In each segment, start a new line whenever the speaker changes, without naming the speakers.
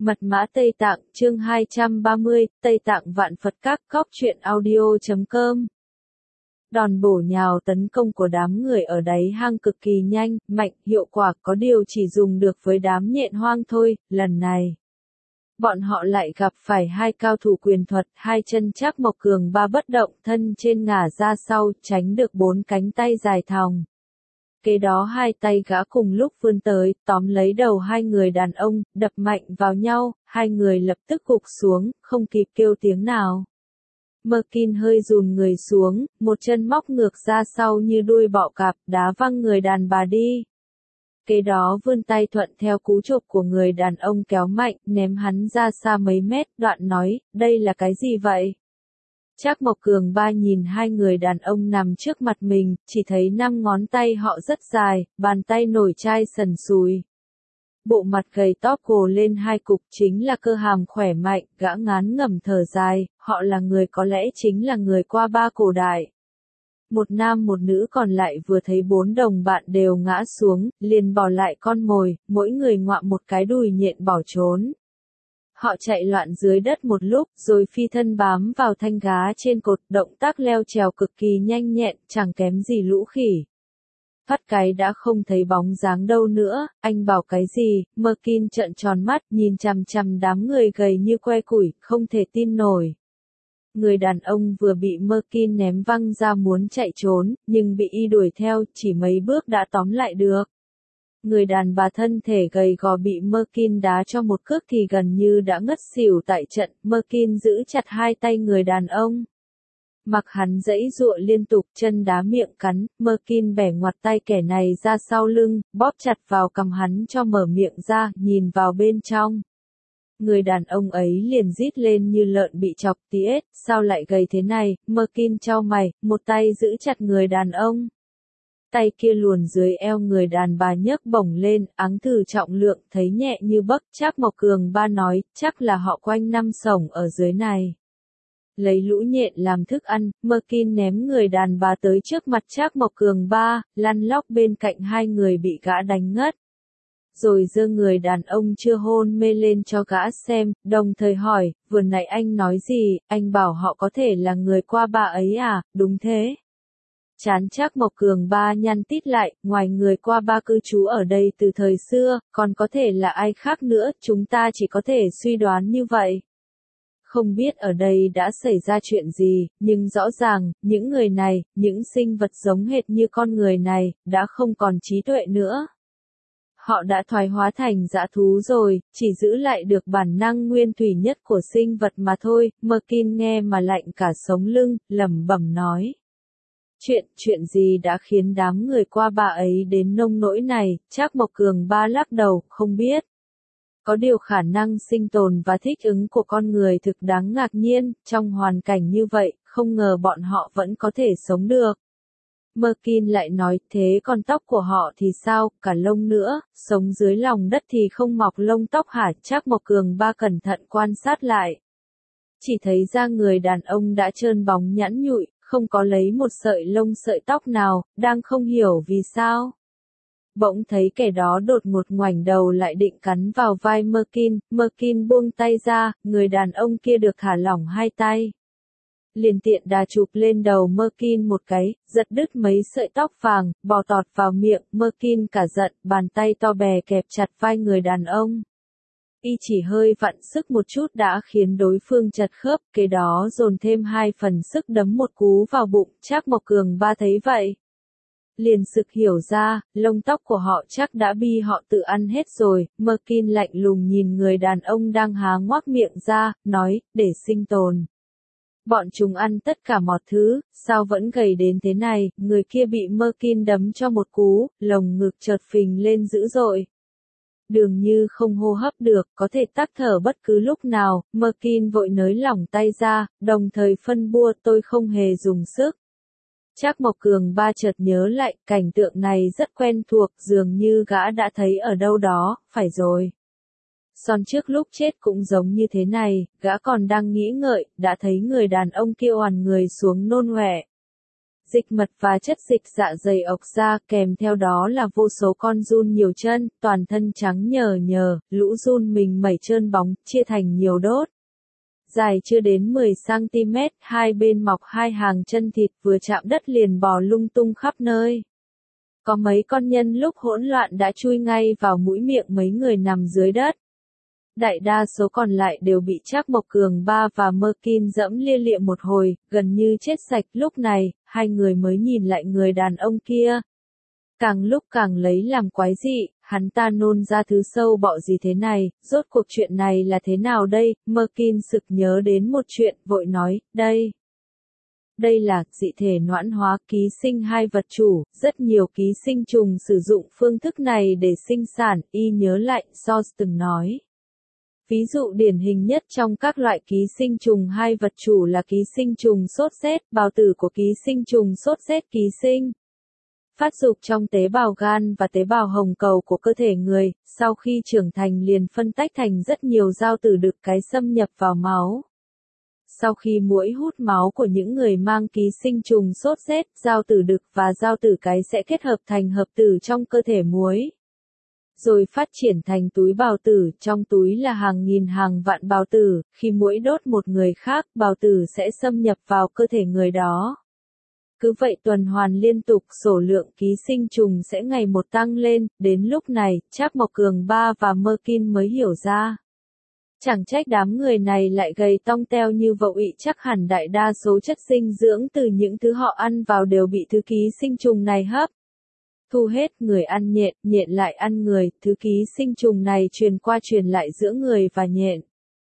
Mật mã Tây Tạng, chương 230, Tây Tạng Vạn Phật Các, Cóc truyện audio.com. Đòn bổ nhào tấn công của đám người ở đáy hang cực kỳ nhanh, mạnh, hiệu quả, có điều chỉ dùng được với đám nhện hoang thôi. Lần này, bọn họ lại gặp phải hai cao thủ quyền thuật, hai chân Trác Mộc Cường ba bất động, thân trên ngả ra sau, tránh được bốn cánh tay dài thòng. Kế đó hai tay gã cùng lúc vươn tới, tóm lấy đầu hai người đàn ông, đập mạnh vào nhau, hai người lập tức gục xuống, không kịp kêu tiếng nào. Merkin hơi rùn người xuống, một chân móc ngược ra sau như đuôi bọ cạp, đá văng người đàn bà đi. Kế đó vươn tay thuận theo cú chộp của người đàn ông kéo mạnh, ném hắn ra xa mấy mét, đoạn nói, đây là cái gì vậy? Trác Mộc Cường ba nhìn hai người đàn ông nằm trước mặt mình, chỉ thấy 5 ngón tay họ rất dài, bàn tay nổi chai sần sùi. Bộ mặt gầy tóp gồ lên hai cục chính là cơ hàm khỏe mạnh, gã ngán ngẩm thở dài, họ là người có lẽ chính là người qua ba cổ đại. Một nam một nữ còn lại vừa thấy 4 đồng bạn đều ngã xuống, liền bỏ lại con mồi, mỗi người ngoạm một cái đùi nhện bỏ trốn. Họ chạy loạn dưới đất một lúc, rồi phi thân bám vào thanh gá trên cột, động tác leo trèo cực kỳ nhanh nhẹn, chẳng kém gì lũ khỉ. Phát cái đã không thấy bóng dáng đâu nữa, anh bảo cái gì? Merkin trợn tròn mắt, nhìn chằm chằm đám người gầy như que củi, không thể tin nổi. Người đàn ông vừa bị Merkin ném văng ra muốn chạy trốn, nhưng bị y đuổi theo, chỉ mấy bước đã tóm lại được. Người đàn bà thân thể gầy gò bị Merkin đá cho một cước thì gần như đã ngất xỉu tại trận, Merkin giữ chặt hai tay người đàn ông. Mặc hắn giãy giụa liên tục, chân đá miệng cắn, Merkin bẻ ngoặt tay kẻ này ra sau lưng, bóp chặt vào cằm hắn cho mở miệng ra, nhìn vào bên trong. Người đàn ông ấy liền rít lên như lợn bị chọc tiết, sao lại gầy thế này? Merkin chau mày, một tay giữ chặt người đàn ông. Tay kia luồn dưới eo người đàn bà nhấc bổng lên, áng thử trọng lượng, thấy nhẹ như bấc. Trác Mộc Cường ba nói, chắc là họ quanh năm sổng ở dưới này. Lấy lũ nhện làm thức ăn, Merkin ném người đàn bà tới trước mặt Trác Mộc Cường ba, lăn lóc bên cạnh hai người bị gã đánh ngất. Rồi giơ người đàn ông chưa hôn mê lên cho gã xem, đồng thời hỏi, vừa nãy anh nói gì? Anh bảo họ có thể là người qua ba ấy à? Đúng thế. Trán Trác Mộc Cường ba nhăn tít lại, ngoài người qua ba cư trú ở đây từ thời xưa, còn có thể là ai khác nữa, chúng ta chỉ có thể suy đoán như vậy. Không biết ở đây đã xảy ra chuyện gì, nhưng rõ ràng, những người này, những sinh vật giống hệt như con người này, đã không còn trí tuệ nữa. Họ đã thoái hóa thành dã thú rồi, chỉ giữ lại được bản năng nguyên thủy nhất của sinh vật mà thôi. Merkin nghe mà lạnh cả sống lưng, lẩm bẩm nói. Chuyện gì đã khiến đám người qua ba ấy đến nông nỗi này? Trác Mộc Cường ba lắc đầu, không biết. Có điều khả năng sinh tồn và thích ứng của con người thực đáng ngạc nhiên, trong hoàn cảnh như vậy, không ngờ bọn họ vẫn có thể sống được. Merkin lại nói, thế còn tóc của họ thì sao, cả lông nữa, sống dưới lòng đất thì không mọc lông tóc hả? Trác Mộc Cường ba cẩn thận quan sát lại. Chỉ thấy da người đàn ông đã trơn bóng nhẵn nhụi, không có lấy một sợi lông sợi tóc nào, đang không hiểu vì sao. Bỗng thấy kẻ đó đột ngột ngoảnh đầu lại định cắn vào vai Merkin buông tay ra, người đàn ông kia được thả lỏng hai tay. Liền tiện đà chụp lên đầu Merkin một cái, giật đứt mấy sợi tóc vàng, bò tọt vào miệng, Merkin cả giận, bàn tay to bè kẹp chặt vai người đàn ông. Y chỉ hơi vặn sức một chút đã khiến đối phương chật khớp, kế đó dồn thêm 2 phần sức đấm một cú vào bụng. Trác Mộc Cường ba thấy vậy, liền sực hiểu ra, lông tóc của họ chắc đã bị họ tự ăn hết rồi. Merkin lạnh lùng nhìn người đàn ông đang há ngoác miệng ra, nói, để sinh tồn. Bọn chúng ăn tất cả mọi thứ, sao vẫn gầy đến thế này? Người kia bị Merkin đấm cho một cú, lồng ngực chợt phình lên dữ dội. Dường như không hô hấp được, có thể tắc thở bất cứ lúc nào. Merkin vội nới lỏng tay ra, đồng thời phân bua, tôi không hề dùng sức. Trác Mộc Cường ba chợt nhớ lại, cảnh tượng này rất quen thuộc, dường như gã đã thấy ở đâu đó, phải rồi. Son trước lúc chết cũng giống như thế này, gã còn đang nghĩ ngợi, đã thấy người đàn ông kia oằn người xuống nôn ọe. dịch mật và chất dịch dạ dày ộc ra, kèm theo đó là vô số con giun nhiều chân, toàn thân trắng nhờ, lũ giun mình mẩy trơn bóng, chia thành nhiều đốt. Dài chưa đến 10 cm, hai bên mọc hai hàng chân thịt vừa chạm đất liền bò lung tung khắp nơi. Có mấy con nhân lúc hỗn loạn đã chui ngay vào mũi miệng mấy người nằm dưới đất. Đại đa số còn lại đều bị Trác Mộc Cường Ba và Merkin dẫm lia lịa một hồi, gần như chết sạch. Lúc này, hai người mới nhìn lại người đàn ông kia. Càng lúc càng lấy làm quái dị, hắn ta nôn ra thứ sâu bọ gì thế này, rốt cuộc chuyện này là thế nào đây? Merkin sực nhớ đến một chuyện, vội nói, Đây là dị thể noãn hóa ký sinh hai vật chủ, rất nhiều ký sinh trùng sử dụng phương thức này để sinh sản, y nhớ lại, George từng nói. Ví dụ điển hình nhất trong các loại ký sinh trùng hai vật chủ là ký sinh trùng sốt rét, bào tử của ký sinh trùng sốt rét ký sinh. Phát dục trong tế bào gan và tế bào hồng cầu của cơ thể người, sau khi trưởng thành liền phân tách thành rất nhiều giao tử đực cái xâm nhập vào máu. Sau khi muỗi hút máu của những người mang ký sinh trùng sốt rét, giao tử đực và giao tử cái sẽ kết hợp thành hợp tử trong cơ thể muỗi. Rồi phát triển thành túi bào tử, trong túi là hàng nghìn hàng vạn bào tử, khi muỗi đốt một người khác, bào tử sẽ xâm nhập vào cơ thể người đó. Cứ vậy tuần hoàn liên tục, số lượng ký sinh trùng sẽ ngày một tăng lên, đến lúc này, Trác Mộc Cường Ba và Merkin mới hiểu ra. Chẳng trách đám người này lại gầy tong teo như vậy, chắc hẳn đại đa số chất dinh dưỡng từ những thứ họ ăn vào đều bị thứ ký sinh trùng này hấp. Thu hết, người ăn nhện, nhện lại ăn người, thứ ký sinh trùng này truyền qua truyền lại giữa người và nhện.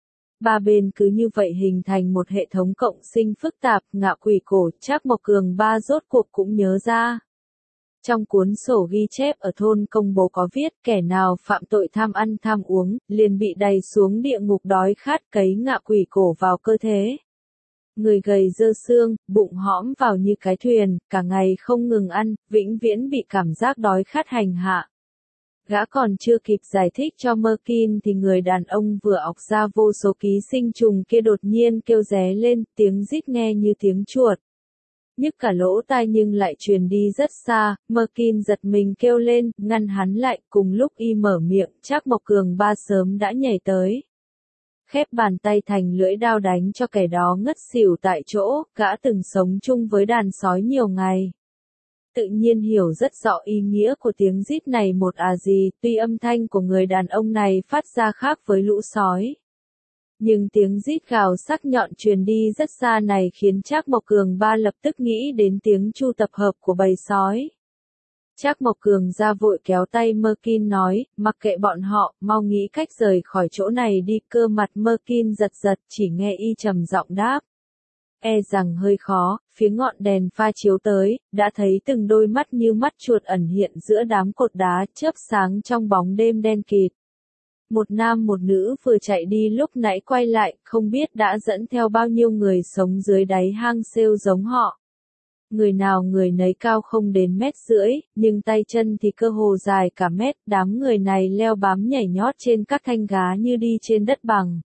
Ba bên cứ như vậy hình thành một hệ thống cộng sinh phức tạp. Ngạ quỷ cổ, Trác Mộc Cường Ba rốt cuộc cũng nhớ ra. Trong cuốn sổ ghi chép ở thôn Công Bố có viết, kẻ nào phạm tội tham ăn tham uống, liền bị đày xuống địa ngục đói khát, cấy ngạ quỷ cổ vào cơ thể. Người gầy dơ xương, bụng hõm vào như cái thuyền, cả ngày không ngừng ăn, vĩnh viễn bị cảm giác đói khát hành hạ. Gã còn chưa kịp giải thích cho Merkin thì người đàn ông vừa ọc ra vô số ký sinh trùng kia đột nhiên kêu ré lên, tiếng rít nghe như tiếng chuột. Nhức cả lỗ tai nhưng lại truyền đi rất xa, Merkin giật mình kêu lên, ngăn hắn lại, cùng lúc y mở miệng, Trác Mộc Cường Ba sớm đã nhảy tới. Khép bàn tay thành lưỡi đao đánh cho kẻ đó ngất xỉu tại chỗ, gã từng sống chung với đàn sói nhiều ngày. Tự nhiên hiểu rất rõ ý nghĩa của tiếng rít này một gì, tuy âm thanh của người đàn ông này phát ra khác với lũ sói. Nhưng tiếng rít gào sắc nhọn truyền đi rất xa này khiến Trác Mộc Cường Ba lập tức nghĩ đến tiếng chu tập hợp của bầy sói. Trác Mộc Cường ra vội kéo tay Merkin nói, mặc kệ bọn họ, mau nghĩ cách rời khỏi chỗ này đi. Cơ mặt Merkin giật giật, chỉ nghe y trầm giọng đáp. E rằng hơi khó, phía ngọn đèn pha chiếu tới, đã thấy từng đôi mắt như mắt chuột ẩn hiện giữa đám cột đá, chớp sáng trong bóng đêm đen kịt. Một nam một nữ vừa chạy đi lúc nãy quay lại, không biết đã dẫn theo bao nhiêu người sống dưới đáy hang sêu giống họ. Người nào người nấy cao không đến 1,5 mét, nhưng tay chân thì cơ hồ dài cả mét, đám người này leo bám nhảy nhót trên các thanh gá như đi trên đất bằng.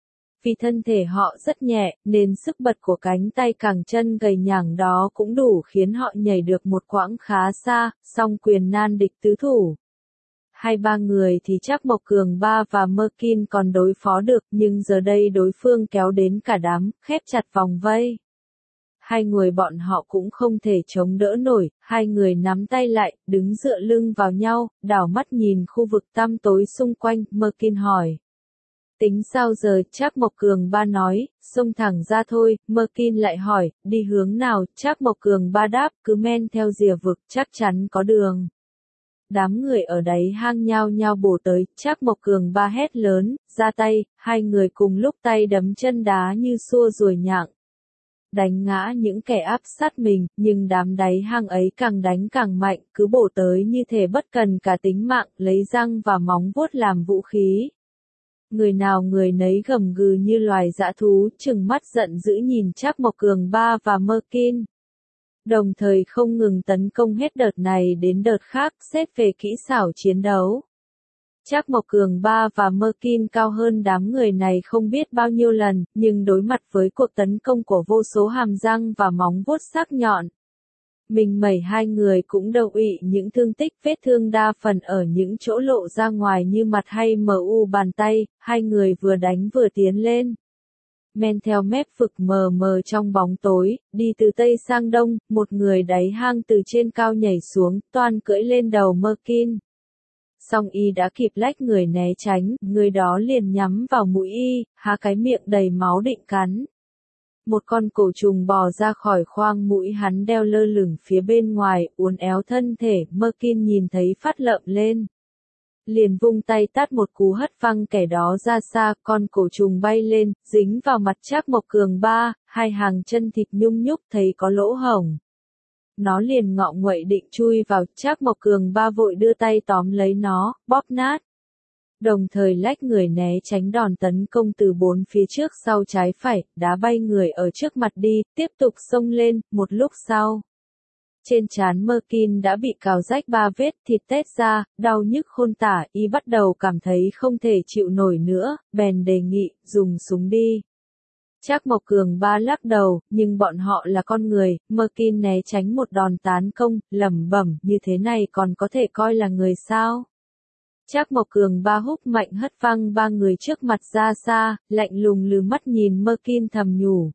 Vì thân thể họ rất nhẹ, nên sức bật của cánh tay cẳng chân gầy nhảng đó cũng đủ khiến họ nhảy được một quãng khá xa, song quyền nan địch tứ thủ. 2-3 người thì Trác Mộc Cường Ba và Merkin còn đối phó được, nhưng giờ đây đối phương kéo đến cả đám, khép chặt vòng vây. Hai người bọn họ cũng không thể chống đỡ nổi, hai người nắm tay lại, đứng dựa lưng vào nhau, đảo mắt nhìn khu vực tăm tối xung quanh, Merkin hỏi. Tính sao giờ? Trác Mộc Cường Ba nói, xông thẳng ra thôi. Merkin lại hỏi, đi hướng nào? Trác Mộc Cường Ba đáp, cứ men theo rìa vực, chắc chắn có đường. Đám người ở đáy hang nhao nhao bổ tới, Trác Mộc Cường Ba hét lớn, ra tay, hai người cùng lúc tay đấm chân đá như xua ruồi nhặng. Đánh ngã những kẻ áp sát mình, nhưng đám đáy hang ấy càng đánh càng mạnh, cứ bổ tới như thể bất cần cả tính mạng, lấy răng và móng vuốt làm vũ khí. Người nào người nấy gầm gừ như loài dã thú, trừng mắt giận dữ nhìn Trác Mộc Cường Ba và Merkin. Đồng thời không ngừng tấn công hết đợt này đến đợt khác, xét về kỹ xảo chiến đấu. Trác Mộc Cường Ba và Merkin cao hơn đám người này không biết bao nhiêu lần, nhưng đối mặt với cuộc tấn công của vô số hàm răng và móng vuốt sắc nhọn. Mình mẩy hai người cũng đồng ý những thương tích vết thương đa phần ở những chỗ lộ ra ngoài như mặt hay bàn tay, hai người vừa đánh vừa tiến lên. Men theo mép vực mờ mờ trong bóng tối, đi từ tây sang đông, một người đáy hang từ trên cao nhảy xuống, toan cưỡi lên đầu Merkin. Song y đã kịp lách người né tránh, người đó liền nhắm vào mũi y, há cái miệng đầy máu định cắn. Một con cổ trùng bò ra khỏi khoang mũi hắn đeo lơ lửng phía bên ngoài, uốn éo thân thể, Merkin nhìn thấy phát lợm lên. Liền vung tay tát một cú hất văng kẻ đó ra xa, con cổ trùng bay lên, dính vào mặt Trác Mộc Cường Ba, hai hàng chân thịt nhung nhúc thấy có lỗ hổng. Nó liền ngọ nguậy định chui vào, Trác Mộc Cường Ba vội đưa tay tóm lấy nó, bóp nát. Đồng thời lách người né tránh đòn tấn công từ bốn phía trước sau trái phải, đá bay người ở trước mặt đi, tiếp tục xông lên, một lúc sau. Trên trán Merkin đã bị cào rách 3 vết, thịt tét ra, đau nhức khôn tả, y bắt đầu cảm thấy không thể chịu nổi nữa, bèn đề nghị, dùng súng đi. Trác Mộc Cường Ba lắc đầu, nhưng bọn họ là con người, Merkin né tránh một đòn tấn công, lẩm bẩm, như thế này còn có thể coi là người sao? Trác Mộc Cường Ba húc mạnh hất văng ba người trước mặt ra xa, lạnh lùng lừ mắt nhìn Merkin thầm nhủ.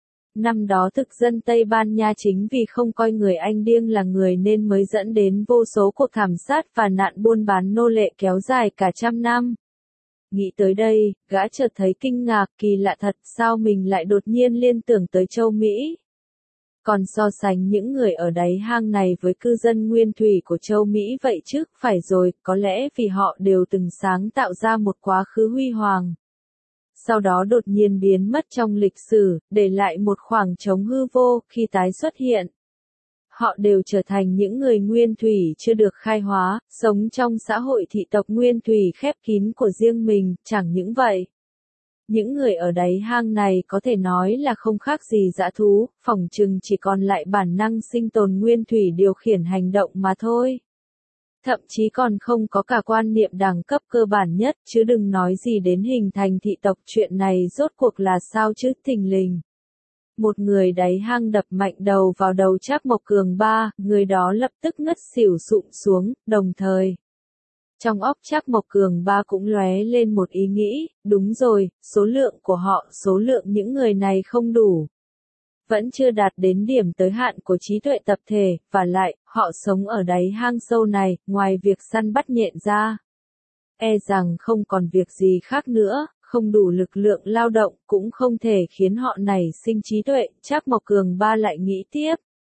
Năm đó thực dân Tây Ban Nha chính vì không coi người Anh điêng là người nên mới dẫn đến vô số cuộc thảm sát và nạn buôn bán nô lệ kéo dài cả trăm năm. Nghĩ tới đây, gã chợt thấy kinh ngạc, kỳ lạ thật, sao mình lại đột nhiên liên tưởng tới châu Mỹ. Còn so sánh những người ở đáy hang này với cư dân nguyên thủy của châu Mỹ vậy chứ, phải rồi, có lẽ vì họ đều từng sáng tạo ra một quá khứ huy hoàng. Sau đó đột nhiên biến mất trong lịch sử, để lại một khoảng trống hư vô, khi tái xuất hiện. Họ đều trở thành những người nguyên thủy chưa được khai hóa, sống trong xã hội thị tộc nguyên thủy khép kín của riêng mình, chẳng những vậy. Những người ở đáy hang này có thể nói là không khác gì dã thú, phỏng chừng chỉ còn lại bản năng sinh tồn nguyên thủy điều khiển hành động mà thôi. Thậm chí còn không có cả quan niệm đẳng cấp cơ bản nhất, chứ đừng nói gì đến hình thành thị tộc, chuyện này rốt cuộc là sao chứ, thình lình. Một người đáy hang đập mạnh đầu vào đầu Trác Mộc Cường Ba, người đó lập tức ngất xỉu sụp xuống, đồng thời. Trong óc Trác Mộc Cường Ba cũng lóe lên một ý nghĩ, đúng rồi, số lượng của họ, số lượng những người này không đủ. Vẫn chưa đạt đến điểm tới hạn của trí tuệ tập thể, và lại, họ sống ở đáy hang sâu này, ngoài việc săn bắt nhện ra. E rằng không còn việc gì khác nữa, không đủ lực lượng lao động, cũng không thể khiến họ nảy sinh trí tuệ, Trác Mộc Cường Ba lại nghĩ tiếp.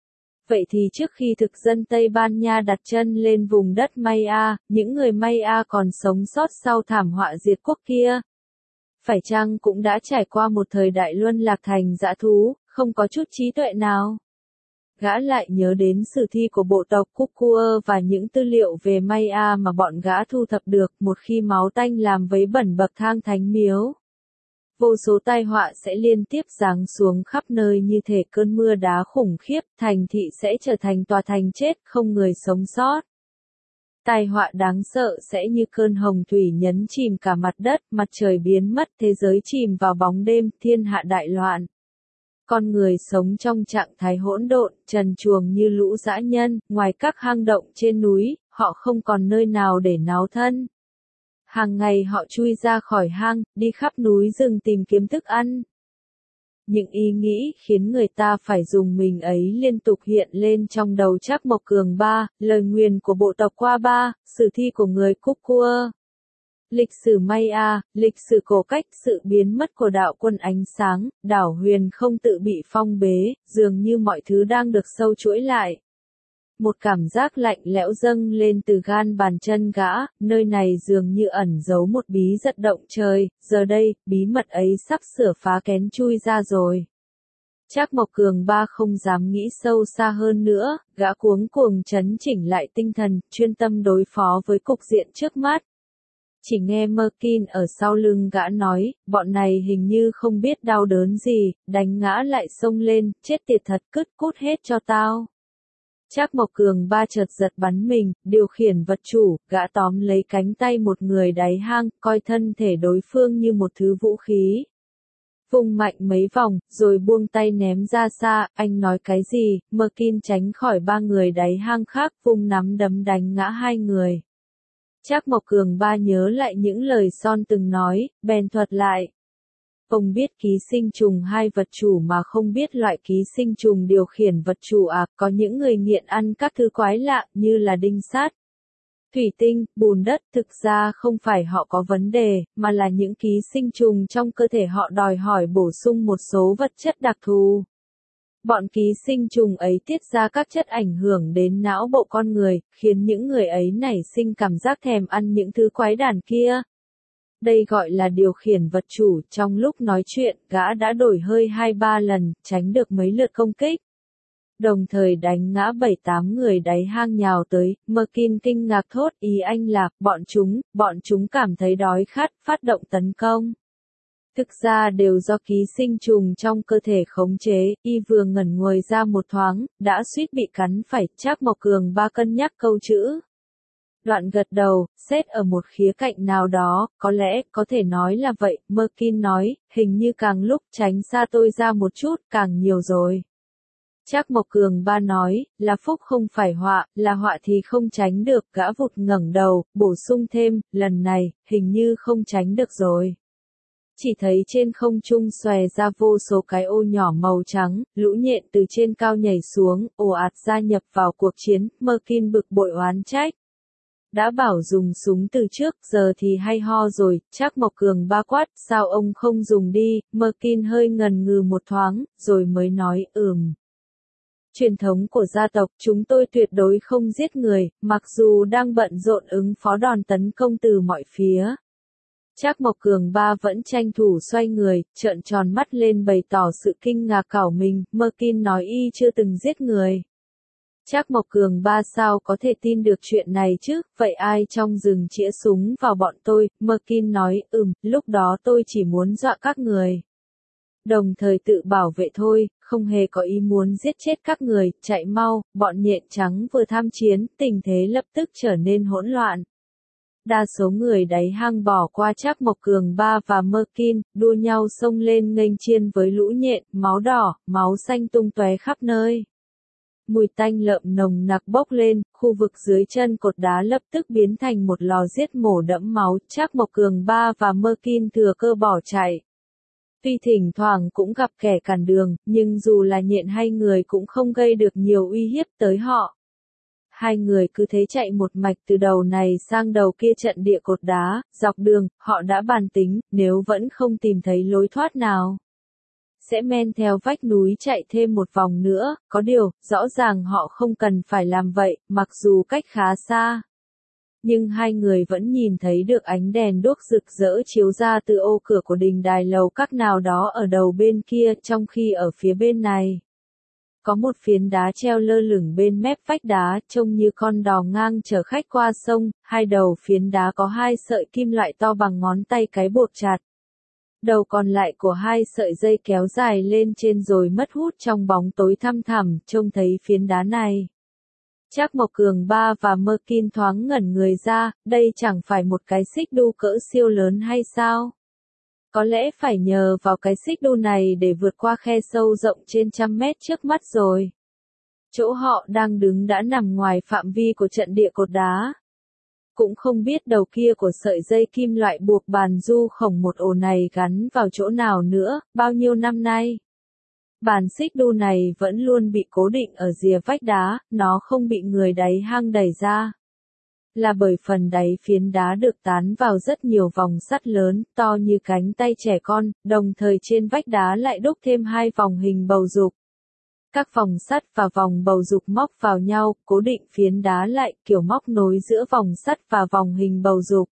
Vậy thì trước khi thực dân Tây Ban Nha đặt chân lên vùng đất Maya, những người Maya còn sống sót sau thảm họa diệt quốc kia. Phải chăng cũng đã trải qua một thời đại luân lạc thành dã thú, không có chút trí tuệ nào? Gã lại nhớ đến sử thi của bộ tộc Kukua và những tư liệu về Maya mà bọn gã thu thập được một khi máu tanh làm vấy bẩn bậc thang thánh miếu. Vô số tai họa sẽ liên tiếp giáng xuống khắp nơi như thể cơn mưa đá khủng khiếp, thành thị sẽ trở thành tòa thành chết, không người sống sót. Tai họa đáng sợ sẽ như cơn hồng thủy nhấn chìm cả mặt đất, mặt trời biến mất, thế giới chìm vào bóng đêm, thiên hạ đại loạn. Con người sống trong trạng thái hỗn độn, trần truồng như lũ dã nhân, ngoài các hang động trên núi, họ không còn nơi nào để náo thân. Hàng ngày họ chui ra khỏi hang, đi khắp núi rừng tìm kiếm thức ăn. Những ý nghĩ khiến người ta phải dùng mình ấy liên tục hiện lên trong đầu Trác Mộc Cường Ba, lời nguyền của bộ tộc Qua Ba, sử thi của người Kukua. Lịch sử Maya, lịch sử cổ cách, sự biến mất của đạo quân ánh sáng, đảo huyền không tự bị phong bế, dường như mọi thứ đang được sâu chuỗi lại. Một cảm giác lạnh lẽo dâng lên từ gan bàn chân gã, nơi này dường như ẩn giấu một bí mật động trời, giờ đây, bí mật ấy sắp sửa phá kén chui ra rồi. Trác Mộc Cường Ba không dám nghĩ sâu xa hơn nữa, gã cuống cuồng trấn chỉnh lại tinh thần, chuyên tâm đối phó với cục diện trước mắt. Chỉ nghe Merkin ở sau lưng gã nói, bọn này hình như không biết đau đớn gì, đánh ngã lại xông lên, chết tiệt thật, cứt cút hết cho tao. Trác Mộc Cường Ba chợt giật bắn mình, điều khiển vật chủ, gã tóm lấy cánh tay một người đáy hang, coi thân thể đối phương như một thứ vũ khí. vung mạnh mấy vòng, rồi buông tay ném ra xa, anh nói cái gì, Merkin tránh khỏi ba người đáy hang khác, vung nắm đấm đánh ngã hai người. Trác Mộc Cường Ba nhớ lại những lời Son từng nói, bèn thuật lại. Ông biết ký sinh trùng hai vật chủ mà không biết loại ký sinh trùng điều khiển vật chủ à, có những người nghiện ăn các thứ quái lạ như là đinh sắt, thủy tinh, bùn đất, thực ra không phải họ có vấn đề, mà là những ký sinh trùng trong cơ thể họ đòi hỏi bổ sung một số vật chất đặc thù. Bọn ký sinh trùng ấy tiết ra các chất ảnh hưởng đến não bộ con người, khiến những người ấy nảy sinh cảm giác thèm ăn những thứ quái đản kia. Đây gọi là điều khiển vật chủ, trong lúc nói chuyện, gã đã đổi hơi 2-3 lần, tránh được mấy lượt công kích. Đồng thời đánh ngã 7-8 người đáy hang nhào tới, Merkin kinh ngạc thốt, ý anh là, bọn chúng cảm thấy đói khát, phát động tấn công. Thực ra đều do ký sinh trùng trong cơ thể khống chế, y vừa ngẩn người ra một thoáng, đã suýt bị cắn phải, Trác Mộc Cường Ba cân nhắc câu chữ. Đoạn gật đầu, xét ở một khía cạnh nào đó, có lẽ, có thể nói là vậy, Merkin nói, hình như càng lúc tránh xa tôi ra một chút, càng nhiều rồi. Trác Mộc Cường Ba nói, là phúc không phải họa, là họa thì không tránh được, gã vụt ngẩng đầu, bổ sung thêm, lần này, hình như không tránh được rồi. Chỉ thấy trên không trung xòe ra vô số cái ô nhỏ màu trắng, lũ nhện từ trên cao nhảy xuống, ồ ạt gia nhập vào cuộc chiến, Merkin bực bội oán trách. Đã bảo dùng súng từ trước, giờ thì hay ho rồi, Trác Mộc Cường Ba quát, sao ông không dùng đi, Merkin hơi ngần ngừ một thoáng, rồi mới nói, Truyền thống của gia tộc, chúng tôi tuyệt đối không giết người, mặc dù đang bận rộn ứng phó đòn tấn công từ mọi phía. Trác Mộc Cường Ba vẫn tranh thủ xoay người, trợn tròn mắt lên bày tỏ sự kinh ngạc cảo mình, Merkin nói y chưa từng giết người. Trác Mộc Cường Ba sao có thể tin được chuyện này chứ, vậy ai trong rừng chĩa súng vào bọn tôi, Merkin nói, lúc đó tôi chỉ muốn dọa các người. Đồng thời tự bảo vệ thôi, không hề có ý muốn giết chết các người, chạy mau, bọn nhện trắng vừa tham chiến, tình thế lập tức trở nên hỗn loạn. Đa số người đáy hang bỏ qua Trác Mộc Cường Ba và Merkin, đua nhau xông lên nghênh chiên với lũ nhện, máu đỏ, máu xanh tung tóe khắp nơi. Mùi tanh lợm nồng nặc bốc lên, khu vực dưới chân cột đá lập tức biến thành một lò giết mổ đẫm máu, Trác Mộc Cường Ba và Merkin thừa cơ bỏ chạy. Tuy thỉnh thoảng cũng gặp kẻ cản đường, nhưng dù là nhện hay người cũng không gây được nhiều uy hiếp tới họ. Hai người cứ thế chạy một mạch từ đầu này sang đầu kia trận địa cột đá, dọc đường, họ đã bàn tính, nếu vẫn không tìm thấy lối thoát nào, sẽ men theo vách núi chạy thêm một vòng nữa, có điều, rõ ràng họ không cần phải làm vậy, mặc dù cách khá xa. Nhưng hai người vẫn nhìn thấy được ánh đèn đuốc rực rỡ chiếu ra từ ô cửa của đình đài lầu các nào đó ở đầu bên kia, trong khi ở phía bên này có một phiến đá treo lơ lửng bên mép vách đá, trông như con đò ngang chở khách qua sông, hai đầu phiến đá có hai sợi kim loại to bằng ngón tay cái buộc chặt. Đầu còn lại của hai sợi dây kéo dài lên trên rồi mất hút trong bóng tối thăm thẳm, trông thấy phiến đá này. Trác Mộc Cường Ba và Merkin thoáng ngẩn người ra, đây chẳng phải một cái xích đu cỡ siêu lớn hay sao? Có lẽ phải nhờ vào cái xích đu này để vượt qua khe sâu rộng trên 100 mét trước mắt rồi. Chỗ họ đang đứng đã nằm ngoài phạm vi của trận địa cột đá. Cũng không biết đầu kia của sợi dây kim loại buộc bàn du khổng một ổ này gắn vào chỗ nào nữa, bao nhiêu năm nay. Bàn xích đu này vẫn luôn bị cố định ở rìa vách đá, nó không bị người đáy hang đẩy ra. Là bởi phần đáy phiến đá được tán vào rất nhiều vòng sắt lớn, to như cánh tay trẻ con, đồng thời trên vách đá lại đúc thêm hai vòng hình bầu dục. Các vòng sắt và vòng bầu dục móc vào nhau, cố định phiến đá lại, kiểu móc nối giữa vòng sắt và vòng hình bầu dục.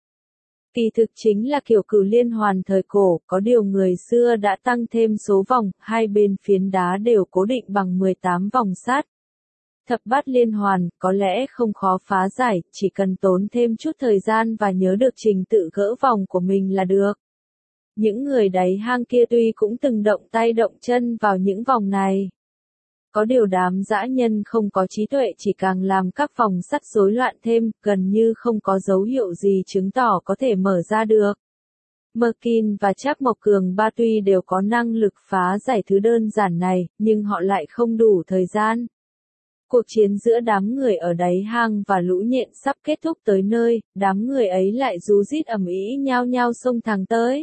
Kỳ thực chính là kiểu cử liên hoàn thời cổ, có điều người xưa đã tăng thêm số vòng, hai bên phiến đá đều cố định bằng 18 vòng sắt. Thập bát liên hoàn, có lẽ không khó phá giải, chỉ cần tốn thêm chút thời gian và nhớ được trình tự gỡ vòng của mình là được. Những người đáy hang kia tuy cũng từng động tay động chân vào những vòng này. Có điều đám dã nhân không có trí tuệ chỉ càng làm các vòng sắt rối loạn thêm, gần như không có dấu hiệu gì chứng tỏ có thể mở ra được. Merkin và Trác Mộc Cường ba tuy đều có năng lực phá giải thứ đơn giản này, nhưng họ lại không đủ thời gian. Cuộc chiến giữa đám người ở đáy hang và lũ nhện sắp kết thúc tới nơi, đám người ấy lại ríu rít ầm ĩ nhao nhao xông thẳng tới.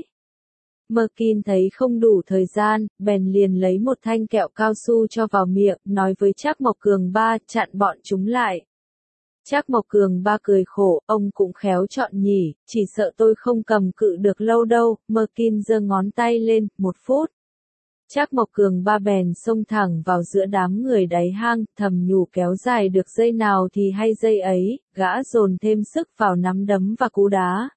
Merkin thấy không đủ thời gian, bèn liền lấy một thanh kẹo cao su cho vào miệng, nói với Trác Mộc Cường ba, chặn bọn chúng lại. Trác Mộc Cường ba cười khổ, ông cũng khéo chọn nhỉ, chỉ sợ tôi không cầm cự được lâu đâu. Merkin giơ ngón tay lên, 1 phút. Trác Mộc Cường ba bèn xông thẳng vào giữa đám người đáy hang, thầm nhủ kéo dài được dây nào thì hay dây ấy, gã dồn thêm sức vào nắm đấm và cú đá.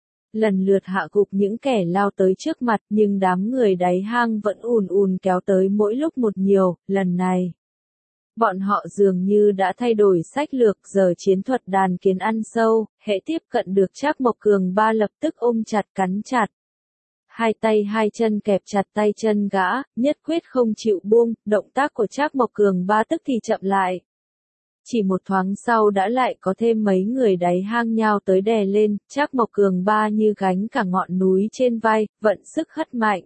Lần lượt hạ gục những kẻ lao tới trước mặt, nhưng đám người đáy hang vẫn ùn ùn kéo tới mỗi lúc một nhiều. Lần này, bọn họ dường như đã thay đổi sách lược, giờ chiến thuật đàn kiến ăn sâu, hễ tiếp cận được Trác Mộc Cường ba lập tức ôm chặt cắn chặt. Hai tay hai chân kẹp chặt tay chân gã, nhất quyết không chịu buông, động tác của Trác Mộc Cường ba tức thì chậm lại. Chỉ một thoáng sau đã lại có thêm mấy người đáy hang nhao tới đè lên, Trác Mộc Cường ba như gánh cả ngọn núi trên vai, vận sức hất mạnh.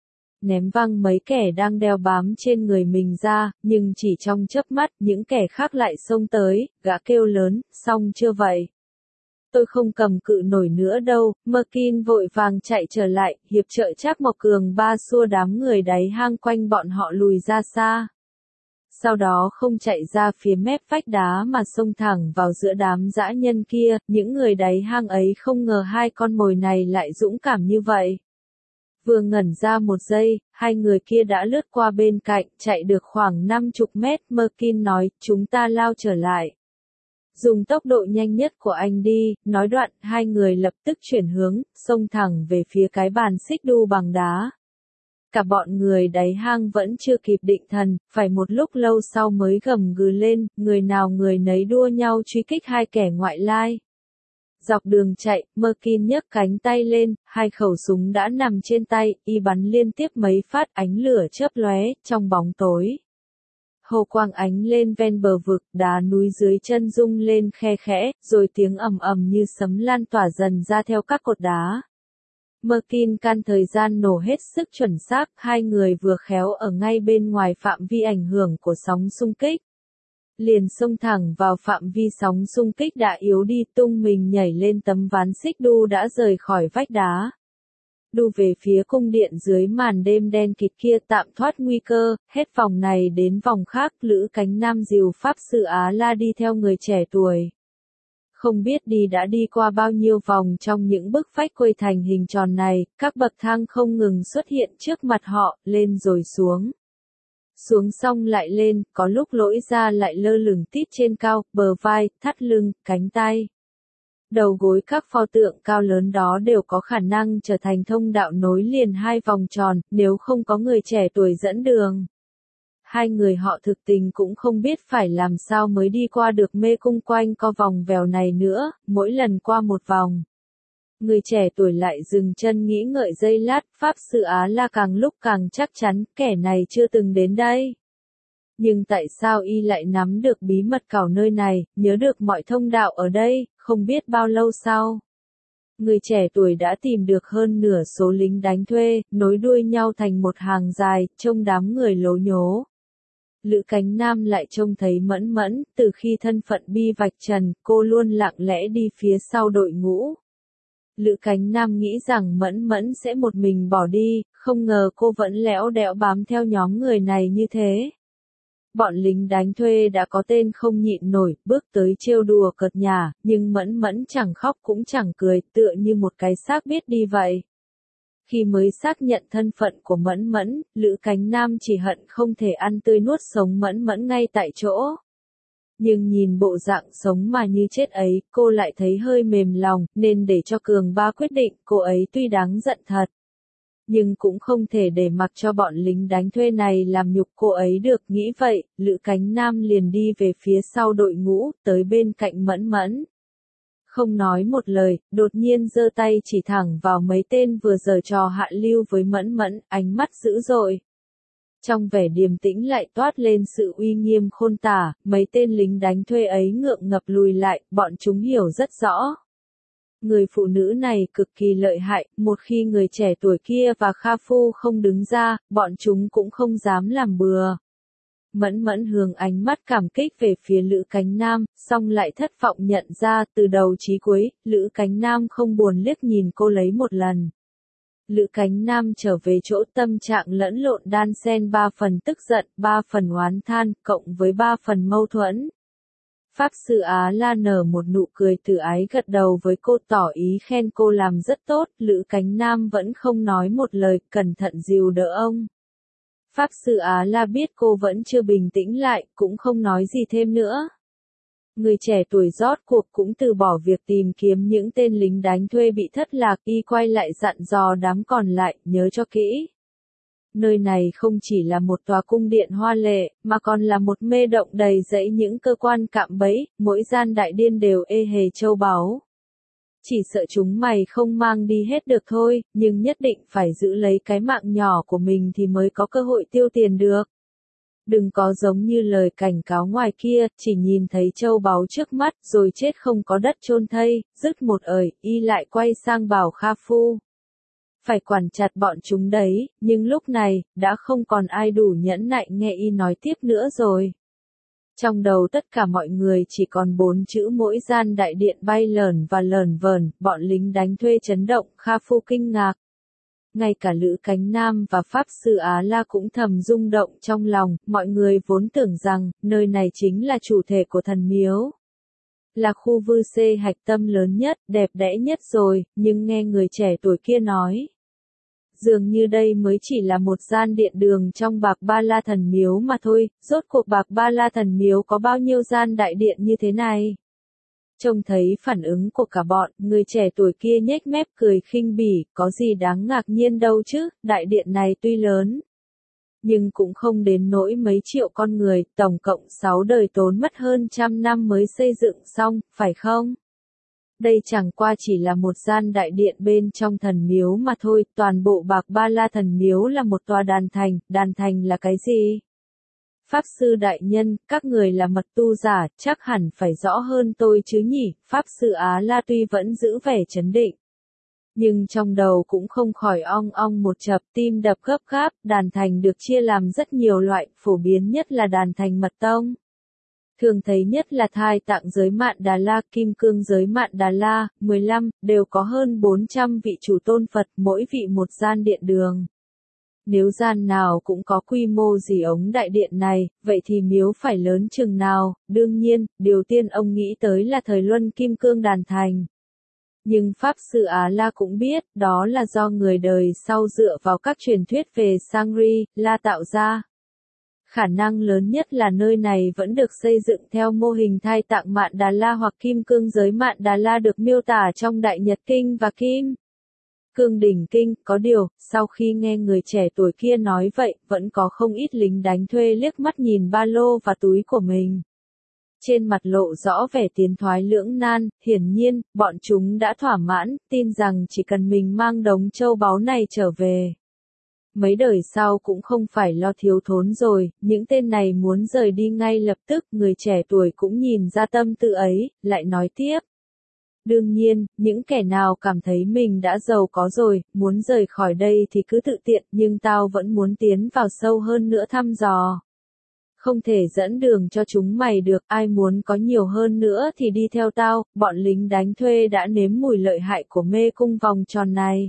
Ném văng mấy kẻ đang đeo bám trên người mình ra, nhưng chỉ trong chớp mắt những kẻ khác lại xông tới, gã kêu lớn, xong chưa vậy? Tôi không cầm cự nổi nữa đâu. Merkin vội vàng chạy trở lại, hiệp trợ Trác Mộc Cường ba xua đám người đáy hang quanh bọn họ lùi ra xa. Sau đó không chạy ra phía mép vách đá mà xông thẳng vào giữa đám dã nhân kia, những người đáy hang ấy không ngờ hai con mồi này lại dũng cảm như vậy. Vừa ngẩn ra một giây, hai người kia đã lướt qua bên cạnh, chạy được khoảng 50 mét. Merkin nói, chúng ta lao trở lại. Dùng tốc độ nhanh nhất của anh đi, nói đoạn, hai người lập tức chuyển hướng, xông thẳng về phía cái bàn xích đu bằng đá. Cả bọn người đáy hang vẫn chưa kịp định thần, phải một lúc lâu sau mới gầm gừ lên, người nào người nấy đua nhau truy kích hai kẻ ngoại lai. Dọc đường chạy, Merkin nhấc cánh tay lên, hai khẩu súng đã nằm trên tay, y bắn liên tiếp mấy phát, ánh lửa chớp lóe trong bóng tối. Hồ quang ánh lên ven bờ vực, đá núi dưới chân rung lên khe khẽ, rồi tiếng ầm ầm như sấm lan tỏa dần ra theo các cột đá. Merkin căn thời gian nổ hết sức chuẩn xác, hai người vừa khéo ở ngay bên ngoài phạm vi ảnh hưởng của sóng xung kích. Liền xông thẳng vào phạm vi sóng xung kích đã yếu đi, tung mình nhảy lên tấm ván xích đu đã rời khỏi vách đá. Đu về phía cung điện dưới màn đêm đen kịt kia, tạm thoát nguy cơ, hết vòng này đến vòng khác. Lữ Cánh Nam dìu pháp sư Á La đi theo người trẻ tuổi. Không biết đi đã đi qua bao nhiêu vòng trong những bức vách quây thành hình tròn này, các bậc thang không ngừng xuất hiện trước mặt họ, lên rồi xuống. Xuống xong lại lên, có lúc lỗi ra lại lơ lửng tít trên cao, bờ vai, thắt lưng, cánh tay. Đầu gối các pho tượng cao lớn đó đều có khả năng trở thành thông đạo nối liền hai vòng tròn, nếu không có người trẻ tuổi dẫn đường. Hai người họ thực tình cũng không biết phải làm sao mới đi qua được mê cung quanh co vòng vèo này nữa, mỗi lần qua một vòng. Người trẻ tuổi lại dừng chân nghĩ ngợi giây lát, pháp sư Á La càng lúc càng chắc chắn, kẻ này chưa từng đến đây. Nhưng tại sao y lại nắm được bí mật cảo nơi này, nhớ được mọi thông đạo ở đây, không biết bao lâu sau. Người trẻ tuổi đã tìm được hơn nửa số lính đánh thuê, nối đuôi nhau thành một hàng dài, trông đám người lố nhố. Lữ Cánh Nam lại trông thấy Mẫn Mẫn, từ khi thân phận bi vạch trần, cô luôn lặng lẽ đi phía sau đội ngũ. Lữ Cánh Nam nghĩ rằng Mẫn Mẫn sẽ một mình bỏ đi, không ngờ cô vẫn lẽo đẽo bám theo nhóm người này như thế. Bọn lính đánh thuê đã có tên không nhịn nổi, bước tới trêu đùa cợt nhả, nhưng Mẫn Mẫn chẳng khóc cũng chẳng cười, tựa như một cái xác biết đi vậy. Khi mới xác nhận thân phận của Mẫn Mẫn, Lữ Cánh Nam chỉ hận không thể ăn tươi nuốt sống Mẫn Mẫn ngay tại chỗ. Nhưng nhìn bộ dạng sống mà như chết ấy, cô lại thấy hơi mềm lòng, nên để cho Cường Ba quyết định, cô ấy tuy đáng giận thật. Nhưng cũng không thể để mặc cho bọn lính đánh thuê này làm nhục cô ấy được, nghĩ vậy, Lữ Cánh Nam liền đi về phía sau đội ngũ, tới bên cạnh Mẫn Mẫn. Không nói một lời, đột nhiên giơ tay chỉ thẳng vào mấy tên vừa giở trò hạ lưu với Mẫn Mẫn, ánh mắt dữ dội. Trong vẻ điềm tĩnh lại toát lên sự uy nghiêm khôn tả, mấy tên lính đánh thuê ấy ngượng ngập lùi lại, bọn chúng hiểu rất rõ. Người phụ nữ này cực kỳ lợi hại, một khi người trẻ tuổi kia và Kha Phu không đứng ra, bọn chúng cũng không dám làm bừa. Mẫn Mẫn hướng ánh mắt cảm kích về phía Lữ Cánh Nam, song lại thất vọng nhận ra từ đầu chí cuối, Lữ Cánh Nam không buồn liếc nhìn cô lấy một lần. Lữ Cánh Nam trở về chỗ tâm trạng lẫn lộn đan xen 3 phần tức giận, 3 phần oán than, cộng với 3 phần mâu thuẫn. Pháp sư Á La nở một nụ cười từ ái gật đầu với cô tỏ ý khen cô làm rất tốt, Lữ Cánh Nam vẫn không nói một lời, cẩn thận dìu đỡ ông. Pháp sư Á La biết cô vẫn chưa bình tĩnh lại, cũng không nói gì thêm nữa. Người trẻ tuổi rốt cuộc cũng từ bỏ việc tìm kiếm những tên lính đánh thuê bị thất lạc, y quay lại dặn dò đám còn lại, nhớ cho kỹ. Nơi này không chỉ là một tòa cung điện hoa lệ, mà còn là một mê động đầy rẫy những cơ quan cạm bẫy, mỗi gian đại điên đều ê hề châu báu. Chỉ sợ chúng mày không mang đi hết được thôi, nhưng nhất định phải giữ lấy cái mạng nhỏ của mình thì mới có cơ hội tiêu tiền được. Đừng có giống như lời cảnh cáo ngoài kia, chỉ nhìn thấy châu báu trước mắt rồi chết không có đất chôn thây, dứt một ời, y lại quay sang bảo Kha Phu. Phải quản chặt bọn chúng đấy, nhưng lúc này, đã không còn ai đủ nhẫn nại nghe y nói tiếp nữa rồi. Trong đầu tất cả mọi người chỉ còn 4 chữ mỗi gian đại điện bay lởn và lởn vởn, bọn lính đánh thuê chấn động, Kha Phu kinh ngạc. Ngay cả Lữ Cánh Nam và Pháp sư Á La cũng thầm rung động trong lòng, mọi người vốn tưởng rằng, nơi này chính là chủ thể của thần miếu. Là khu vư xê hạch tâm lớn nhất, đẹp đẽ nhất rồi, nhưng nghe người trẻ tuổi kia nói. Dường như đây mới chỉ là một gian điện đường trong Bạc Ba La Thần Miếu mà thôi, rốt cuộc Bạc Ba La Thần Miếu có bao nhiêu gian đại điện như thế này? Trông thấy phản ứng của cả bọn, người trẻ tuổi kia nhếch mép cười khinh bỉ, có gì đáng ngạc nhiên đâu chứ, đại điện này tuy lớn. Nhưng cũng không đến nỗi mấy triệu con người, tổng cộng 6 đời tốn mất hơn 100 năm mới xây dựng xong, phải không? Đây chẳng qua chỉ là một gian đại điện bên trong thần miếu mà thôi, toàn bộ Bạc Ba La Thần Miếu là một tòa đàn thành là cái gì? Pháp sư đại nhân, các người là mật tu giả, chắc hẳn phải rõ hơn tôi chứ nhỉ, Pháp sư Á La tuy vẫn giữ vẻ trấn định. Nhưng trong đầu cũng không khỏi ong ong một chập, tim đập gấp gáp, đàn thành được chia làm rất nhiều loại, phổ biến nhất là đàn thành mật tông. Thường thấy nhất là Thai Tạng giới Mạn Đà La, Kim Cương giới Mạn Đà La, 15, đều có hơn 400 vị chủ tôn Phật, mỗi vị một gian điện đường. Nếu gian nào cũng có quy mô gì ống đại điện này, vậy thì miếu phải lớn chừng nào? Đương nhiên, điều tiên ông nghĩ tới là thời Luân Kim Cương đàn thành. Nhưng Pháp sư Á La cũng biết, đó là do người đời sau dựa vào các truyền thuyết về Shangri-La tạo ra. Khả năng lớn nhất là nơi này vẫn được xây dựng theo mô hình Thai Tạng Mạn Đà La hoặc Kim Cương giới Mạn Đà La được miêu tả trong Đại Nhật Kinh và Kim Cương Đỉnh Kinh. Có điều, sau khi nghe người trẻ tuổi kia nói vậy, vẫn có không ít lính đánh thuê liếc mắt nhìn ba lô và túi của mình. Trên mặt lộ rõ vẻ tiến thoái lưỡng nan, hiển nhiên, bọn chúng đã thỏa mãn, tin rằng chỉ cần mình mang đống châu báu này trở về. Mấy đời sau cũng không phải lo thiếu thốn rồi, những tên này muốn rời đi ngay lập tức, người trẻ tuổi cũng nhìn ra tâm tư ấy, lại nói tiếp. Đương nhiên, những kẻ nào cảm thấy mình đã giàu có rồi, muốn rời khỏi đây thì cứ tự tiện, nhưng tao vẫn muốn tiến vào sâu hơn nữa thăm dò. Không thể dẫn đường cho chúng mày được, ai muốn có nhiều hơn nữa thì đi theo tao, bọn lính đánh thuê đã nếm mùi lợi hại của mê cung vòng tròn này.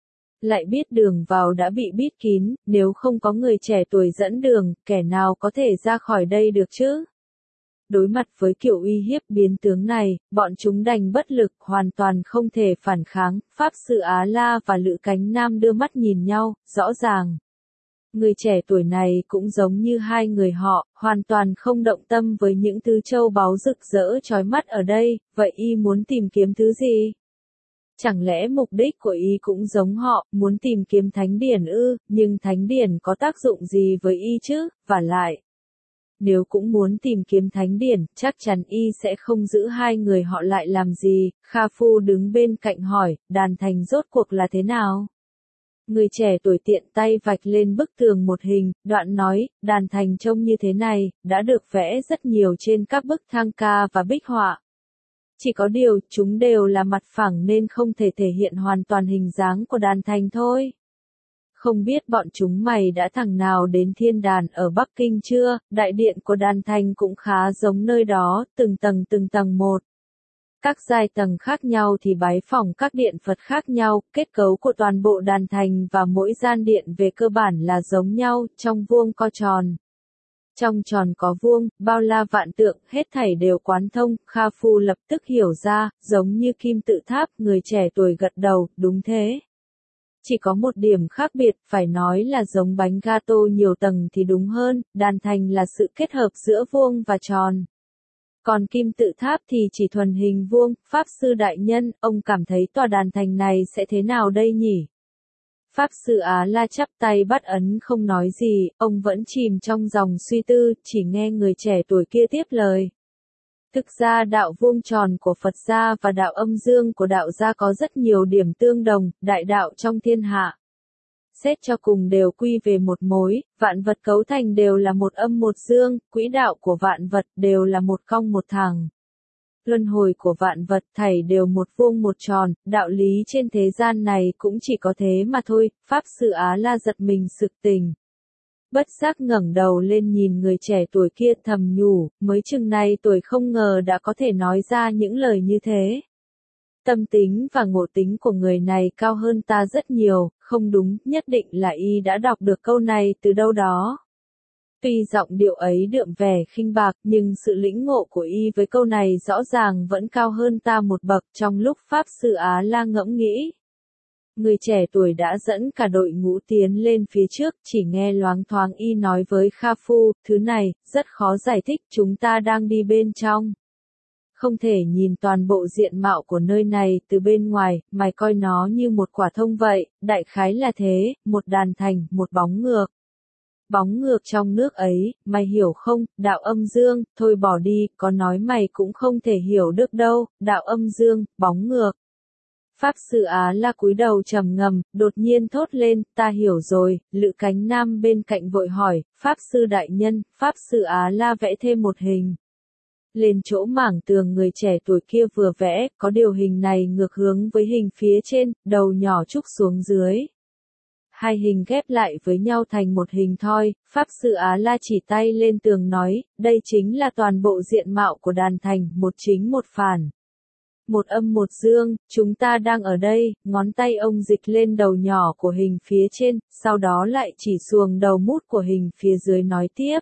Lại biết đường vào đã bị bít kín, nếu không có người trẻ tuổi dẫn đường, kẻ nào có thể ra khỏi đây được chứ? Đối mặt với kiểu uy hiếp biến tướng này, bọn chúng đành bất lực, hoàn toàn không thể phản kháng, Pháp sư Á La và Lữ Cánh Nam đưa mắt nhìn nhau, rõ ràng. Người trẻ tuổi này cũng giống như hai người họ, hoàn toàn không động tâm với những thứ châu báu rực rỡ chói mắt ở đây, vậy y muốn tìm kiếm thứ gì? Chẳng lẽ mục đích của y cũng giống họ, muốn tìm kiếm thánh điển ư, nhưng thánh điển có tác dụng gì với y chứ, vả lại. Nếu cũng muốn tìm kiếm thánh điển, chắc chắn y sẽ không giữ hai người họ lại làm gì, Kha Phu đứng bên cạnh hỏi, đàn thành rốt cuộc là thế nào? Người trẻ tuổi tiện tay vạch lên bức tường một hình, đoạn nói, đàn thành trông như thế này, đã được vẽ rất nhiều trên các bức thang ca và bích họa. Chỉ có điều, chúng đều là mặt phẳng nên không thể thể hiện hoàn toàn hình dáng của đàn thành thôi. Không biết bọn chúng mày đã thằng nào đến thiên đàn ở Bắc Kinh chưa, đại điện của đàn thành cũng khá giống nơi đó, từng tầng một. Các giai tầng khác nhau thì bái phỏng các điện Phật khác nhau, kết cấu của toàn bộ đàn thành và mỗi gian điện về cơ bản là giống nhau, trong vuông co tròn. Trong tròn có vuông, bao la vạn tượng, hết thảy đều quán thông, Kha Phu lập tức hiểu ra, giống như kim tự tháp, người trẻ tuổi gật đầu, đúng thế. Chỉ có một điểm khác biệt, phải nói là giống bánh gato nhiều tầng thì đúng hơn, đàn thành là sự kết hợp giữa vuông và tròn. Còn kim tự tháp thì chỉ thuần hình vuông, Pháp Sư đại nhân, ông cảm thấy tòa đàn thành này sẽ thế nào đây nhỉ? Pháp Sư Á La chắp tay bắt ấn không nói gì, ông vẫn chìm trong dòng suy tư, chỉ nghe người trẻ tuổi kia tiếp lời. Thực ra đạo vuông tròn của Phật gia và đạo âm dương của đạo gia có rất nhiều điểm tương đồng, đại đạo trong thiên hạ. Xét cho cùng đều quy về một mối, vạn vật cấu thành đều là một âm một dương, quỹ đạo của vạn vật đều là một cong một thẳng. Luân hồi của vạn vật thảy đều một vuông một tròn, đạo lý trên thế gian này cũng chỉ có thế mà thôi, Pháp Sư Á La giật mình sực tỉnh. Bất giác ngẩng đầu lên nhìn người trẻ tuổi kia thầm nhủ, mới chừng này tuổi không ngờ đã có thể nói ra những lời như thế. Tâm tính và ngộ tính của người này cao hơn ta rất nhiều, không đúng, nhất định là y đã đọc được câu này từ đâu đó. Tuy giọng điệu ấy đượm vẻ khinh bạc, nhưng sự lĩnh ngộ của y với câu này rõ ràng vẫn cao hơn ta một bậc. Trong lúc Pháp Sư Á La ngẫm nghĩ, người trẻ tuổi đã dẫn cả đội ngũ tiến lên phía trước, chỉ nghe loáng thoáng y nói với Kha Phu, thứ này, rất khó giải thích, chúng ta đang đi bên trong. Không thể nhìn toàn bộ diện mạo của nơi này từ bên ngoài, mày coi nó như một quả thông vậy, đại khái là thế, một đàn thành, một bóng ngược. Bóng ngược trong nước ấy, mày hiểu không, đạo âm dương, thôi bỏ đi, có nói mày cũng không thể hiểu được đâu, đạo âm dương, bóng ngược. Pháp Sư Á La cúi đầu trầm ngâm, đột nhiên thốt lên, ta hiểu rồi, Lữ Cánh Nam bên cạnh vội hỏi, Pháp Sư đại nhân, Pháp Sư Á La vẽ thêm một hình. Lên chỗ mảng tường người trẻ tuổi kia vừa vẽ, có điều hình này ngược hướng với hình phía trên, đầu nhỏ trúc xuống dưới. Hai hình ghép lại với nhau thành một hình thoi, Pháp Sư Á La chỉ tay lên tường nói, đây chính là toàn bộ diện mạo của đàn thành, một chính một phản. Một âm một dương, chúng ta đang ở đây, ngón tay ông dịch lên đầu nhỏ của hình phía trên, sau đó lại chỉ xuồng đầu mút của hình phía dưới nói tiếp.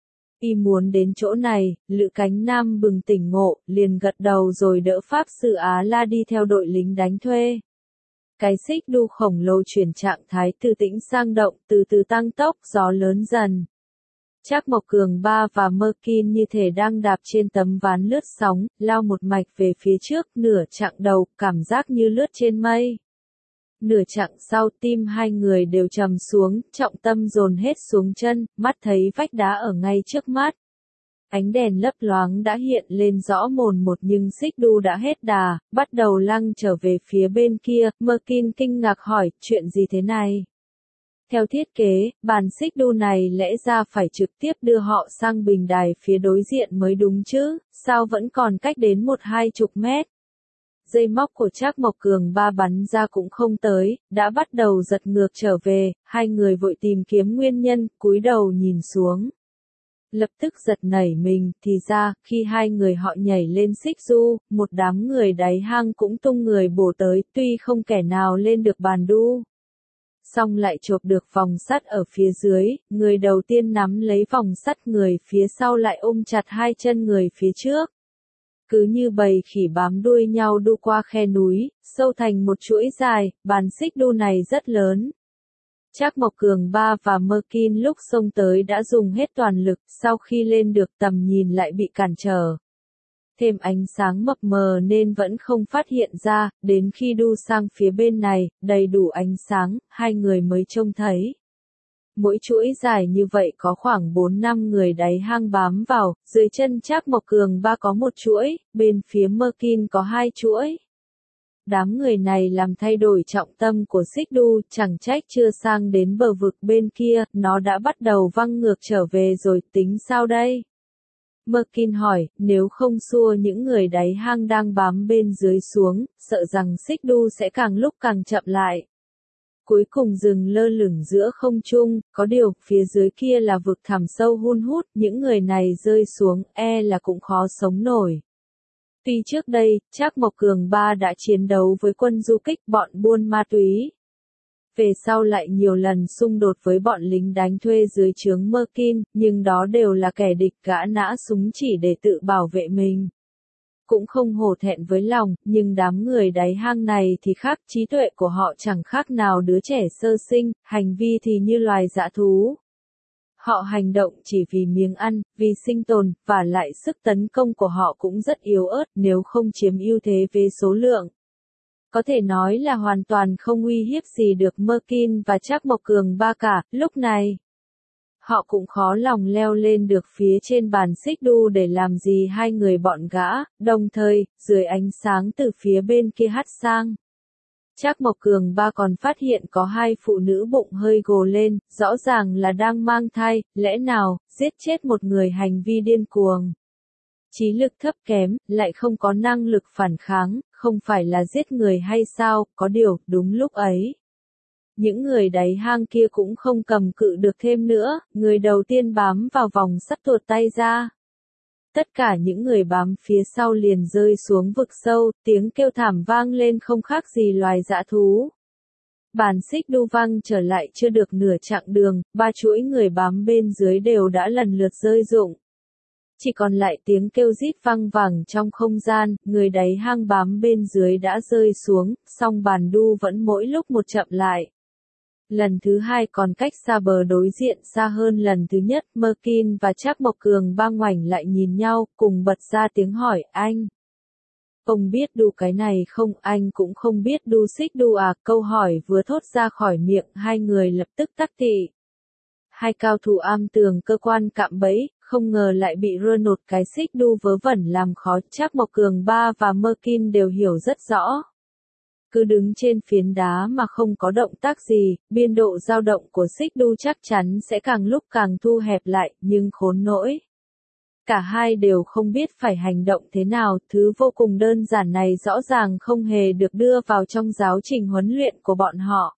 Y muốn đến chỗ này, Lữ Cánh Nam bừng tỉnh ngộ, liền gật đầu rồi đỡ Pháp Sư Á La đi theo đội lính đánh thuê. Cái xích đu khổng lồ chuyển trạng thái từ tĩnh sang động, từ từ tăng tốc, gió lớn dần. Trác Mộc Cường Ba và Merkin như thể đang đạp trên tấm ván lướt sóng, lao một mạch về phía trước, nửa chặng đầu, cảm giác như lướt trên mây. Nửa chặng sau tim hai người đều trầm xuống, trọng tâm dồn hết xuống chân, mắt thấy vách đá ở ngay trước mắt. Ánh đèn lấp loáng đã hiện lên rõ mồn một nhưng xích đu đã hết đà, bắt đầu lăng trở về phía bên kia, Merkin kinh ngạc hỏi, chuyện gì thế này? Theo thiết kế, bàn xích đu này lẽ ra phải trực tiếp đưa họ sang bình đài phía đối diện mới đúng chứ, sao vẫn còn cách đến 1-20 mét? Dây móc của Trác Mộc Cường Ba bắn ra cũng không tới, đã bắt đầu giật ngược trở về, hai người vội tìm kiếm nguyên nhân, cúi đầu nhìn xuống. Lập tức giật nảy mình, thì ra, khi hai người họ nhảy lên xích du, một đám người đáy hang cũng tung người bổ tới, tuy không kẻ nào lên được bàn đu. Xong lại chộp được vòng sắt ở phía dưới, người đầu tiên nắm lấy vòng sắt, người phía sau lại ôm chặt hai chân người phía trước. Cứ như bầy khỉ bám đuôi nhau đu qua khe núi, sâu thành một chuỗi dài, bàn xích đu này rất lớn. Trác Mộc Cường Ba và Merkin lúc xông tới đã dùng hết toàn lực, sau khi lên được tầm nhìn lại bị cản trở. Thêm ánh sáng mập mờ nên vẫn không phát hiện ra, đến khi đu sang phía bên này, đầy đủ ánh sáng, hai người mới trông thấy. Mỗi chuỗi dài như vậy có khoảng 4-5 người đáy hang bám vào, dưới chân Trác Mộc Cường Ba có một chuỗi, bên phía Merkin có hai chuỗi. Đám người này làm thay đổi trọng tâm của xích đu, chẳng trách chưa sang đến bờ vực bên kia, nó đã bắt đầu văng ngược trở về rồi, tính sao đây? Merkin hỏi, nếu không xua những người đáy hang đang bám bên dưới xuống, sợ rằng xích đu sẽ càng lúc càng chậm lại. Cuối cùng dừng lơ lửng giữa không trung, có điều, phía dưới kia là vực thẳm sâu hun hút, những người này rơi xuống, là cũng khó sống nổi. Tuy trước đây, Trác Mộc Cường Ba đã chiến đấu với quân du kích bọn buôn ma túy. Về sau lại nhiều lần xung đột với bọn lính đánh thuê dưới trướng Merkin, nhưng đó đều là kẻ địch gã nã súng chỉ để tự bảo vệ mình. Cũng không hổ thẹn với lòng, nhưng đám người đáy hang này thì khác, trí tuệ của họ chẳng khác nào đứa trẻ sơ sinh, hành vi thì như loài dã thú. Họ hành động chỉ vì miếng ăn, vì sinh tồn, và lại sức tấn công của họ cũng rất yếu ớt nếu không chiếm ưu thế về số lượng. Có thể nói là hoàn toàn không uy hiếp gì được Merkin và Trác Mộc Cường Ba cả, lúc này. Họ cũng khó lòng leo lên được phía trên bàn xích đu để làm gì hai người bọn gã, đồng thời, dưới ánh sáng từ phía bên kia hắt sang. Trác Mộc Cường Ba còn phát hiện có hai phụ nữ bụng hơi gồ lên, rõ ràng là đang mang thai, lẽ nào, giết chết một người hành vi điên cuồng. Trí lực thấp kém, lại không có năng lực phản kháng, không phải là giết người hay sao, có điều, đúng lúc ấy. Những người đáy hang kia cũng không cầm cự được thêm nữa, người đầu tiên bám vào vòng sắt tuột tay ra. Tất cả những người bám phía sau liền rơi xuống vực sâu, tiếng kêu thảm vang lên không khác gì loài dã thú. Bàn xích đu văng trở lại chưa được nửa chặng đường, ba chuỗi người bám bên dưới đều đã lần lượt rơi rụng. Chỉ còn lại tiếng kêu rít vang vẳng trong không gian, người đáy hang bám bên dưới đã rơi xuống, song bàn đu vẫn mỗi lúc một chậm lại. Lần thứ hai còn cách xa bờ đối diện xa hơn lần thứ nhất, Merkin và Trác Mộc Cường Ba ngoảnh lại nhìn nhau, cùng bật ra tiếng hỏi, anh. Ông biết đu cái này không, anh cũng không biết đu xích đu à, câu hỏi vừa thốt ra khỏi miệng, hai người lập tức tắc tị. Hai cao thủ am tường cơ quan cạm bẫy, không ngờ lại bị Ronald cái xích đu vớ vẩn làm khó, Trác Mộc Cường Ba và Merkin đều hiểu rất rõ. Cứ đứng trên phiến đá mà không có động tác gì, biên độ dao động của xích đu chắc chắn sẽ càng lúc càng thu hẹp lại, nhưng khốn nỗi. Cả hai đều không biết phải hành động thế nào, thứ vô cùng đơn giản này rõ ràng không hề được đưa vào trong giáo trình huấn luyện của bọn họ.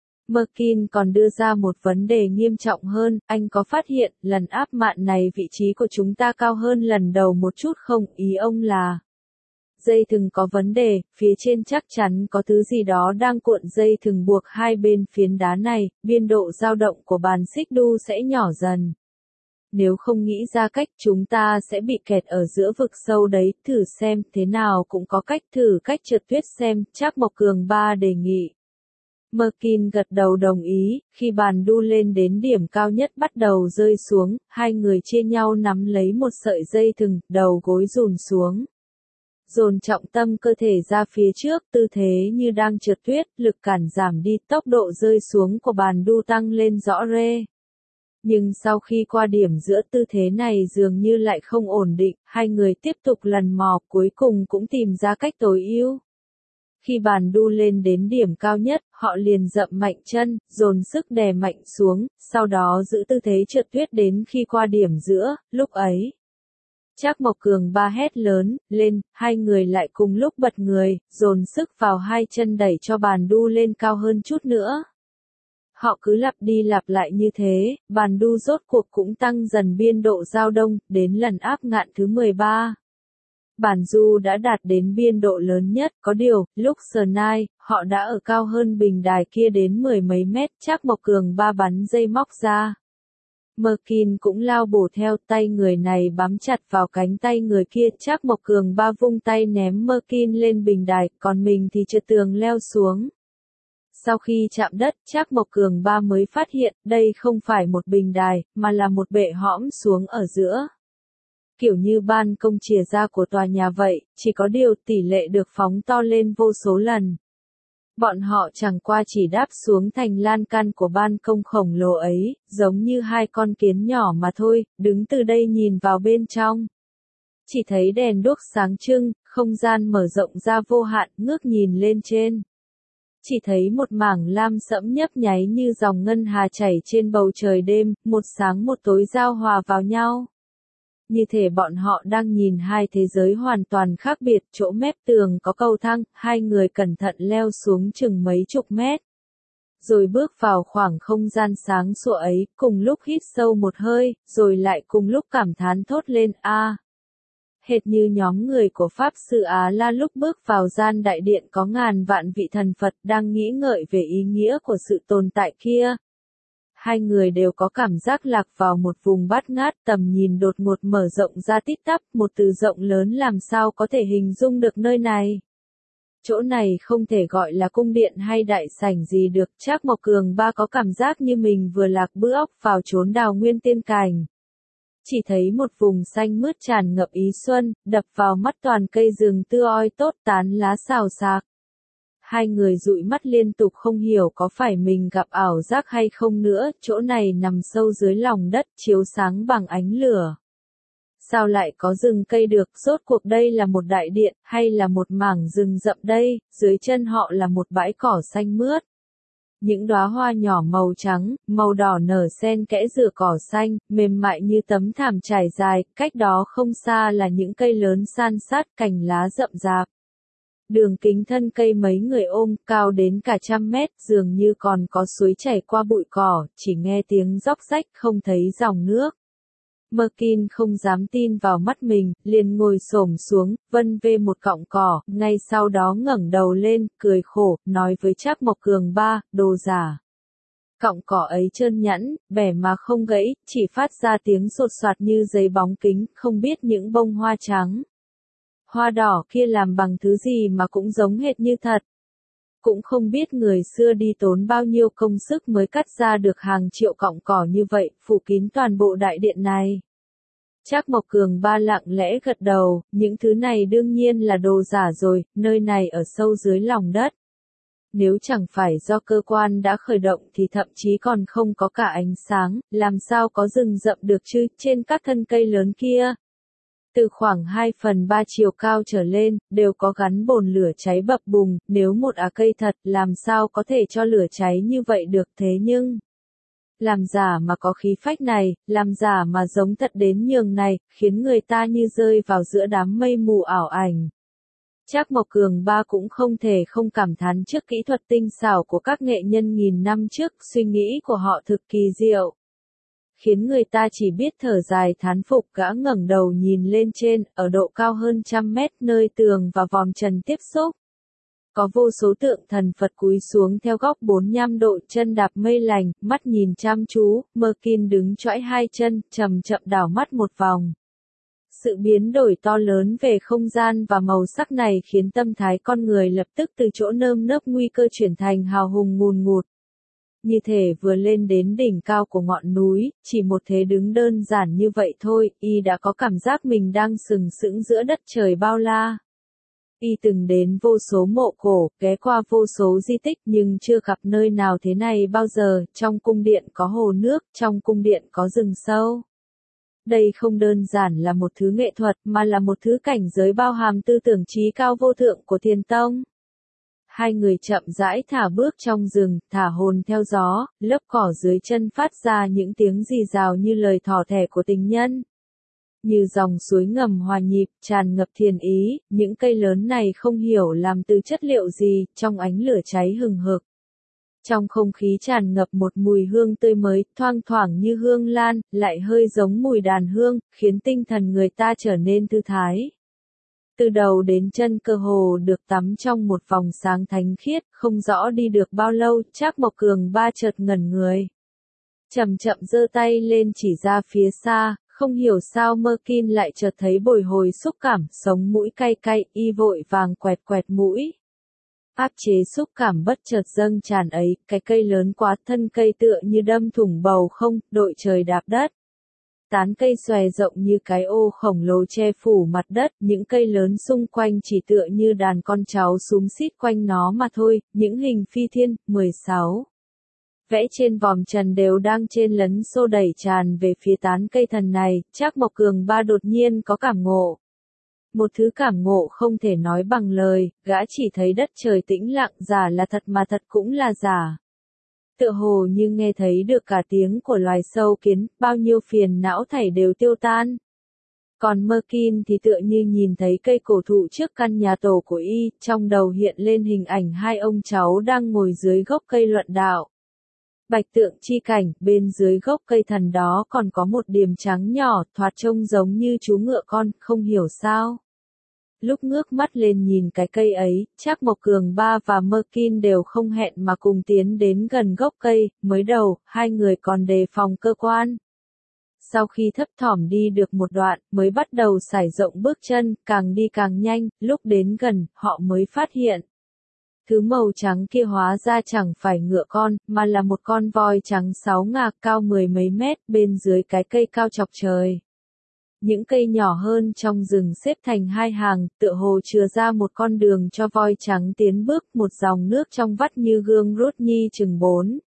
Merkin còn đưa ra một vấn đề nghiêm trọng hơn, anh có phát hiện, lần áp mạn này vị trí của chúng ta cao hơn lần đầu một chút không, ý ông là. Dây thừng có vấn đề, phía trên chắc chắn có thứ gì đó đang cuộn dây thừng buộc hai bên phiến đá này, biên độ dao động của bàn xích đu sẽ nhỏ dần. Nếu không nghĩ ra cách chúng ta sẽ bị kẹt ở giữa vực sâu đấy, thử xem, thế nào cũng có cách thử cách trượt tuyết xem, Trác Mộc Cường Ba đề nghị. Merkin gật đầu đồng ý, khi bàn đu lên đến điểm cao nhất bắt đầu rơi xuống, hai người chia nhau nắm lấy một sợi dây thừng, đầu gối dùn xuống. Dồn trọng tâm cơ thể ra phía trước, tư thế như đang trượt tuyết, lực cản giảm đi, tốc độ rơi xuống của bàn đu tăng lên rõ rê. Nhưng sau khi qua điểm giữa tư thế này dường như lại không ổn định, hai người tiếp tục lần mò, cuối cùng cũng tìm ra cách tối ưu. Khi bàn đu lên đến điểm cao nhất, họ liền dậm mạnh chân, dồn sức đè mạnh xuống, sau đó giữ tư thế trượt tuyết đến khi qua điểm giữa, lúc ấy. Trác Mộc Cường Ba hét lớn, lên, hai người lại cùng lúc bật người, dồn sức vào hai chân đẩy cho bàn đu lên cao hơn chút nữa. Họ cứ lặp đi lặp lại như thế, bàn đu rốt cuộc cũng tăng dần biên độ dao động, đến lần áp ngạn thứ 13. Bản du đã đạt đến biên độ lớn nhất, có điều, lúc sờ nai, họ đã ở cao hơn bình đài kia đến mười mấy mét, Trác Mộc Cường Ba bắn dây móc ra. Merkin cũng lao bổ theo, tay người này bám chặt vào cánh tay người kia, Trác Mộc Cường Ba vung tay ném Merkin lên bình đài, còn mình thì trượt tường leo xuống. Sau khi chạm đất, Trác Mộc Cường Ba mới phát hiện, đây không phải một bình đài, mà là một bệ hõm xuống ở giữa. Kiểu như ban công chìa ra của tòa nhà vậy, chỉ có điều tỷ lệ được phóng to lên vô số lần. Bọn họ chẳng qua chỉ đáp xuống thành lan can của ban công khổng lồ ấy, giống như hai con kiến nhỏ mà thôi, đứng từ đây nhìn vào bên trong. Chỉ thấy đèn đuốc sáng trưng, không gian mở rộng ra vô hạn, ngước nhìn lên trên. Chỉ thấy một mảng lam sẫm nhấp nháy như dòng ngân hà chảy trên bầu trời đêm, một sáng một tối giao hòa vào nhau. Như thể bọn họ đang nhìn hai thế giới hoàn toàn khác biệt, chỗ mép tường có cầu thang, hai người cẩn thận leo xuống chừng mấy chục mét. Rồi bước vào khoảng không gian sáng sủa ấy, cùng lúc hít sâu một hơi, rồi lại cùng lúc cảm thán thốt lên a. Hệt như nhóm người của Pháp Sư Á La lúc bước vào gian đại điện có ngàn vạn vị thần Phật đang nghĩ ngợi về ý nghĩa của sự tồn tại kia. Hai người đều có cảm giác lạc vào một vùng bát ngát, tầm nhìn đột ngột mở rộng ra tít tắp, một từ rộng lớn làm sao có thể hình dung được nơi này. Chỗ này không thể gọi là cung điện hay đại sảnh gì được, Trác Mộc Cường Ba có cảm giác như mình vừa lạc bữa óc vào chốn đào nguyên tiên cảnh. Chỉ thấy một vùng xanh mướt tràn ngập ý xuân, đập vào mắt toàn cây rừng tươi oi tốt tán lá xào xạc. Hai người dụi mắt liên tục không hiểu có phải mình gặp ảo giác hay không nữa, chỗ này nằm sâu dưới lòng đất chiếu sáng bằng ánh lửa. Sao lại có rừng cây được, rốt cuộc đây là một đại điện, hay là một mảng rừng rậm đây, dưới chân họ là một bãi cỏ xanh mướt. Những đóa hoa nhỏ màu trắng, màu đỏ nở xen kẽ giữa cỏ xanh, mềm mại như tấm thảm trải dài, cách đó không xa là những cây lớn san sát cành lá rậm rạp. Đường kính thân cây mấy người ôm, cao đến cả 100 mét, dường như còn có suối chảy qua bụi cỏ, chỉ nghe tiếng róc rách không thấy dòng nước. Merkin không dám tin vào mắt mình, liền ngồi xổm xuống, vân vê một cọng cỏ, ngay sau đó ngẩng đầu lên, cười khổ, nói với Trác Mộc Cường Ba, đồ giả. Cọng cỏ ấy trơn nhẵn, bẻ mà không gãy, chỉ phát ra tiếng sột soạt như giấy bóng kính, không biết những bông hoa trắng. Hoa đỏ kia làm bằng thứ gì mà cũng giống hệt như thật. Cũng không biết người xưa đi tốn bao nhiêu công sức mới cắt ra được hàng triệu cọng cỏ như vậy, phủ kín toàn bộ đại điện này. Trác Mộc Cường Ba lặng lẽ gật đầu, những thứ này đương nhiên là đồ giả rồi, nơi này ở sâu dưới lòng đất. Nếu chẳng phải do cơ quan đã khởi động thì thậm chí còn không có cả ánh sáng, làm sao có rừng rậm được chứ, trên các thân cây lớn kia. Từ khoảng 2/3 chiều cao trở lên, đều có gắn bồn lửa cháy bập bùng, nếu một cây thật, làm sao có thể cho lửa cháy như vậy được, thế nhưng... Làm giả mà có khí phách này, làm giả mà giống thật đến nhường này, khiến người ta như rơi vào giữa đám mây mù ảo ảnh. Trác Mộc Cường Ba cũng không thể không cảm thán trước kỹ thuật tinh xảo của các nghệ nhân nghìn năm trước, suy nghĩ của họ thực kỳ diệu. Khiến người ta chỉ biết thở dài thán phục, gã ngẩng đầu nhìn lên trên, ở độ cao hơn 100 mét nơi tường và vòm trần tiếp xúc. Có vô số tượng thần Phật cúi xuống theo góc 45 độ, chân đạp mây lành, mắt nhìn chăm chú, Merkin đứng chõi hai chân, chậm chậm đảo mắt một vòng. Sự biến đổi to lớn về không gian và màu sắc này khiến tâm thái con người lập tức từ chỗ nơm nớp nguy cơ chuyển thành hào hùng ngùn ngụt. Như thể vừa lên đến đỉnh cao của ngọn núi, chỉ một thế đứng đơn giản như vậy thôi, y đã có cảm giác mình đang sừng sững giữa đất trời bao la. Y từng đến vô số mộ cổ, ghé qua vô số di tích nhưng chưa gặp nơi nào thế này bao giờ, trong cung điện có hồ nước, trong cung điện có rừng sâu. Đây không đơn giản là một thứ nghệ thuật mà là một thứ cảnh giới bao hàm tư tưởng trí cao vô thượng của Thiền Tông. Hai người chậm rãi thả bước trong rừng, thả hồn theo gió, lớp cỏ dưới chân phát ra những tiếng rì rào như lời thỏ thẻ của tình nhân. Như dòng suối ngầm hòa nhịp, tràn ngập thiền ý, những cây lớn này không hiểu làm từ chất liệu gì, trong ánh lửa cháy hừng hực. Trong không khí tràn ngập một mùi hương tươi mới, thoang thoảng như hương lan, lại hơi giống mùi đàn hương, khiến tinh thần người ta trở nên thư thái. Từ đầu đến chân cơ hồ được tắm trong một vòng sáng thánh khiết, không rõ đi được bao lâu, Trác Mộc Cường Ba chợt ngẩn người. Chậm chậm giơ tay lên chỉ ra phía xa, không hiểu sao Merkin lại chợt thấy bồi hồi xúc cảm, sống mũi cay cay, y vội vàng quẹt quẹt mũi. Áp chế xúc cảm bất chợt dâng tràn ấy, cái cây lớn quá, thân cây tựa như đâm thủng bầu không, đội trời đạp đất. Tán cây xòe rộng như cái ô khổng lồ che phủ mặt đất, những cây lớn xung quanh chỉ tựa như đàn con cháu xúm xít quanh nó mà thôi, những hình phi thiên, 16. Vẽ trên vòm trần đều đang chen lấn xô đẩy tràn về phía tán cây thần này, Trác Mộc Cường Ba đột nhiên có cảm ngộ. Một thứ cảm ngộ không thể nói bằng lời, gã chỉ thấy đất trời tĩnh lặng, giả là thật mà thật cũng là giả. Tựa hồ như nghe thấy được cả tiếng của loài sâu kiến, bao nhiêu phiền não thảy đều tiêu tan. Còn Merkin thì tựa như nhìn thấy cây cổ thụ trước căn nhà tổ của y, trong đầu hiện lên hình ảnh hai ông cháu đang ngồi dưới gốc cây luận đạo. Bạch tượng chi cảnh, bên dưới gốc cây thần đó còn có một điểm trắng nhỏ, thoạt trông giống như chú ngựa con, không hiểu sao. Lúc ngước mắt lên nhìn cái cây ấy, Trác Mộc Cường Ba và Merkin đều không hẹn mà cùng tiến đến gần gốc cây, mới đầu, hai người còn đề phòng cơ quan. Sau khi thấp thỏm đi được một đoạn, mới bắt đầu sải rộng bước chân, càng đi càng nhanh, lúc đến gần, họ mới phát hiện. Thứ màu trắng kia hóa ra chẳng phải ngựa con, mà là một con voi trắng sáu ngạc cao mười mấy mét, bên dưới cái cây cao chọc trời. Những cây nhỏ hơn trong rừng xếp thành hai hàng, tựa hồ chừa ra một con đường cho voi trắng tiến bước, một dòng nước trong vắt như gương rút nhi chừng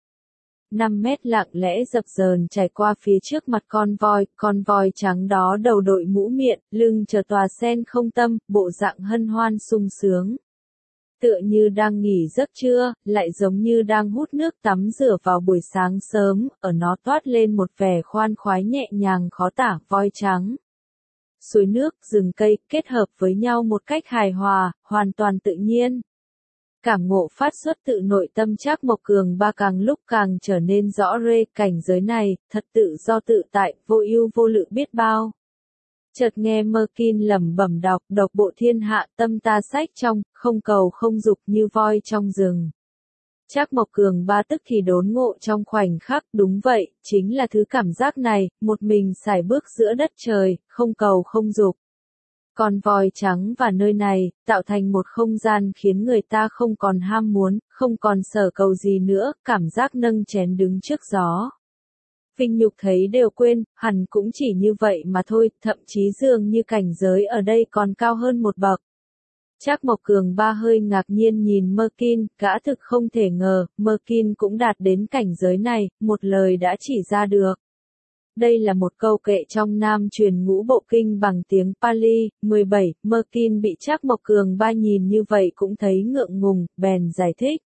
4-5 mét lặng lẽ dập dờn chảy qua phía trước mặt con voi trắng đó đầu đội mũ miệng, lưng chờ tòa sen không tâm, bộ dạng hân hoan sung sướng. Tựa như đang nghỉ giấc trưa, lại giống như đang hút nước tắm rửa vào buổi sáng sớm, ở nó toát lên một vẻ khoan khoái nhẹ nhàng khó tả, voi trắng. Suối nước, rừng cây, kết hợp với nhau một cách hài hòa, hoàn toàn tự nhiên. Cảm ngộ phát xuất tự nội tâm Trác Mộc Cường Ba càng lúc càng trở nên rõ rệt, cảnh giới này, thật tự do tự tại, vô ưu vô lự biết bao. Chợt nghe Merkin lẩm bẩm độc bộ thiên hạ tâm ta sách trong, không cầu không dục như voi trong rừng. Trác Mộc Cường Ba tức thì đốn ngộ trong khoảnh khắc, đúng vậy, chính là thứ cảm giác này, một mình sải bước giữa đất trời, không cầu không dục. Con voi trắng và nơi này, tạo thành một không gian khiến người ta không còn ham muốn, không còn sở cầu gì nữa, cảm giác nâng chén đứng trước gió. Vinh nhục thấy đều quên, hẳn cũng chỉ như vậy mà thôi, thậm chí dường như cảnh giới ở đây còn cao hơn một bậc. Trác Mộc Cường Ba hơi ngạc nhiên nhìn Merkin, gã thực không thể ngờ, Merkin cũng đạt đến cảnh giới này, một lời đã chỉ ra được. Đây là một câu kệ trong Nam truyền ngũ bộ kinh bằng tiếng Pali. 17, Merkin bị Trác Mộc Cường Ba nhìn như vậy cũng thấy ngượng ngùng, bèn giải thích.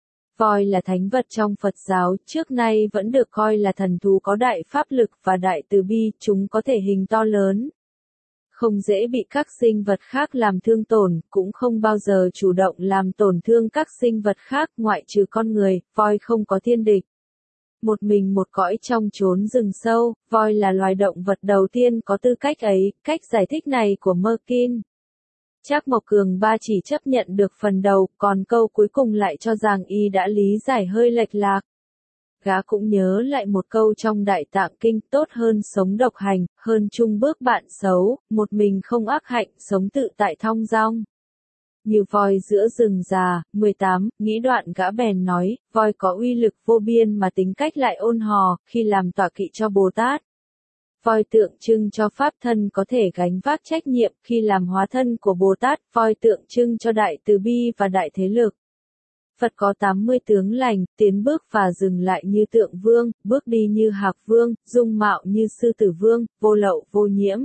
Voi là thánh vật trong Phật giáo, trước nay vẫn được coi là thần thú có đại pháp lực và đại từ bi, chúng có thể hình to lớn. Không dễ bị các sinh vật khác làm thương tổn, cũng không bao giờ chủ động làm tổn thương các sinh vật khác ngoại trừ con người, voi không có thiên địch. Một mình một cõi trong chốn rừng sâu, voi là loài động vật đầu tiên có tư cách ấy, cách giải thích này của Merkin. Trác Mộc Cường Ba chỉ chấp nhận được phần đầu, còn câu cuối cùng lại cho rằng y đã lý giải hơi lệch lạc. Gã cũng nhớ lại một câu trong Đại Tạng Kinh, tốt hơn sống độc hành, hơn chung bước bạn xấu, một mình không ác hạnh, sống tự tại thong dong. Như voi giữa rừng già. 18, nghĩ đoạn gã bèn nói, voi có uy lực vô biên mà tính cách lại ôn hò, khi làm tọa kỵ cho Bồ Tát. Voi tượng trưng cho pháp thân có thể gánh vác trách nhiệm, khi làm hóa thân của Bồ Tát, voi tượng trưng cho đại từ bi và đại thế lực. Phật có 80 tướng lành, tiến bước và dừng lại như tượng vương, bước đi như hạc vương, dung mạo như sư tử vương, vô lậu vô nhiễm.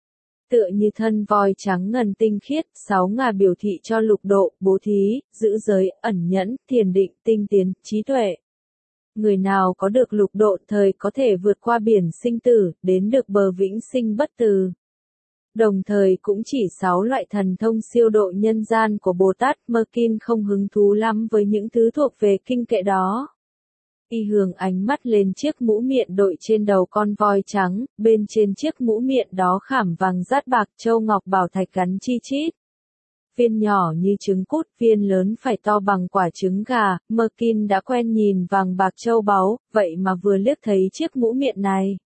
Tựa như thân voi trắng ngần tinh khiết, 6 ngà biểu thị cho lục độ, bố thí, giữ giới, ẩn nhẫn, thiền định, tinh tiến, trí tuệ. Người nào có được lục độ thời có thể vượt qua biển sinh tử, đến được bờ vĩnh sinh bất từ. Đồng thời cũng chỉ 6 loại thần thông siêu độ nhân gian của Bồ Tát. Merkin không hứng thú lắm với những thứ thuộc về kinh kệ đó. Y hướng ánh mắt lên chiếc mũ miện đội trên đầu con voi trắng, bên trên chiếc mũ miện đó khảm vàng dát bạc châu ngọc bảo thạch gắn chi chít. Viên nhỏ như trứng cút, viên lớn phải to bằng quả trứng gà. Merkin đã quen nhìn vàng bạc châu báu, vậy mà vừa liếc thấy chiếc mũ miện này,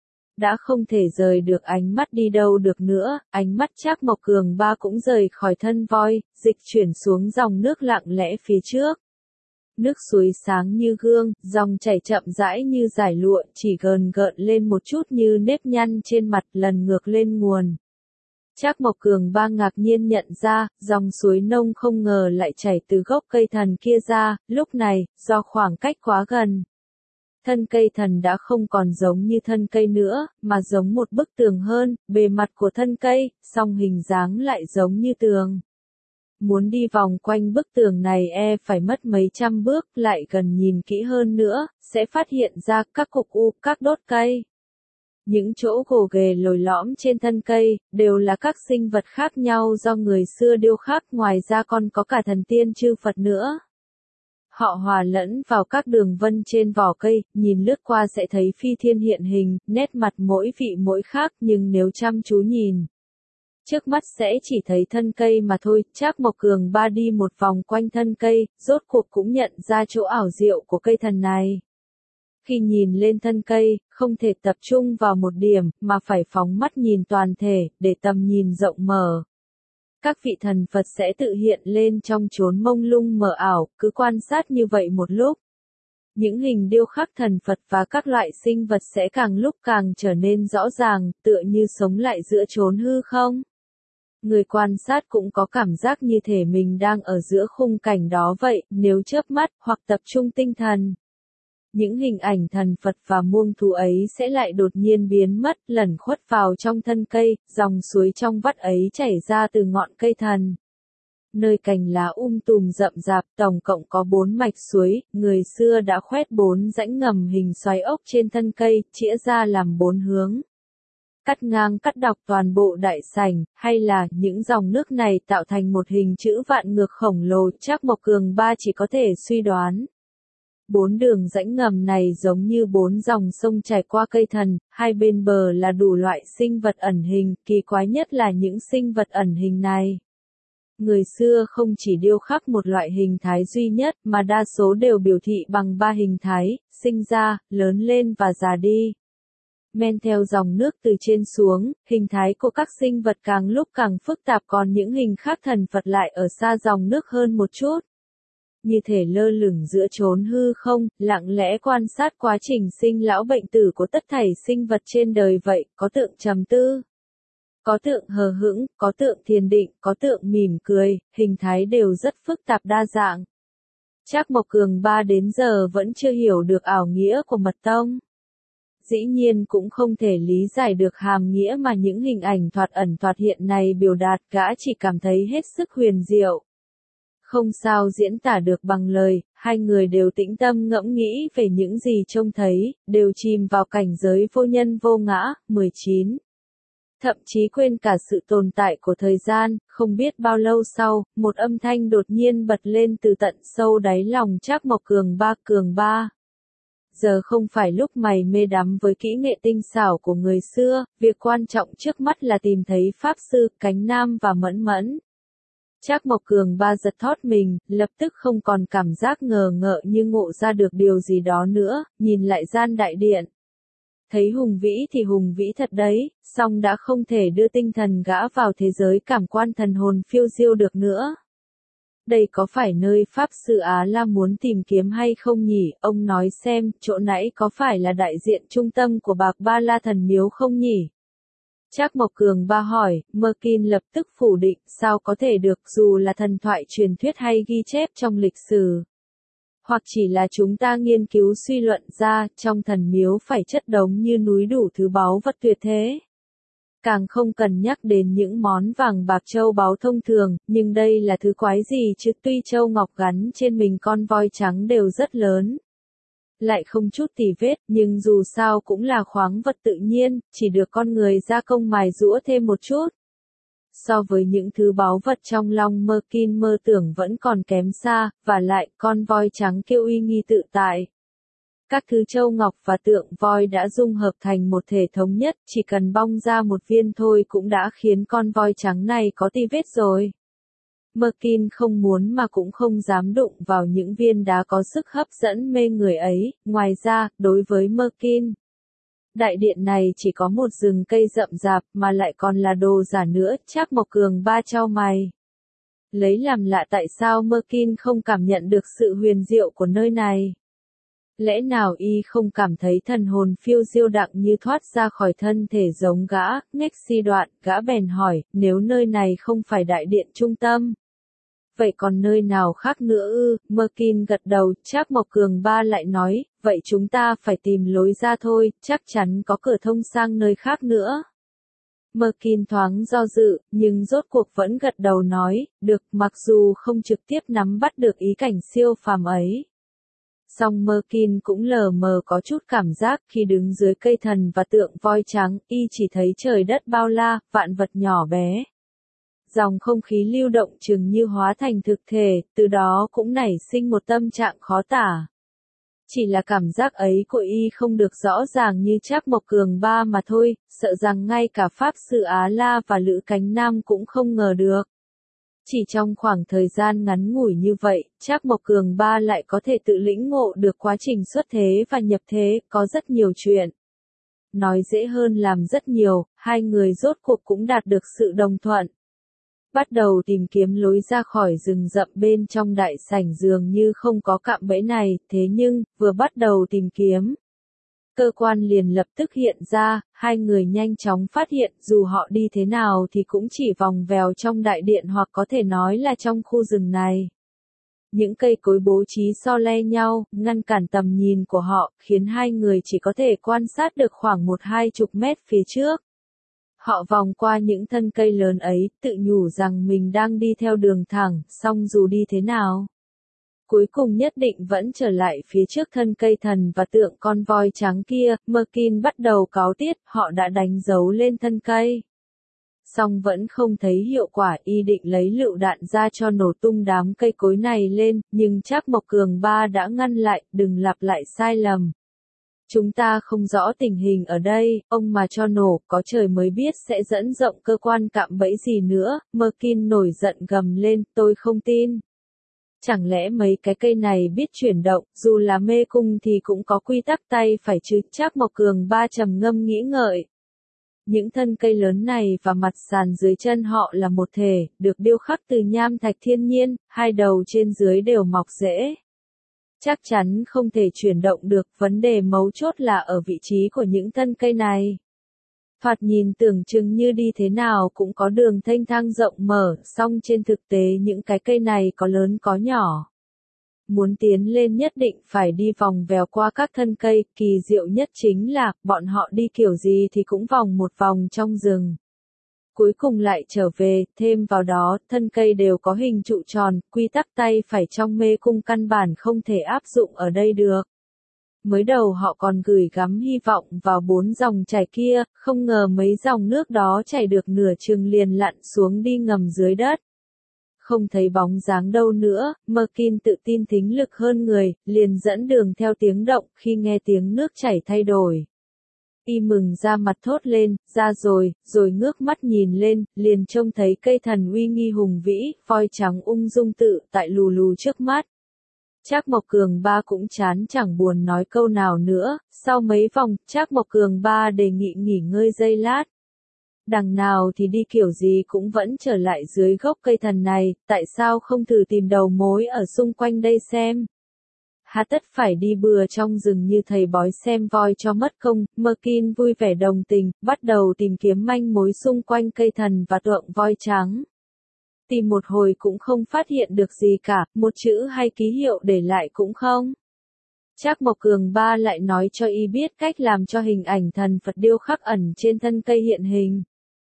đã không thể rời được ánh mắt đi đâu được nữa, ánh mắt Trác Mộc Cường Ba cũng rời khỏi thân voi, dịch chuyển xuống dòng nước lặng lẽ phía trước. Nước suối sáng như gương, dòng chảy chậm rãi như dải lụa, chỉ gợn lên một chút như nếp nhăn trên mặt, lần ngược lên nguồn. Trác Mộc Cường Ba ngạc nhiên nhận ra, dòng suối nông không ngờ lại chảy từ gốc cây thần kia ra, lúc này, do khoảng cách quá gần. Thân cây thần đã không còn giống như thân cây nữa, mà giống một bức tường hơn, bề mặt của thân cây, song hình dáng lại giống như tường. Muốn đi vòng quanh bức tường này phải mất mấy trăm bước, lại gần nhìn kỹ hơn nữa, sẽ phát hiện ra các cục u, các đốt cây. Những chỗ gồ ghề lồi lõm trên thân cây, đều là các sinh vật khác nhau do người xưa điêu khắc, ngoài ra còn có cả thần tiên chư Phật nữa. Họ hòa lẫn vào các đường vân trên vỏ cây, nhìn lướt qua sẽ thấy phi thiên hiện hình, nét mặt mỗi vị mỗi khác, nhưng nếu chăm chú nhìn, trước mắt sẽ chỉ thấy thân cây mà thôi. Trác Mộc Cường Ba đi một vòng quanh thân cây, rốt cuộc cũng nhận ra chỗ ảo diệu của cây thần này. Khi nhìn lên thân cây, không thể tập trung vào một điểm, mà phải phóng mắt nhìn toàn thể, để tầm nhìn rộng mở. Các vị thần Phật sẽ tự hiện lên trong chốn mông lung mờ ảo, cứ quan sát như vậy một lúc. Những hình điêu khắc thần Phật và các loại sinh vật sẽ càng lúc càng trở nên rõ ràng, tựa như sống lại giữa chốn hư không. Người quan sát cũng có cảm giác như thể mình đang ở giữa khung cảnh đó vậy, nếu chớp mắt, hoặc tập trung tinh thần. Những hình ảnh thần Phật và muông thú ấy sẽ lại đột nhiên biến mất, lẩn khuất vào trong thân cây, dòng suối trong vắt ấy chảy ra từ ngọn cây thần. Nơi cành lá tùm rậm rạp, tổng cộng có 4 mạch suối, người xưa đã khoét 4 rãnh ngầm hình xoáy ốc trên thân cây, chĩa ra làm 4 hướng. Cắt ngang cắt dọc toàn bộ đại sảnh, hay là những dòng nước này tạo thành một hình chữ vạn ngược khổng lồ, Trác Mộc Cường Ba chỉ có thể suy đoán. 4 đường rãnh ngầm này giống như 4 dòng sông chảy qua cây thần, hai bên bờ là đủ loại sinh vật ẩn hình, kỳ quái nhất là những sinh vật ẩn hình này. Người xưa không chỉ điêu khắc một loại hình thái duy nhất, mà đa số đều biểu thị bằng 3 hình thái, sinh ra, lớn lên và già đi. Men theo dòng nước từ trên xuống, hình thái của các sinh vật càng lúc càng phức tạp, còn những hình khác thần Phật lại ở xa dòng nước hơn một chút. Như thể lơ lửng giữa chốn hư không, lặng lẽ quan sát quá trình sinh lão bệnh tử của tất thảy sinh vật trên đời vậy, có tượng trầm tư, có tượng hờ hững, có tượng thiền định, có tượng mỉm cười, hình thái đều rất phức tạp đa dạng. Trác Mộc Cường Ba đến giờ vẫn chưa hiểu được ảo nghĩa của mật tông. Dĩ nhiên cũng không thể lý giải được hàm nghĩa mà những hình ảnh thoạt ẩn thoạt hiện này biểu đạt, gã chỉ cảm thấy hết sức huyền diệu. Không sao diễn tả được bằng lời, hai người đều tĩnh tâm ngẫm nghĩ về những gì trông thấy, đều chìm vào cảnh giới vô nhân vô ngã. 19. Thậm chí quên cả sự tồn tại của thời gian, không biết bao lâu sau, một âm thanh đột nhiên bật lên từ tận sâu đáy lòng Trác Mộc Cường Ba. Giờ không phải lúc mày mê đắm với kỹ nghệ tinh xảo của người xưa, việc quan trọng trước mắt là tìm thấy Pháp Sư, Cánh Nam và Mẫn Mẫn. Trác Mộc Cường Ba giật thót mình, lập tức không còn cảm giác ngờ ngợ như ngộ ra được điều gì đó nữa, nhìn lại gian đại điện. Thấy hùng vĩ thì hùng vĩ thật đấy, song đã không thể đưa tinh thần gã vào thế giới cảm quan thần hồn phiêu diêu được nữa. Đây có phải nơi Pháp Sư Á La muốn tìm kiếm hay không nhỉ? Ông nói xem, chỗ nãy có phải là đại diện trung tâm của Bạc Ba La Thần Miếu không nhỉ? Trác Mộc Cường Ba hỏi, Merkin lập tức phủ định, sao có thể được, dù là thần thoại truyền thuyết hay ghi chép trong lịch sử. Hoặc chỉ là chúng ta nghiên cứu suy luận ra, trong thần miếu phải chất đống như núi đủ thứ báu vật tuyệt thế. Càng không cần nhắc đến những món vàng bạc châu báu thông thường, nhưng đây là thứ quái gì chứ, tuy châu ngọc gắn trên mình con voi trắng đều rất lớn. Lại không chút tì vết, nhưng dù sao cũng là khoáng vật tự nhiên, chỉ được con người gia công mài giũa thêm một chút. So với những thứ báu vật trong lòng Merkin mơ tưởng vẫn còn kém xa, và lại, con voi trắng kêu uy nghi tự tại. Các thứ châu ngọc và tượng voi đã dung hợp thành một thể thống nhất, chỉ cần bong ra một viên thôi cũng đã khiến con voi trắng này có tì vết rồi. Merkin không muốn mà cũng không dám đụng vào những viên đá có sức hấp dẫn mê người ấy. Ngoài ra, đối với Merkin, đại điện này chỉ có một rừng cây rậm rạp mà lại còn là đồ giả nữa. Trác Mộc Cường Ba chau mày, lấy làm lạ tại sao Merkin không cảm nhận được sự huyền diệu của nơi này. Lẽ nào y không cảm thấy thần hồn phiêu diêu đặng như thoát ra khỏi thân thể giống gã? Ngách si đoạn, gã bèn hỏi, nếu nơi này không phải đại điện trung tâm, vậy còn nơi nào khác nữa ư? Merkin gật đầu. Trác Mộc Cường Ba lại nói, vậy chúng ta phải tìm lối ra thôi, chắc chắn có cửa thông sang nơi khác nữa. Merkin thoáng do dự, nhưng rốt cuộc vẫn gật đầu nói, được, mặc dù không trực tiếp nắm bắt được ý cảnh siêu phàm ấy. Song Merkin cũng lờ mờ có chút cảm giác khi đứng dưới cây thần và tượng voi trắng, y chỉ thấy trời đất bao la, vạn vật nhỏ bé. Dòng không khí lưu động chừng như hóa thành thực thể, từ đó cũng nảy sinh một tâm trạng khó tả. Chỉ là cảm giác ấy của y không được rõ ràng như Trác Mộc Cường Ba mà thôi, sợ rằng ngay cả Pháp Sư Á La và Lữ Cánh Nam cũng không ngờ được. Chỉ trong khoảng thời gian ngắn ngủi như vậy, Trác Mộc Cường Ba lại có thể tự lĩnh ngộ được quá trình xuất thế và nhập thế, có rất nhiều chuyện. Nói dễ hơn làm rất nhiều, hai người rốt cuộc cũng đạt được sự đồng thuận. Bắt đầu tìm kiếm lối ra khỏi rừng rậm bên trong đại sảnh dường như không có cạm bẫy này, thế nhưng, vừa bắt đầu tìm kiếm. Cơ quan liền lập tức hiện ra, hai người nhanh chóng phát hiện dù họ đi thế nào thì cũng chỉ vòng vèo trong đại điện hoặc có thể nói là trong khu rừng này. Những cây cối bố trí so le nhau, ngăn cản tầm nhìn của họ, khiến hai người chỉ có thể quan sát được khoảng 1-20 mét phía trước. Họ vòng qua những thân cây lớn ấy, tự nhủ rằng mình đang đi theo đường thẳng, song dù đi thế nào. Cuối cùng nhất định vẫn trở lại phía trước thân cây thần và tượng con voi trắng kia, Merkin bắt đầu cáu tiết, họ đã đánh dấu lên thân cây. Song vẫn không thấy hiệu quả, y định lấy lựu đạn ra cho nổ tung đám cây cối này lên, nhưng Trác Mộc Cường Ba đã ngăn lại, đừng lặp lại sai lầm. Chúng ta không rõ tình hình ở đây, ông mà cho nổ, có trời mới biết sẽ dẫn rộng cơ quan cạm bẫy gì nữa, Merkin nổi giận gầm lên, tôi không tin. Chẳng lẽ mấy cái cây này biết chuyển động, dù là mê cung thì cũng có quy tắc tay phải chứ, Trác Mộc Cường Ba trầm ngâm nghĩ ngợi. Những thân cây lớn này và mặt sàn dưới chân họ là một thể, được điêu khắc từ nham thạch thiên nhiên, hai đầu trên dưới đều mọc rễ. Chắc chắn không thể chuyển động được, vấn đề mấu chốt là ở vị trí của những thân cây này. Thoạt nhìn tưởng chừng như đi thế nào cũng có đường thênh thang rộng mở, song trên thực tế những cái cây này có lớn có nhỏ. Muốn tiến lên nhất định phải đi vòng vèo qua các thân cây, kỳ diệu nhất chính là, bọn họ đi kiểu gì thì cũng vòng một vòng trong rừng. Cuối cùng lại trở về, thêm vào đó, thân cây đều có hình trụ tròn, quy tắc tay phải trong mê cung căn bản không thể áp dụng ở đây được. Mới đầu họ còn gửi gắm hy vọng vào 4 dòng chảy kia, không ngờ mấy dòng nước đó chảy được nửa chừng liền lặn xuống đi ngầm dưới đất. Không thấy bóng dáng đâu nữa, Merkin tự tin thính lực hơn người, liền dẫn đường theo tiếng động, khi nghe tiếng nước chảy thay đổi. Y mừng ra mặt thốt lên, ra rồi ngước mắt nhìn lên, liền trông thấy cây thần uy nghi hùng vĩ, voi trắng ung dung tự tại lù lù trước mắt. Trác Mộc Cường Ba cũng chán chẳng buồn nói câu nào nữa, sau mấy vòng, Trác Mộc Cường Ba đề nghị nghỉ ngơi giây lát. Đằng nào thì đi kiểu gì cũng vẫn trở lại dưới gốc cây thần này, tại sao không thử tìm đầu mối ở xung quanh đây xem. Hà tất phải đi bừa trong rừng như thầy bói xem voi cho mất công, Merkin vui vẻ đồng tình, bắt đầu tìm kiếm manh mối xung quanh cây thần và tượng voi trắng. Tìm một hồi cũng không phát hiện được gì cả, một chữ hay ký hiệu để lại cũng không. Trác Mộc Cường Ba lại nói cho y biết cách làm cho hình ảnh thần Phật điêu khắc ẩn trên thân cây hiện hình.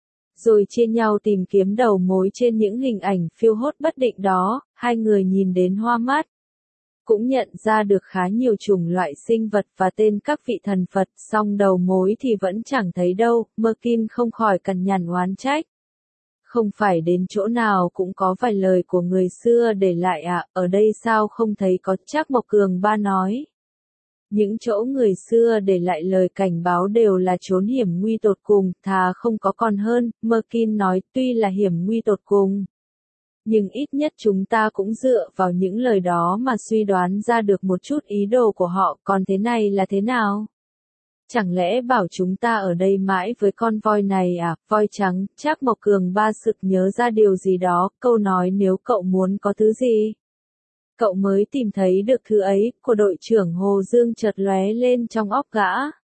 Rồi chia nhau tìm kiếm đầu mối trên những hình ảnh phiêu hốt bất định đó, hai người nhìn đến hoa mắt. Cũng nhận ra được khá nhiều chủng loại sinh vật và tên các vị thần Phật, song đầu mối thì vẫn chẳng thấy đâu, Merkin không khỏi cằn nhằn oán trách. Không phải đến chỗ nào cũng có vài lời của người xưa để lại à, ở đây sao không thấy có, Trác Mộc Cường Ba nói. Những chỗ người xưa để lại lời cảnh báo đều là chốn hiểm nguy tột cùng, thà không có còn hơn, Merkin nói, tuy là hiểm nguy tột cùng. Nhưng ít nhất chúng ta cũng dựa vào những lời đó mà suy đoán ra được một chút ý đồ của họ, còn thế này là thế nào? Chẳng lẽ bảo chúng ta ở đây mãi với con voi này à, voi trắng, Trác Mộc Cường Ba sực nhớ ra điều gì đó, câu nói nếu cậu muốn có thứ gì. Cậu mới tìm thấy được thứ ấy, của đội trưởng Hồ Dương chợt lóe lên trong óc gã.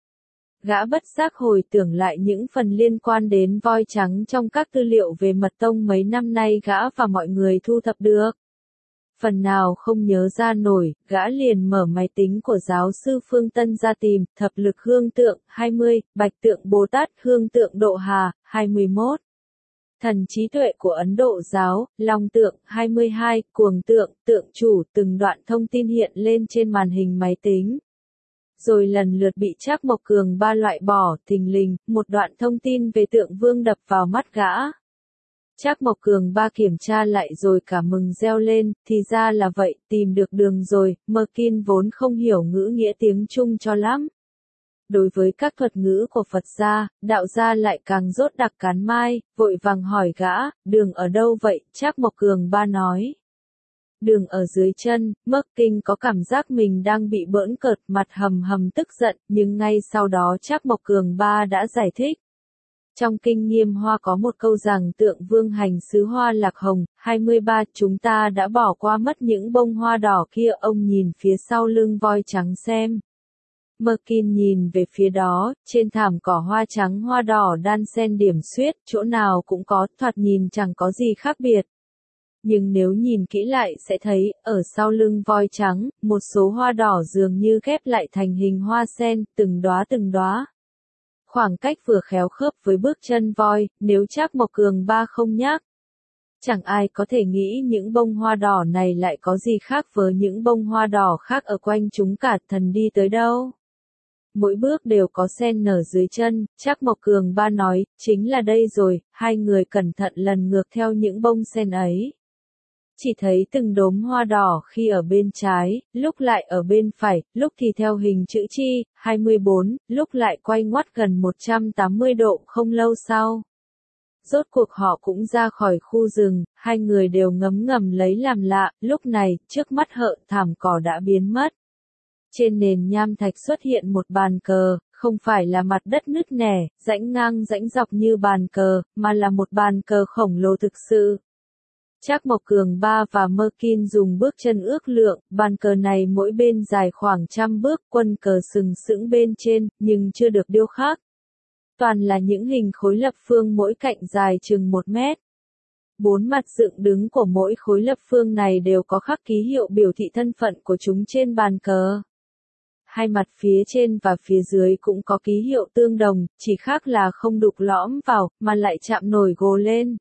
Gã bất giác hồi tưởng lại những phần liên quan đến voi trắng trong các tư liệu về mật tông mấy năm nay gã và mọi người thu thập được. Phần nào không nhớ ra nổi, gã liền mở máy tính của giáo sư Phương Tân ra tìm, thập lực hương tượng, 20, bạch tượng Bồ Tát hương tượng Độ Hà, 21. Thần trí tuệ của Ấn Độ giáo, Long tượng, 22, cuồng tượng, tượng chủ, từng đoạn thông tin hiện lên trên màn hình máy tính. Rồi lần lượt bị Trác Mộc Cường Ba loại bỏ, thình lình, một đoạn thông tin về tượng vương đập vào mắt gã. Trác Mộc Cường Ba kiểm tra lại rồi cả mừng reo lên, thì ra là vậy, tìm được đường rồi, Merkin vốn không hiểu ngữ nghĩa tiếng Trung cho lắm. Đối với các thuật ngữ của Phật gia, đạo gia lại càng rốt đặc cán mai, vội vàng hỏi gã, đường ở đâu vậy, Trác Mộc Cường Ba nói. Đường ở dưới chân, Merkin có cảm giác mình đang bị bỡn cợt, mặt hầm hầm tức giận, nhưng ngay sau đó Trác Mộc Cường Ba đã giải thích. Trong kinh Nghiêm Hoa có một câu rằng tượng vương hành xứ hoa lạc hồng, 23, chúng ta đã bỏ qua mất những bông hoa đỏ kia, ông nhìn phía sau lưng voi trắng xem. Merkin nhìn về phía đó, trên thảm cỏ hoa trắng hoa đỏ đan xen điểm xuyết, chỗ nào cũng có, thoạt nhìn chẳng có gì khác biệt. Nhưng nếu nhìn kỹ lại sẽ thấy, ở sau lưng voi trắng, một số hoa đỏ dường như ghép lại thành hình hoa sen, từng đóa từng đóa. Khoảng cách vừa khéo khớp với bước chân voi, nếu Trác Mộc Cường Ba không nhắc. Chẳng ai có thể nghĩ những bông hoa đỏ này lại có gì khác với những bông hoa đỏ khác ở quanh chúng cả, thần đi tới đâu. Mỗi bước đều có sen nở dưới chân, Trác Mộc Cường Ba nói, chính là đây rồi, hai người cẩn thận lần ngược theo những bông sen ấy. Chỉ thấy từng đốm hoa đỏ khi ở bên trái, lúc lại ở bên phải, lúc thì theo hình chữ chi, 24, lúc lại quay ngoắt gần 180 độ không lâu sau. Rốt cuộc họ cũng ra khỏi khu rừng, hai người đều ngấm ngầm lấy làm lạ, lúc này, trước mắt họ thảm cỏ đã biến mất. Trên nền nham thạch xuất hiện một bàn cờ, không phải là mặt đất nứt nẻ, rãnh ngang rãnh dọc như bàn cờ, mà là một bàn cờ khổng lồ thực sự. Trác Mộc Cường Ba và Merkin dùng bước chân ước lượng, bàn cờ này mỗi bên dài khoảng 100 bước, quân cờ sừng sững bên trên, nhưng chưa được điêu khắc. Toàn là những hình khối lập phương mỗi cạnh dài chừng 1 mét. 4 mặt dựng đứng của mỗi khối lập phương này đều có khắc ký hiệu biểu thị thân phận của chúng trên bàn cờ. Hai mặt phía trên và phía dưới cũng có ký hiệu tương đồng, chỉ khác là không đục lõm vào, mà lại chạm nổi gồ lên.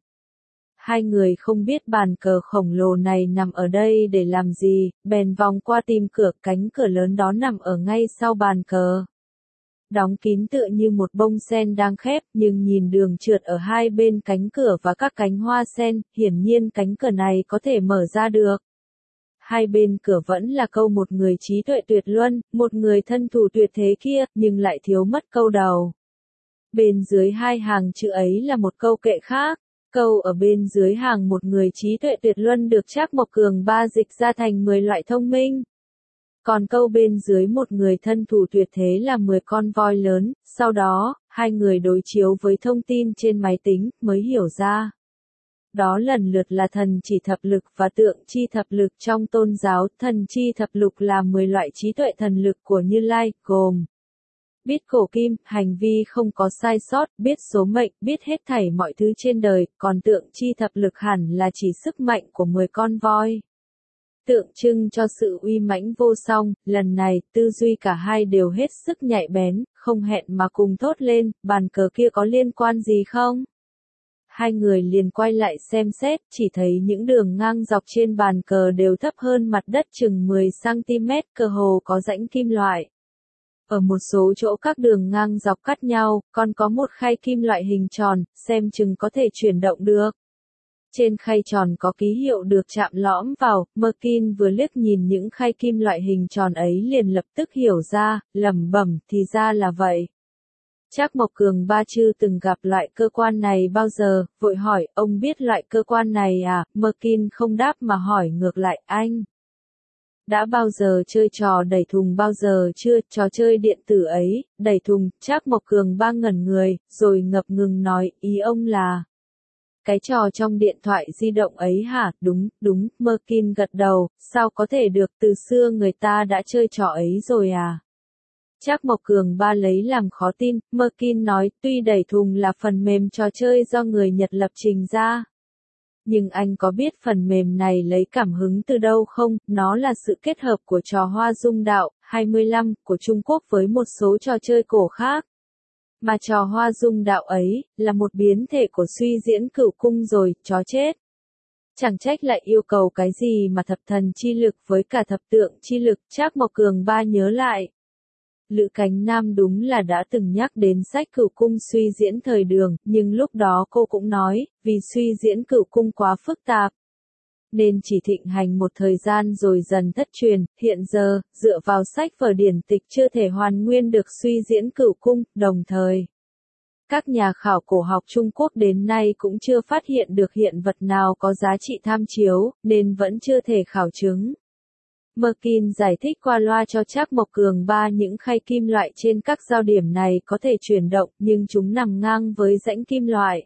Hai người không biết bàn cờ khổng lồ này nằm ở đây để làm gì, bèn vòng qua tìm cửa, cánh cửa lớn đó nằm ở ngay sau bàn cờ. Đóng kín tựa như một bông sen đang khép, nhưng nhìn đường trượt ở hai bên cánh cửa và các cánh hoa sen, hiển nhiên cánh cửa này có thể mở ra được. Hai bên cửa vẫn là câu một người trí tuệ tuyệt luân, một người thân thủ tuyệt thế kia, nhưng lại thiếu mất câu đầu. Bên dưới hai hàng chữ ấy là một câu kệ khác. Câu ở bên dưới hàng một người trí tuệ tuyệt luân được Trác Mộc Cường Ba dịch ra thành 10 loại thông minh. Còn câu bên dưới một người thân thủ tuyệt thế là 10 con voi lớn, sau đó, hai người đối chiếu với thông tin trên máy tính, mới hiểu ra. Đó lần lượt là thần chỉ thập lực và tượng chi thập lực trong tôn giáo, thần chi thập lục là 10 loại trí tuệ thần lực của Như Lai, gồm biết cổ kim, hành vi không có sai sót, biết số mệnh, biết hết thảy mọi thứ trên đời, còn tượng chi thập lực hẳn là chỉ sức mạnh của 10 con voi. Tượng trưng cho sự uy mãnh vô song, lần này, tư duy cả hai đều hết sức nhạy bén, không hẹn mà cùng thốt lên, bàn cờ kia có liên quan gì không? Hai người liền quay lại xem xét, chỉ thấy những đường ngang dọc trên bàn cờ đều thấp hơn mặt đất chừng 10 cm, cơ hồ có rãnh kim loại. Ở một số chỗ các đường ngang dọc cắt nhau, còn có một khay kim loại hình tròn, xem chừng có thể chuyển động được. Trên khay tròn có ký hiệu được chạm lõm vào, Merkin vừa liếc nhìn những khay kim loại hình tròn ấy liền lập tức hiểu ra, lẩm bẩm, thì ra là vậy. Trác Mộc Cường Ba chưa từng gặp loại cơ quan này bao giờ, vội hỏi, ông biết loại cơ quan này à? Merkin không đáp mà hỏi ngược lại, anh đã bao giờ chơi trò đẩy thùng bao giờ chưa? Trò chơi điện tử ấy, đẩy thùng, Trác Mộc Cường Ba ngẩn người, rồi ngập ngừng nói, ý ông là cái trò trong điện thoại di động ấy hả? Đúng, đúng, Merkin gật đầu, sao có thể được, từ xưa người ta đã chơi trò ấy rồi à? Trác Mộc Cường Ba lấy làm khó tin, Merkin nói, tuy đẩy thùng là phần mềm trò chơi do người Nhật lập trình ra. Nhưng anh có biết phần mềm này lấy cảm hứng từ đâu không? Nó là sự kết hợp của trò Hoa Dung Đạo, 25, của Trung Quốc với một số trò chơi cổ khác. Mà trò Hoa Dung đạo ấy, là một biến thể của suy diễn Cửu Cung rồi, chó chết. Chẳng trách lại yêu cầu cái gì mà thập thần chi lực với cả thập tượng chi lực, Trác Mộc Cường ba nhớ lại. Lữ Cánh Nam đúng là đã từng nhắc đến sách Cửu Cung suy diễn thời Đường, nhưng lúc đó cô cũng nói, vì suy diễn Cửu Cung quá phức tạp, nên chỉ thịnh hành một thời gian rồi dần thất truyền, hiện giờ, dựa vào sách vở điển tịch chưa thể hoàn nguyên được suy diễn Cửu Cung, đồng thời. Các nhà khảo cổ học Trung Quốc đến nay cũng chưa phát hiện được hiện vật nào có giá trị tham chiếu, nên vẫn chưa thể khảo chứng. Merkin giải thích qua loa cho Trác Mộc Cường ba những khay kim loại trên các giao điểm này có thể chuyển động nhưng chúng nằm ngang với rãnh kim loại.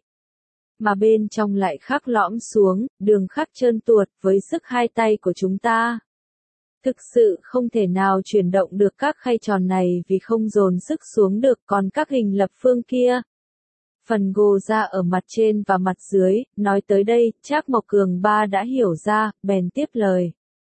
Mà bên trong lại khắc lõm xuống, đường khắc trơn tuột với sức hai tay của chúng ta. Thực sự không thể nào chuyển động được các khay tròn này vì không dồn sức xuống được, còn các hình lập phương kia. Phần gồ ra ở mặt trên và mặt dưới, nói tới đây, Trác Mộc Cường ba đã hiểu ra, bèn tiếp lời.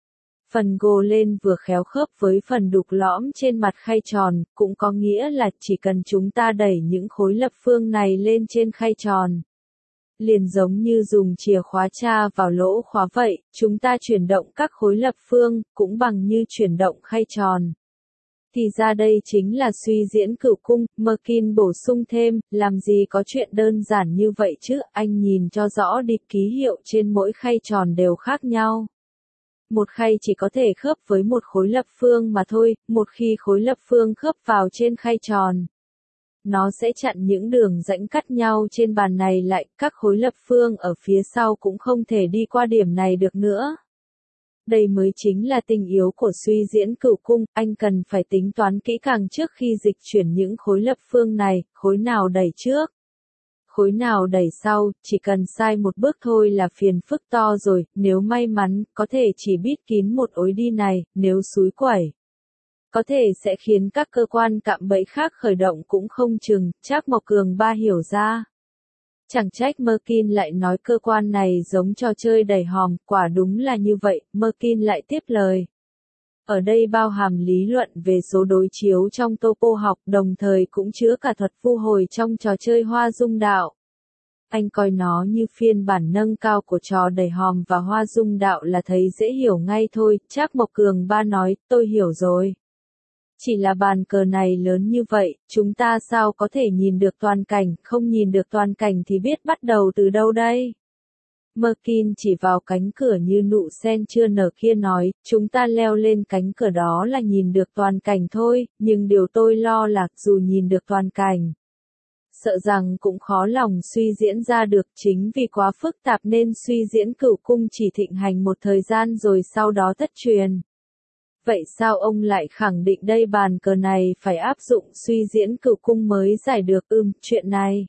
Phần gồ lên vừa khéo khớp với phần đục lõm trên mặt khay tròn, cũng có nghĩa là chỉ cần chúng ta đẩy những khối lập phương này lên trên khay tròn. Liền giống như dùng chìa khóa tra vào lỗ khóa vậy, chúng ta chuyển động các khối lập phương, cũng bằng như chuyển động khay tròn. Thì ra đây chính là suy diễn Cửu Cung, Merkin bổ sung thêm, làm gì có chuyện đơn giản như vậy chứ, anh nhìn cho rõ đi, ký hiệu trên mỗi khay tròn đều khác nhau. Một khay chỉ có thể khớp với một khối lập phương mà thôi, một khi khối lập phương khớp vào trên khay tròn. Nó sẽ chặn những đường rãnh cắt nhau trên bàn này lại, các khối lập phương ở phía sau cũng không thể đi qua điểm này được nữa. Đây mới chính là tinh yếu của suy diễn Cửu Cung, anh cần phải tính toán kỹ càng trước khi dịch chuyển những khối lập phương này, khối nào đẩy trước, khối nào đẩy sau, chỉ cần sai một bước thôi là phiền phức to rồi, nếu may mắn, có thể chỉ bít kín một ối đi này, nếu xúi quẩy. Có thể sẽ khiến các cơ quan cạm bẫy khác khởi động cũng không chừng, Trác Mộc Cường ba hiểu ra. Chẳng trách Merkin lại nói cơ quan này giống trò chơi đẩy hòm, quả đúng là như vậy, Merkin lại tiếp lời. Ở đây bao hàm lý luận về số đối chiếu trong topo học, đồng thời cũng chứa cả thuật vu hồi trong trò chơi Hoa Dung đạo. Anh coi nó như phiên bản nâng cao của trò đẩy hòm và Hoa Dung đạo là thấy dễ hiểu ngay thôi, Trác Mộc Cường ba nói, tôi hiểu rồi. Chỉ là bàn cờ này lớn như vậy, chúng ta sao có thể nhìn được toàn cảnh, không nhìn được toàn cảnh thì biết bắt đầu từ đâu đây? Merkin chỉ vào cánh cửa như nụ sen chưa nở kia nói, chúng ta leo lên cánh cửa đó là nhìn được toàn cảnh thôi, nhưng điều tôi lo là dù nhìn được toàn cảnh, sợ rằng cũng khó lòng suy diễn ra được, chính vì quá phức tạp nên suy diễn Cửu Cung chỉ thịnh hành một thời gian rồi sau đó thất truyền. Vậy sao ông lại khẳng định đây bàn cờ này phải áp dụng suy diễn Cửu Cung mới giải được chuyện này?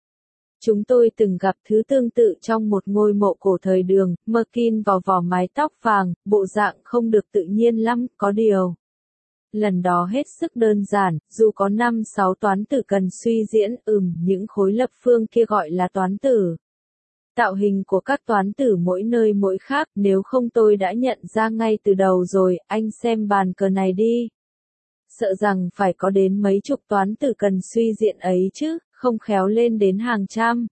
Chúng tôi từng gặp thứ tương tự trong một ngôi mộ cổ thời Đường, Merkin vò vò mái tóc vàng, bộ dạng không được tự nhiên lắm, có điều. Lần đó hết sức đơn giản, dù có 5-6 toán tử cần suy diễn, những khối lập phương kia gọi là toán tử. Tạo hình của các toán tử mỗi nơi mỗi khác, nếu không tôi đã nhận ra ngay từ đầu rồi, anh xem bàn cờ này đi. Sợ rằng phải có đến mấy chục toán tử cần suy diễn ấy chứ, không khéo lên đến hàng trăm.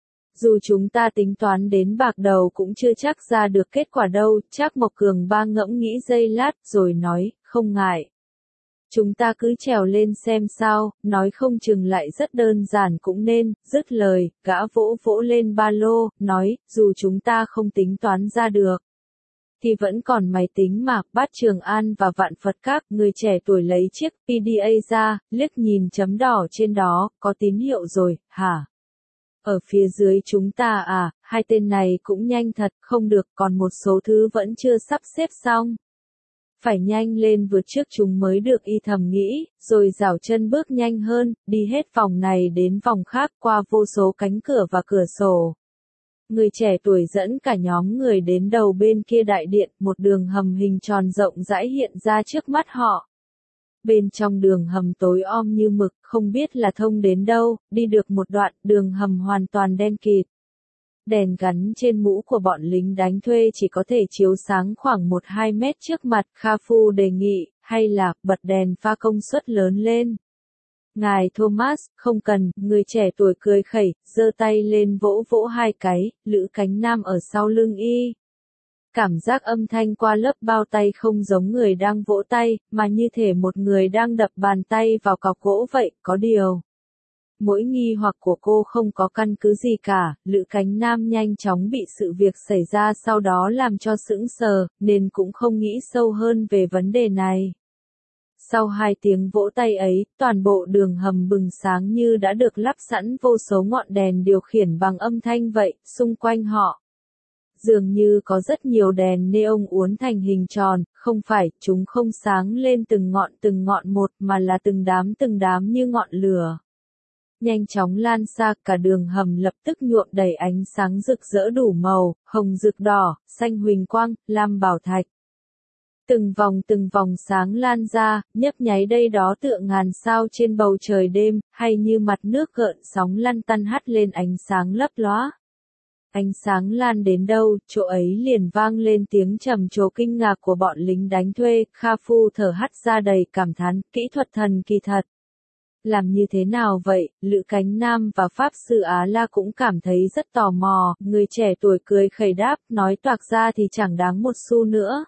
Dù chúng ta tính toán đến bạc đầu cũng chưa chắc ra được kết quả đâu, Trác Mộc Cường ba ngẫm nghĩ giây lát rồi nói, không ngại. Chúng ta cứ trèo lên xem sao, nói không chừng lại rất đơn giản cũng nên, dứt lời, gã vỗ vỗ lên ba lô, nói, dù chúng ta không tính toán ra được, thì vẫn còn máy tính mà, Bát Trường An và Vạn Phật Các, người trẻ tuổi lấy chiếc PDA ra, liếc nhìn chấm đỏ trên đó, có tín hiệu rồi, hả? Ở phía dưới chúng ta à, hai tên này cũng nhanh thật, không được, còn một số thứ vẫn chưa sắp xếp xong. Phải nhanh lên vượt trước chúng mới được, y thầm nghĩ, rồi giảo chân bước nhanh hơn, đi hết vòng này đến vòng khác qua vô số cánh cửa và cửa sổ. Người trẻ tuổi dẫn cả nhóm người đến đầu bên kia đại điện, một đường hầm hình tròn rộng rãi hiện ra trước mắt họ. Bên trong đường hầm tối om như mực, không biết là thông đến đâu, đi được một đoạn, đường hầm hoàn toàn đen kịt. Đèn gắn trên mũ của bọn lính đánh thuê chỉ có thể chiếu sáng khoảng 1-2 mét trước mặt, Kha Phu đề nghị, hay là, bật đèn pha công suất lớn lên. Ngài Thomas, không cần, người trẻ tuổi cười khẩy, giơ tay lên vỗ vỗ hai cái, Lữ Cánh Nam ở sau lưng y. Cảm giác âm thanh qua lớp bao tay không giống người đang vỗ tay, mà như thể một người đang đập bàn tay vào cọc gỗ vậy, có điều. Mỗi nghi hoặc của cô không có căn cứ gì cả, Lữ Cánh Nam nhanh chóng bị sự việc xảy ra sau đó làm cho sững sờ, nên cũng không nghĩ sâu hơn về vấn đề này. Sau 2 tiếng vỗ tay ấy, toàn bộ đường hầm bừng sáng như đã được lắp sẵn vô số ngọn đèn điều khiển bằng âm thanh vậy, xung quanh họ. Dường như có rất nhiều đèn neon uốn thành hình tròn, không phải, chúng không sáng lên từng ngọn một mà là từng đám như ngọn lửa. Nhanh chóng lan xa, cả đường hầm lập tức nhuộm đầy ánh sáng rực rỡ đủ màu, hồng rực đỏ, xanh huỳnh quang, lam bảo thạch. Từng vòng sáng lan ra, nhấp nháy đây đó tựa ngàn sao trên bầu trời đêm, hay như mặt nước gợn sóng lăn tăn hắt lên ánh sáng lấp lóa. Ánh sáng lan đến đâu, chỗ ấy liền vang lên tiếng trầm trồ kinh ngạc của bọn lính đánh thuê, Kha Phu thở hắt ra đầy cảm thán, kỹ thuật thần kỳ thật. Làm như thế nào vậy? Lữ Cánh Nam và Pháp Sư Á La cũng cảm thấy rất tò mò, người trẻ tuổi cười khẩy đáp, nói toạc ra thì chẳng đáng một xu nữa.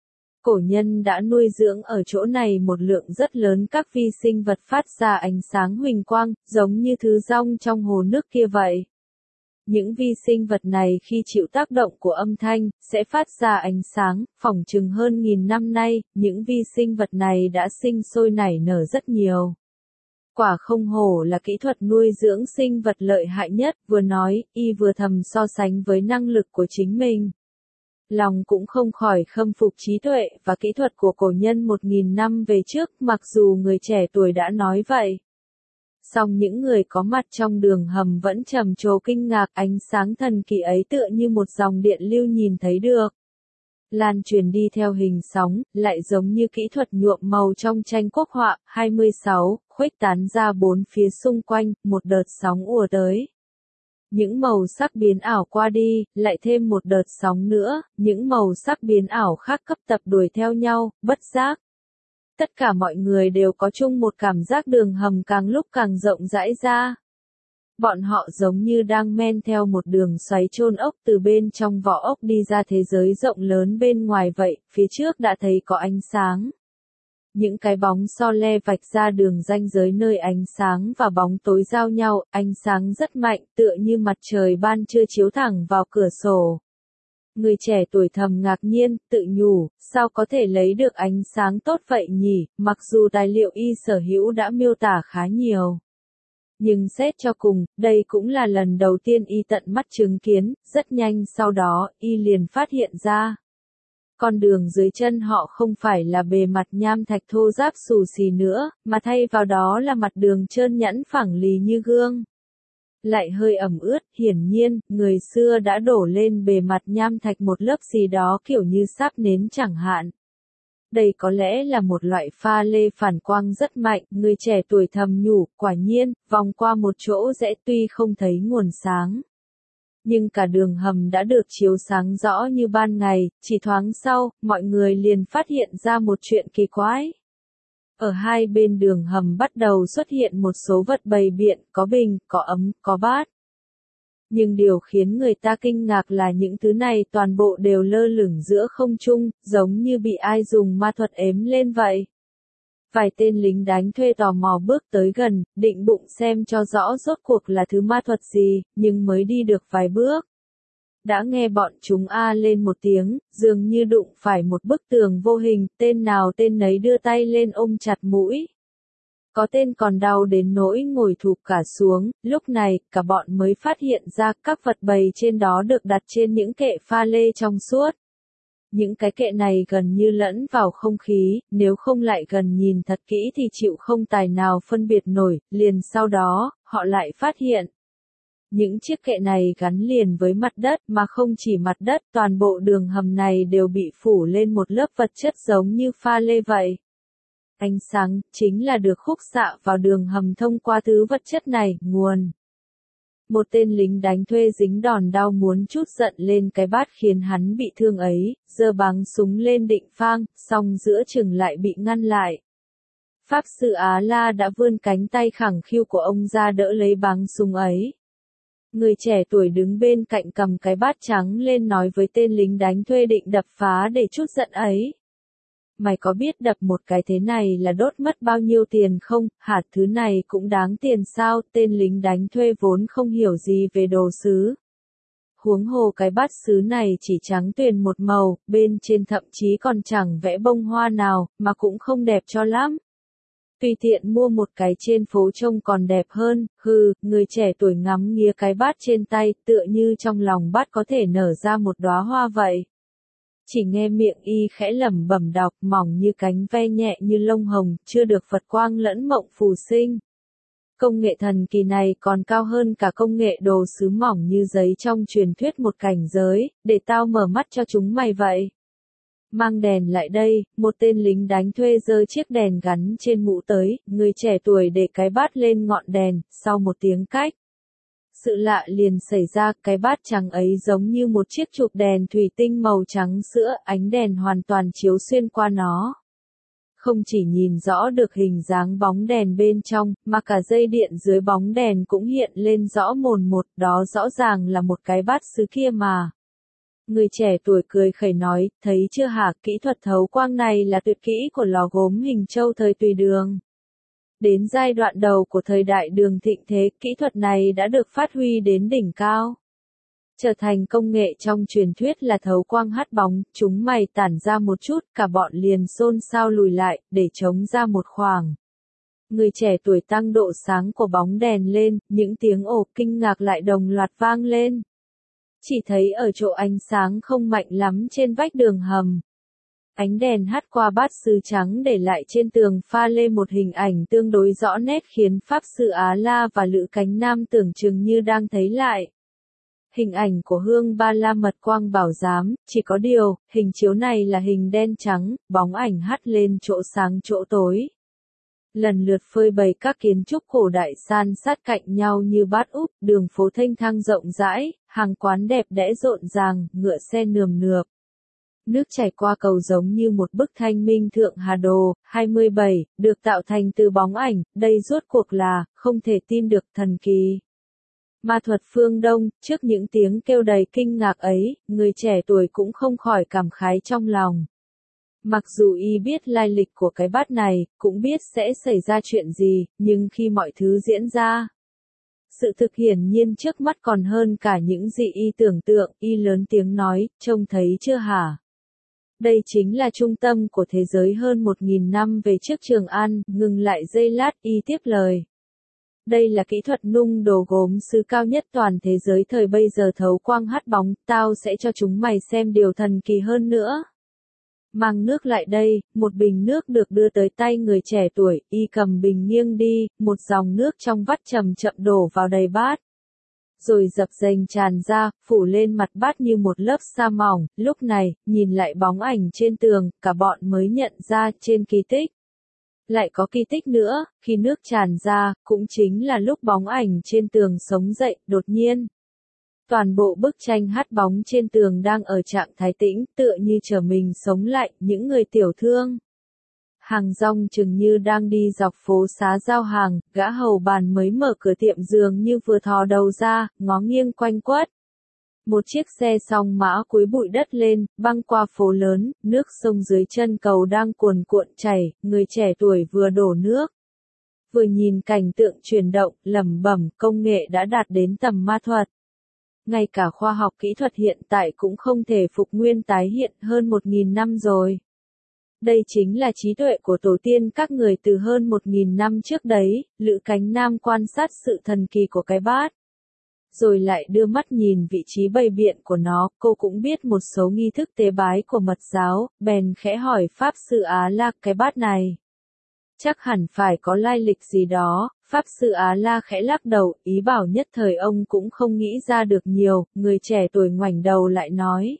Cổ nhân đã nuôi dưỡng ở chỗ này một lượng rất lớn các vi sinh vật phát ra ánh sáng huỳnh quang, giống như thứ rong trong hồ nước kia vậy. Những vi sinh vật này khi chịu tác động của âm thanh, sẽ phát ra ánh sáng, phỏng chừng hơn 1000 năm nay, những vi sinh vật này đã sinh sôi nảy nở rất nhiều. Quả không hổ là kỹ thuật nuôi dưỡng sinh vật lợi hại nhất, vừa nói, y vừa thầm so sánh với năng lực của chính mình. Lòng cũng không khỏi khâm phục trí tuệ và kỹ thuật của cổ nhân 1000 năm về trước, mặc dù người trẻ tuổi đã nói vậy. Song những người có mặt trong đường hầm vẫn trầm trồ kinh ngạc, ánh sáng thần kỳ ấy tựa như một dòng điện lưu nhìn thấy được. Lan truyền đi theo hình sóng, lại giống như kỹ thuật nhuộm màu trong tranh quốc họa. 26, khuếch tán ra bốn phía xung quanh, một đợt sóng ùa tới. Những màu sắc biến ảo qua đi, lại thêm một đợt sóng nữa, những màu sắc biến ảo khác cấp tập đuổi theo nhau, bất giác. Tất cả mọi người đều có chung một cảm giác đường hầm càng lúc càng rộng rãi ra. Bọn họ giống như đang men theo một đường xoáy chôn ốc từ bên trong vỏ ốc đi ra thế giới rộng lớn bên ngoài vậy, phía trước đã thấy có ánh sáng. Những cái bóng so le vạch ra đường ranh giới nơi ánh sáng và bóng tối giao nhau, ánh sáng rất mạnh, tựa như mặt trời ban trưa chiếu thẳng vào cửa sổ. Người trẻ tuổi thầm ngạc nhiên, tự nhủ, sao có thể lấy được ánh sáng tốt vậy nhỉ, mặc dù tài liệu y sở hữu đã miêu tả khá nhiều. Nhưng xét cho cùng, đây cũng là lần đầu tiên y tận mắt chứng kiến, rất nhanh sau đó, y liền phát hiện ra. Con đường dưới chân họ không phải là bề mặt nham thạch thô ráp xù xì nữa, mà thay vào đó là mặt đường trơn nhẵn phẳng lì như gương. Lại hơi ẩm ướt, hiển nhiên, người xưa đã đổ lên bề mặt nham thạch một lớp gì đó kiểu như sáp nến chẳng hạn. Đây có lẽ là một loại pha lê phản quang rất mạnh, người trẻ tuổi thầm nhủ, quả nhiên, vòng qua một chỗ rẽ tuy không thấy nguồn sáng. Nhưng cả đường hầm đã được chiếu sáng rõ như ban ngày, chỉ thoáng sau, mọi người liền phát hiện ra một chuyện kỳ quái. Ở hai bên đường hầm bắt đầu xuất hiện một số vật bày biện, có bình, có ấm, có bát. Nhưng điều khiến người ta kinh ngạc là những thứ này toàn bộ đều lơ lửng giữa không trung, giống như bị ai dùng ma thuật ếm lên vậy. Vài tên lính đánh thuê tò mò bước tới gần, định bụng xem cho rõ rốt cuộc là thứ ma thuật gì, nhưng mới đi được vài bước. Đã nghe bọn chúng a lên một tiếng, dường như đụng phải một bức tường vô hình, tên nào tên nấy đưa tay lên ôm chặt mũi. Có tên còn đau đến nỗi ngồi thụp cả xuống, lúc này, cả bọn mới phát hiện ra các vật bày trên đó được đặt trên những kệ pha lê trong suốt. Những cái kệ này gần như lẫn vào không khí, nếu không lại gần nhìn thật kỹ thì chịu không tài nào phân biệt nổi, liền sau đó, họ lại phát hiện. Những chiếc kệ này gắn liền với mặt đất mà không chỉ mặt đất, toàn bộ đường hầm này đều bị phủ lên một lớp vật chất giống như pha lê vậy. Ánh sáng chính là được khúc xạ vào đường hầm thông qua thứ vật chất này, nguồn. Một tên lính đánh thuê dính đòn đau muốn trút giận lên cái bát khiến hắn bị thương ấy, giơ báng súng lên định phang, song giữa chừng lại bị ngăn lại. Pháp sư Á La đã vươn cánh tay khẳng khiu của ông ra đỡ lấy báng súng ấy. Người trẻ tuổi đứng bên cạnh cầm cái bát trắng lên nói với tên lính đánh thuê định đập phá để trút giận ấy. Mày có biết đập một cái thế này là đốt mất bao nhiêu tiền không, hạt thứ này cũng đáng tiền sao, tên lính đánh thuê vốn không hiểu gì về đồ sứ. Huống hồ cái bát sứ này chỉ trắng tuyền một màu, bên trên thậm chí còn chẳng vẽ bông hoa nào, mà cũng không đẹp cho lắm. Tùy tiện mua một cái trên phố trông còn đẹp hơn, người trẻ tuổi ngắm nghía cái bát trên tay, tựa như trong lòng bát có thể nở ra một đóa hoa vậy. Chỉ nghe miệng y khẽ lẩm bẩm đọc, mỏng như cánh ve nhẹ như lông hồng, chưa được Phật quang lẫn mộng phù sinh. Công nghệ thần kỳ này còn cao hơn cả công nghệ đồ sứ mỏng như giấy trong truyền thuyết một cảnh giới, để tao mở mắt cho chúng mày vậy. Mang đèn lại đây, một tên lính đánh thuê giơ chiếc đèn gắn trên mũ tới, người trẻ tuổi để cái bát lên ngọn đèn, sau một tiếng cách. Sự lạ liền xảy ra, cái bát trắng ấy giống như một chiếc chụp đèn thủy tinh màu trắng sữa, ánh đèn hoàn toàn chiếu xuyên qua nó. Không chỉ nhìn rõ được hình dáng bóng đèn bên trong, mà cả dây điện dưới bóng đèn cũng hiện lên rõ mồn một, đó rõ ràng là một cái bát sứ kia mà. Người trẻ tuổi cười khẩy nói, thấy chưa hả, kỹ thuật thấu quang này là tuyệt kỹ của lò gốm Hình Châu thời Tùy Đường. Đến giai đoạn đầu của thời đại Đường thịnh thế, kỹ thuật này đã được phát huy đến đỉnh cao. Trở thành công nghệ trong truyền thuyết là thấu quang hắt bóng, chúng mày tản ra một chút, cả bọn liền xôn xao lùi lại, để chống ra một khoảng. Người trẻ tuổi tăng độ sáng của bóng đèn lên, những tiếng ồ kinh ngạc lại đồng loạt vang lên. Chỉ thấy ở chỗ ánh sáng không mạnh lắm trên vách đường hầm. Ánh đèn hắt qua bát sứ trắng để lại trên tường pha lê một hình ảnh tương đối rõ nét khiến Pháp sư Á La và Lữ Cánh Nam tưởng chừng như đang thấy lại. Hình ảnh của Hương Ba La Mật Quang Bảo Giám, chỉ có điều, hình chiếu này là hình đen trắng, bóng ảnh hắt lên chỗ sáng chỗ tối. Lần lượt phơi bày các kiến trúc cổ đại san sát cạnh nhau như bát úp, đường phố thênh thang rộng rãi, hàng quán đẹp đẽ rộn ràng, ngựa xe nườm nượp. Nước chảy qua cầu giống như một bức thanh minh thượng Hà Đồ, 27, được tạo thành từ bóng ảnh, đây rốt cuộc là, không thể tin được, thần kỳ. Ma thuật phương Đông, trước những tiếng kêu đầy kinh ngạc ấy, người trẻ tuổi cũng không khỏi cảm khái trong lòng. Mặc dù y biết lai lịch của cái bát này, cũng biết sẽ xảy ra chuyện gì, nhưng khi mọi thứ diễn ra, sự thực hiển nhiên trước mắt còn hơn cả những gì y tưởng tượng, y lớn tiếng nói, trông thấy chưa hả? Đây chính là trung tâm của thế giới hơn 1.000 năm về trước Trường An, ngừng lại giây lát y tiếp lời. Đây là kỹ thuật nung đồ gốm sứ cao nhất toàn thế giới thời bây giờ thấu quang hắt bóng, tao sẽ cho chúng mày xem điều thần kỳ hơn nữa. Mang nước lại đây, một bình nước được đưa tới tay người trẻ tuổi, y cầm bình nghiêng đi, một dòng nước trong vắt chậm chậm đổ vào đầy bát. Rồi dập dềnh tràn ra, phủ lên mặt bát như một lớp sa mỏng, lúc này, nhìn lại bóng ảnh trên tường, cả bọn mới nhận ra trên kỳ tích. Lại có kỳ tích nữa, khi nước tràn ra, cũng chính là lúc bóng ảnh trên tường sống dậy, đột nhiên. Toàn bộ bức tranh hắt bóng trên tường đang ở trạng thái tĩnh, tựa như trở mình sống lại, những người tiểu thương. Hàng rong chừng như đang đi dọc phố xá giao hàng, gã hầu bàn mới mở cửa tiệm dường như vừa thò đầu ra, ngó nghiêng quanh quất. Một chiếc xe song mã cúi bụi đất lên, băng qua phố lớn, nước sông dưới chân cầu đang cuồn cuộn chảy, người trẻ tuổi vừa đổ nước. Vừa nhìn cảnh tượng chuyển động, lẩm bẩm, công nghệ đã đạt đến tầm ma thuật. Ngay cả khoa học kỹ thuật hiện tại cũng không thể phục nguyên tái hiện hơn 1.000 năm rồi. Đây chính là trí tuệ của tổ tiên các người từ hơn 1.000 năm trước đấy, Lữ Cánh Nam quan sát sự thần kỳ của cái bát. Rồi lại đưa mắt nhìn vị trí bày biện của nó, cô cũng biết một số nghi thức tế bái của Mật giáo, bèn khẽ hỏi Pháp sư Á La cái bát này. Chắc hẳn phải có lai lịch gì đó, Pháp sư Á La khẽ lắc đầu, ý bảo nhất thời ông cũng không nghĩ ra được nhiều, người trẻ tuổi ngoảnh đầu lại nói.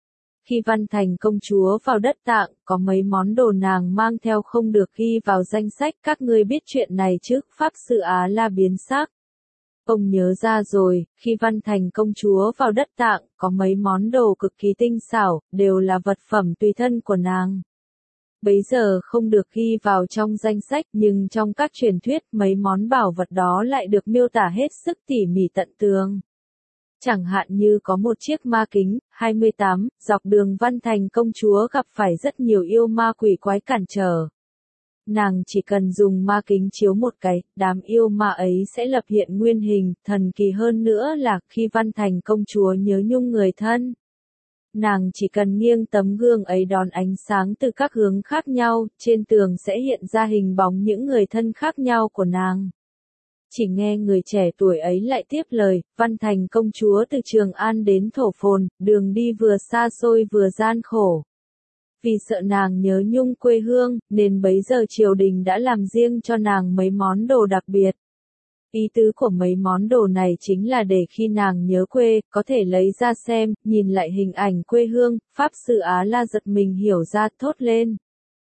Khi Văn Thành công chúa vào đất Tạng, có mấy món đồ nàng mang theo không được ghi vào danh sách, các ngươi biết chuyện này chứ, Pháp sư Á La biến sắc. Ông nhớ ra rồi, khi Văn Thành công chúa vào đất Tạng, có mấy món đồ cực kỳ tinh xảo, đều là vật phẩm tùy thân của nàng. bấy giờ không được ghi vào trong danh sách, nhưng trong các truyền thuyết mấy món bảo vật đó lại được miêu tả hết sức tỉ mỉ tận tường. Chẳng hạn như có một chiếc ma kính, 28, dọc đường Văn Thành công chúa gặp phải rất nhiều yêu ma quỷ quái cản trở. Nàng chỉ cần dùng ma kính chiếu một cái, đám yêu ma ấy sẽ lập hiện nguyên hình, thần kỳ hơn nữa là khi Văn Thành công chúa nhớ nhung người thân. Nàng chỉ cần nghiêng tấm gương ấy đón ánh sáng từ các hướng khác nhau, trên tường sẽ hiện ra hình bóng những người thân khác nhau của nàng. Chỉ nghe người trẻ tuổi ấy lại tiếp lời, Văn Thành công chúa từ Trường An đến Thổ Phồn, đường đi vừa xa xôi vừa gian khổ. Vì sợ nàng nhớ nhung quê hương, nên bấy giờ triều đình đã làm riêng cho nàng mấy món đồ đặc biệt. Ý tứ của mấy món đồ này chính là để khi nàng nhớ quê, có thể lấy ra xem, nhìn lại hình ảnh quê hương, Pháp Sư Á La giật mình hiểu ra thốt lên.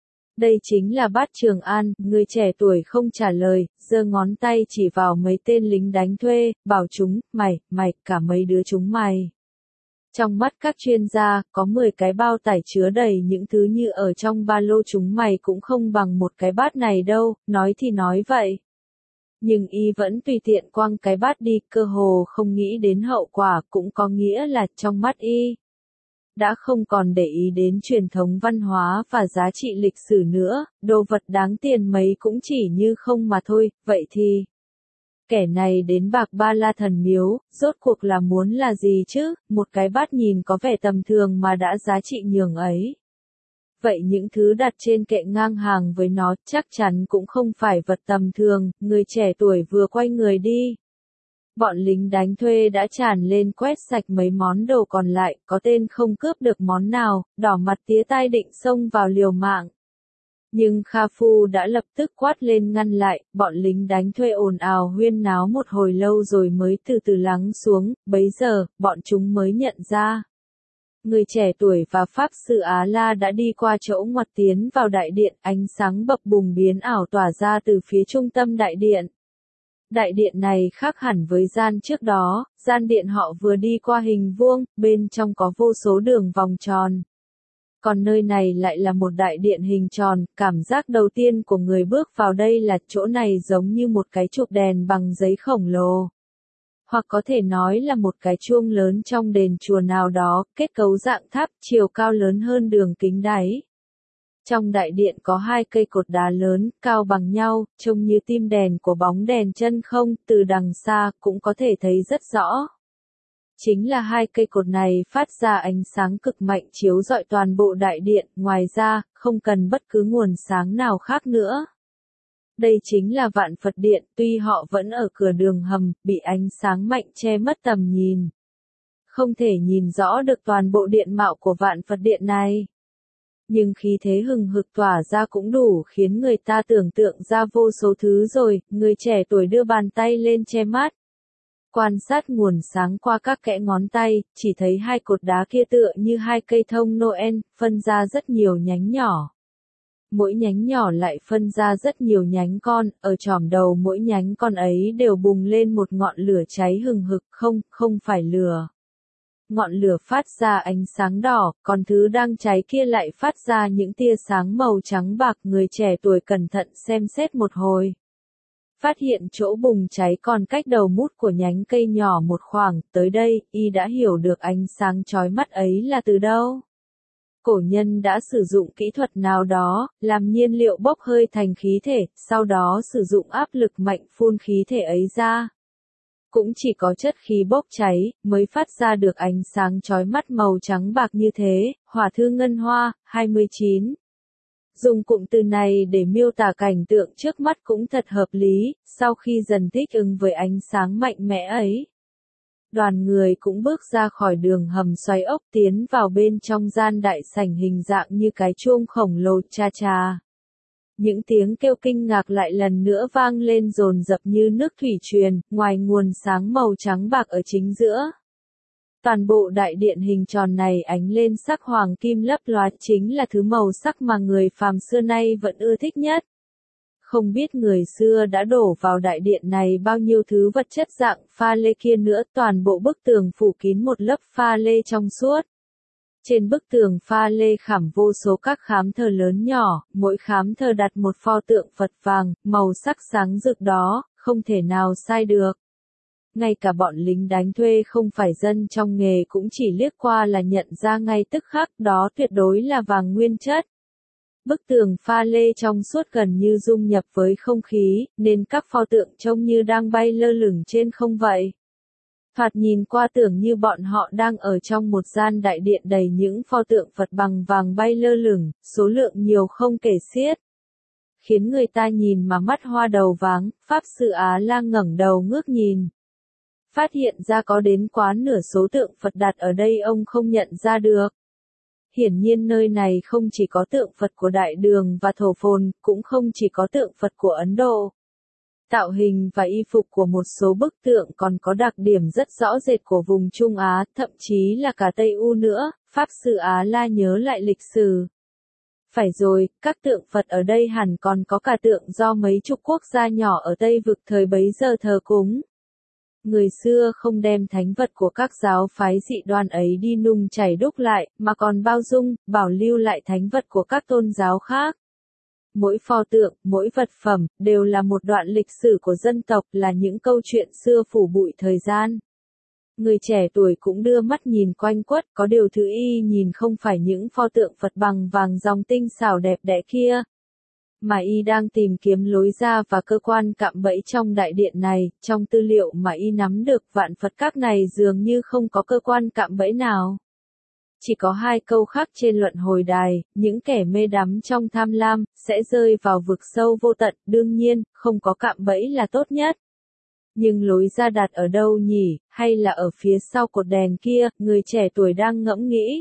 Đây chính là bát Trường An, người trẻ tuổi không trả lời, giơ ngón tay chỉ vào mấy tên lính đánh thuê, bảo chúng, mày, cả mấy đứa chúng mày. Trong mắt các chuyên gia, có 10 cái bao tải chứa đầy những thứ như ở trong ba lô chúng mày cũng không bằng một cái bát này đâu, nói thì nói vậy. Nhưng y vẫn tùy tiện quăng cái bát đi, cơ hồ không nghĩ đến hậu quả, cũng có nghĩa là trong mắt y đã không còn để ý đến truyền thống văn hóa và giá trị lịch sử nữa, đồ vật đáng tiền mấy cũng chỉ như không mà thôi, vậy thì kẻ này đến Bạc Ba La Thần Miếu, rốt cuộc là muốn là gì chứ, một cái bát nhìn có vẻ tầm thường mà đã giá trị nhường ấy. Vậy những thứ đặt trên kệ ngang hàng với nó chắc chắn cũng không phải vật tầm thường, người trẻ tuổi vừa quay người đi. Bọn lính đánh thuê đã tràn lên quét sạch mấy món đồ còn lại, có tên không cướp được món nào, đỏ mặt tía tai định xông vào liều mạng. Nhưng Kha Phu đã lập tức quát lên ngăn lại, bọn lính đánh thuê ồn ào huyên náo một hồi lâu rồi mới từ từ lắng xuống, bấy giờ, bọn chúng mới nhận ra. Người trẻ tuổi và Pháp Sư Á La đã đi qua chỗ ngoặt tiến vào đại điện, ánh sáng bập bùng biến ảo tỏa ra từ phía trung tâm đại điện. Đại điện này khác hẳn với gian trước đó, gian điện họ vừa đi qua hình vuông, bên trong có vô số đường vòng tròn. Còn nơi này lại là một đại điện hình tròn, cảm giác đầu tiên của người bước vào đây là chỗ này giống như một cái chụp đèn bằng giấy khổng lồ. Hoặc có thể nói là một cái chuông lớn trong đền chùa nào đó, kết cấu dạng tháp, chiều cao lớn hơn đường kính đáy. Trong đại điện có 2 cây cột đá lớn, cao bằng nhau, trông như tim đèn của bóng đèn chân không, từ đằng xa cũng có thể thấy rất rõ. Chính là 2 cây cột này phát ra ánh sáng cực mạnh chiếu rọi toàn bộ đại điện, ngoài ra, không cần bất cứ nguồn sáng nào khác nữa. Đây chính là Vạn Phật Điện, tuy họ vẫn ở cửa đường hầm, bị ánh sáng mạnh che mất tầm nhìn. Không thể nhìn rõ được toàn bộ điện mạo của Vạn Phật Điện này. Nhưng khí thế hừng hực tỏa ra cũng đủ khiến người ta tưởng tượng ra vô số thứ rồi, người trẻ tuổi đưa bàn tay lên che mắt. Quan sát nguồn sáng qua các kẽ ngón tay, chỉ thấy 2 cột đá kia tựa như 2 cây thông Noel, phân ra rất nhiều nhánh nhỏ. Mỗi nhánh nhỏ lại phân ra rất nhiều nhánh con, ở trỏm đầu mỗi nhánh con ấy đều bùng lên một ngọn lửa cháy hừng hực, không phải lửa. Ngọn lửa phát ra ánh sáng đỏ, còn thứ đang cháy kia lại phát ra những tia sáng màu trắng bạc. Người trẻ tuổi cẩn thận xem xét một hồi. Phát hiện chỗ bùng cháy còn cách đầu mút của nhánh cây nhỏ một khoảng, tới đây, y đã hiểu được ánh sáng chói mắt ấy là từ đâu. Cổ nhân đã sử dụng kỹ thuật nào đó, làm nhiên liệu bốc hơi thành khí thể, sau đó sử dụng áp lực mạnh phun khí thể ấy ra. Cũng chỉ có chất khí bốc cháy, mới phát ra được ánh sáng chói mắt màu trắng bạc như thế. Hỏa thư ngân hoa, 29. Dùng cụm từ này để miêu tả cảnh tượng trước mắt cũng thật hợp lý, sau khi dần thích ứng với ánh sáng mạnh mẽ ấy. Đoàn người cũng bước ra khỏi đường hầm xoáy ốc tiến vào bên trong gian đại sảnh hình dạng như cái chuông khổng lồ cha cha. Những tiếng kêu kinh ngạc lại lần nữa vang lên dồn dập như nước thủy truyền, ngoài nguồn sáng màu trắng bạc ở chính giữa. Toàn bộ đại điện hình tròn này ánh lên sắc hoàng kim lấp loá, chính là thứ màu sắc mà người phàm xưa nay vẫn ưa thích nhất. Không biết người xưa đã đổ vào đại điện này bao nhiêu thứ vật chất dạng pha lê kia nữa, toàn bộ bức tường phủ kín một lớp pha lê trong suốt. Trên bức tường pha lê khảm vô số các khám thờ lớn nhỏ, mỗi khám thờ đặt một pho tượng Phật vàng, màu sắc sáng rực đó, không thể nào sai được. Ngay cả bọn lính đánh thuê không phải dân trong nghề cũng chỉ liếc qua là nhận ra ngay tức khắc đó tuyệt đối là vàng nguyên chất. Bức tường pha lê trong suốt gần như dung nhập với không khí, nên các pho tượng trông như đang bay lơ lửng trên không vậy. Thoạt nhìn qua tưởng như bọn họ đang ở trong một gian đại điện đầy những pho tượng Phật bằng vàng bay lơ lửng, số lượng nhiều không kể xiết. Khiến người ta nhìn mà mắt hoa đầu váng, Pháp Sư Á La ngẩng đầu ngước nhìn. Phát hiện ra có đến quá nửa số tượng Phật đặt ở đây ông không nhận ra được. Hiển nhiên nơi này không chỉ có tượng Phật của Đại Đường và Thổ Phồn, cũng không chỉ có tượng Phật của Ấn Độ. Tạo hình và y phục của một số bức tượng còn có đặc điểm rất rõ rệt của vùng Trung Á, thậm chí là cả Tây U nữa, Pháp Sư Á La nhớ lại lịch sử. Phải rồi, các tượng Phật ở đây hẳn còn có cả tượng do mấy chục quốc gia nhỏ ở Tây vực thời bấy giờ thờ cúng. Người xưa không đem thánh vật của các giáo phái dị đoan ấy đi nung chảy đúc lại, mà còn bao dung, bảo lưu lại thánh vật của các tôn giáo khác. Mỗi pho tượng, mỗi vật phẩm, đều là một đoạn lịch sử của dân tộc, là những câu chuyện xưa phủ bụi thời gian. Người trẻ tuổi cũng đưa mắt nhìn quanh quất, có điều thứ y nhìn không phải những pho tượng Phật bằng vàng dòng tinh xảo đẹp đẽ kia. Mà y đang tìm kiếm lối ra và cơ quan cạm bẫy trong đại điện này, trong tư liệu mà y nắm được vạn Phật các này dường như không có cơ quan cạm bẫy nào. Chỉ có hai câu khắc trên luận hồi đài, những kẻ mê đắm trong tham lam, sẽ rơi vào vực sâu vô tận, đương nhiên, không có cạm bẫy là tốt nhất. Nhưng lối ra đặt ở đâu nhỉ, hay là ở phía sau cột đèn kia, người trẻ tuổi đang ngẫm nghĩ.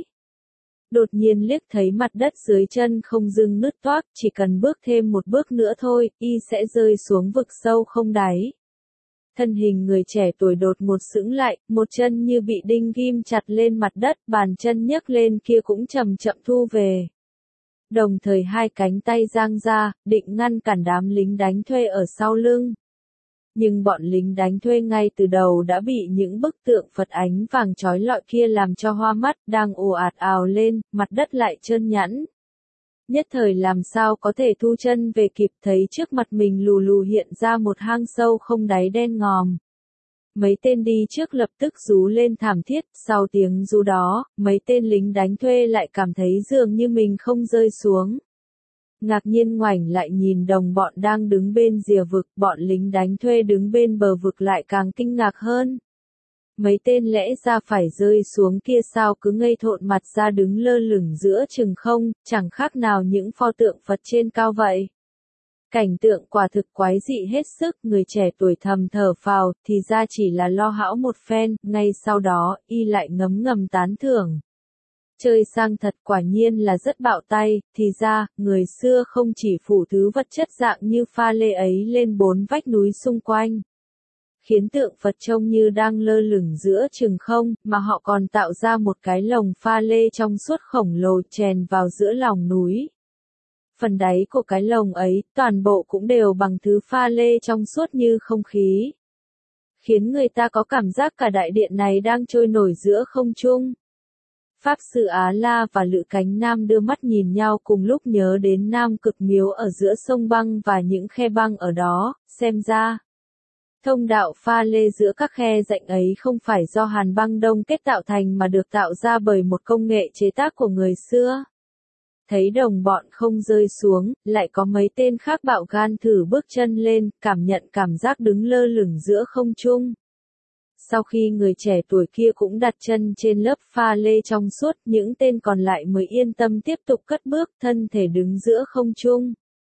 Đột nhiên liếc thấy mặt đất dưới chân không dưng nứt toác, chỉ cần bước thêm một bước nữa thôi, y sẽ rơi xuống vực sâu không đáy. Thân hình người trẻ tuổi đột một sững lại, một chân như bị đinh ghim chặt lên mặt đất, bàn chân nhấc lên kia cũng chậm chậm thu về. Đồng thời hai cánh tay giang ra, định ngăn cản đám lính đánh thuê ở sau lưng. Nhưng bọn lính đánh thuê ngay từ đầu đã bị những bức tượng Phật ánh vàng chói lọi kia làm cho hoa mắt, đang ồ ạt ào lên, mặt đất lại trơn nhẵn. Nhất thời làm sao có thể thu chân về kịp, thấy trước mặt mình lù lù hiện ra một hang sâu không đáy đen ngòm. Mấy tên đi trước lập tức rú lên thảm thiết, sau tiếng rú đó, mấy tên lính đánh thuê lại cảm thấy dường như mình không rơi xuống. Ngạc nhiên ngoảnh lại nhìn đồng bọn đang đứng bên rìa vực, bọn lính đánh thuê đứng bên bờ vực lại càng kinh ngạc hơn. Mấy tên lẽ ra phải rơi xuống kia sao cứ ngây thộn mặt ra đứng lơ lửng giữa chừng không, chẳng khác nào những pho tượng Phật trên cao vậy. Cảnh tượng quả thực quái dị hết sức, người trẻ tuổi thầm thở phào, thì ra chỉ là lo hão một phen, ngay sau đó, y lại ngấm ngầm tán thưởng. Chơi sang thật, quả nhiên là rất bạo tay, thì ra, người xưa không chỉ phủ thứ vật chất dạng như pha lê ấy lên bốn vách núi xung quanh. Khiến tượng Phật trông như đang lơ lửng giữa chừng không, mà họ còn tạo ra một cái lồng pha lê trong suốt khổng lồ chèn vào giữa lòng núi. Phần đáy của cái lồng ấy, toàn bộ cũng đều bằng thứ pha lê trong suốt như không khí. Khiến người ta có cảm giác cả đại điện này đang trôi nổi giữa không trung. Pháp Sư Á La và Lữ Cánh Nam đưa mắt nhìn nhau cùng lúc nhớ đến Nam Cực Miếu ở giữa sông băng và những khe băng ở đó, xem ra. Thông đạo pha lê giữa các khe rãnh ấy không phải do hàn băng đông kết tạo thành mà được tạo ra bởi một công nghệ chế tác của người xưa. Thấy đồng bọn không rơi xuống, lại có mấy tên khác bạo gan thử bước chân lên, cảm nhận cảm giác đứng lơ lửng giữa không trung. Sau khi người trẻ tuổi kia cũng đặt chân trên lớp pha lê trong suốt, những tên còn lại mới yên tâm tiếp tục cất bước, thân thể đứng giữa không trung.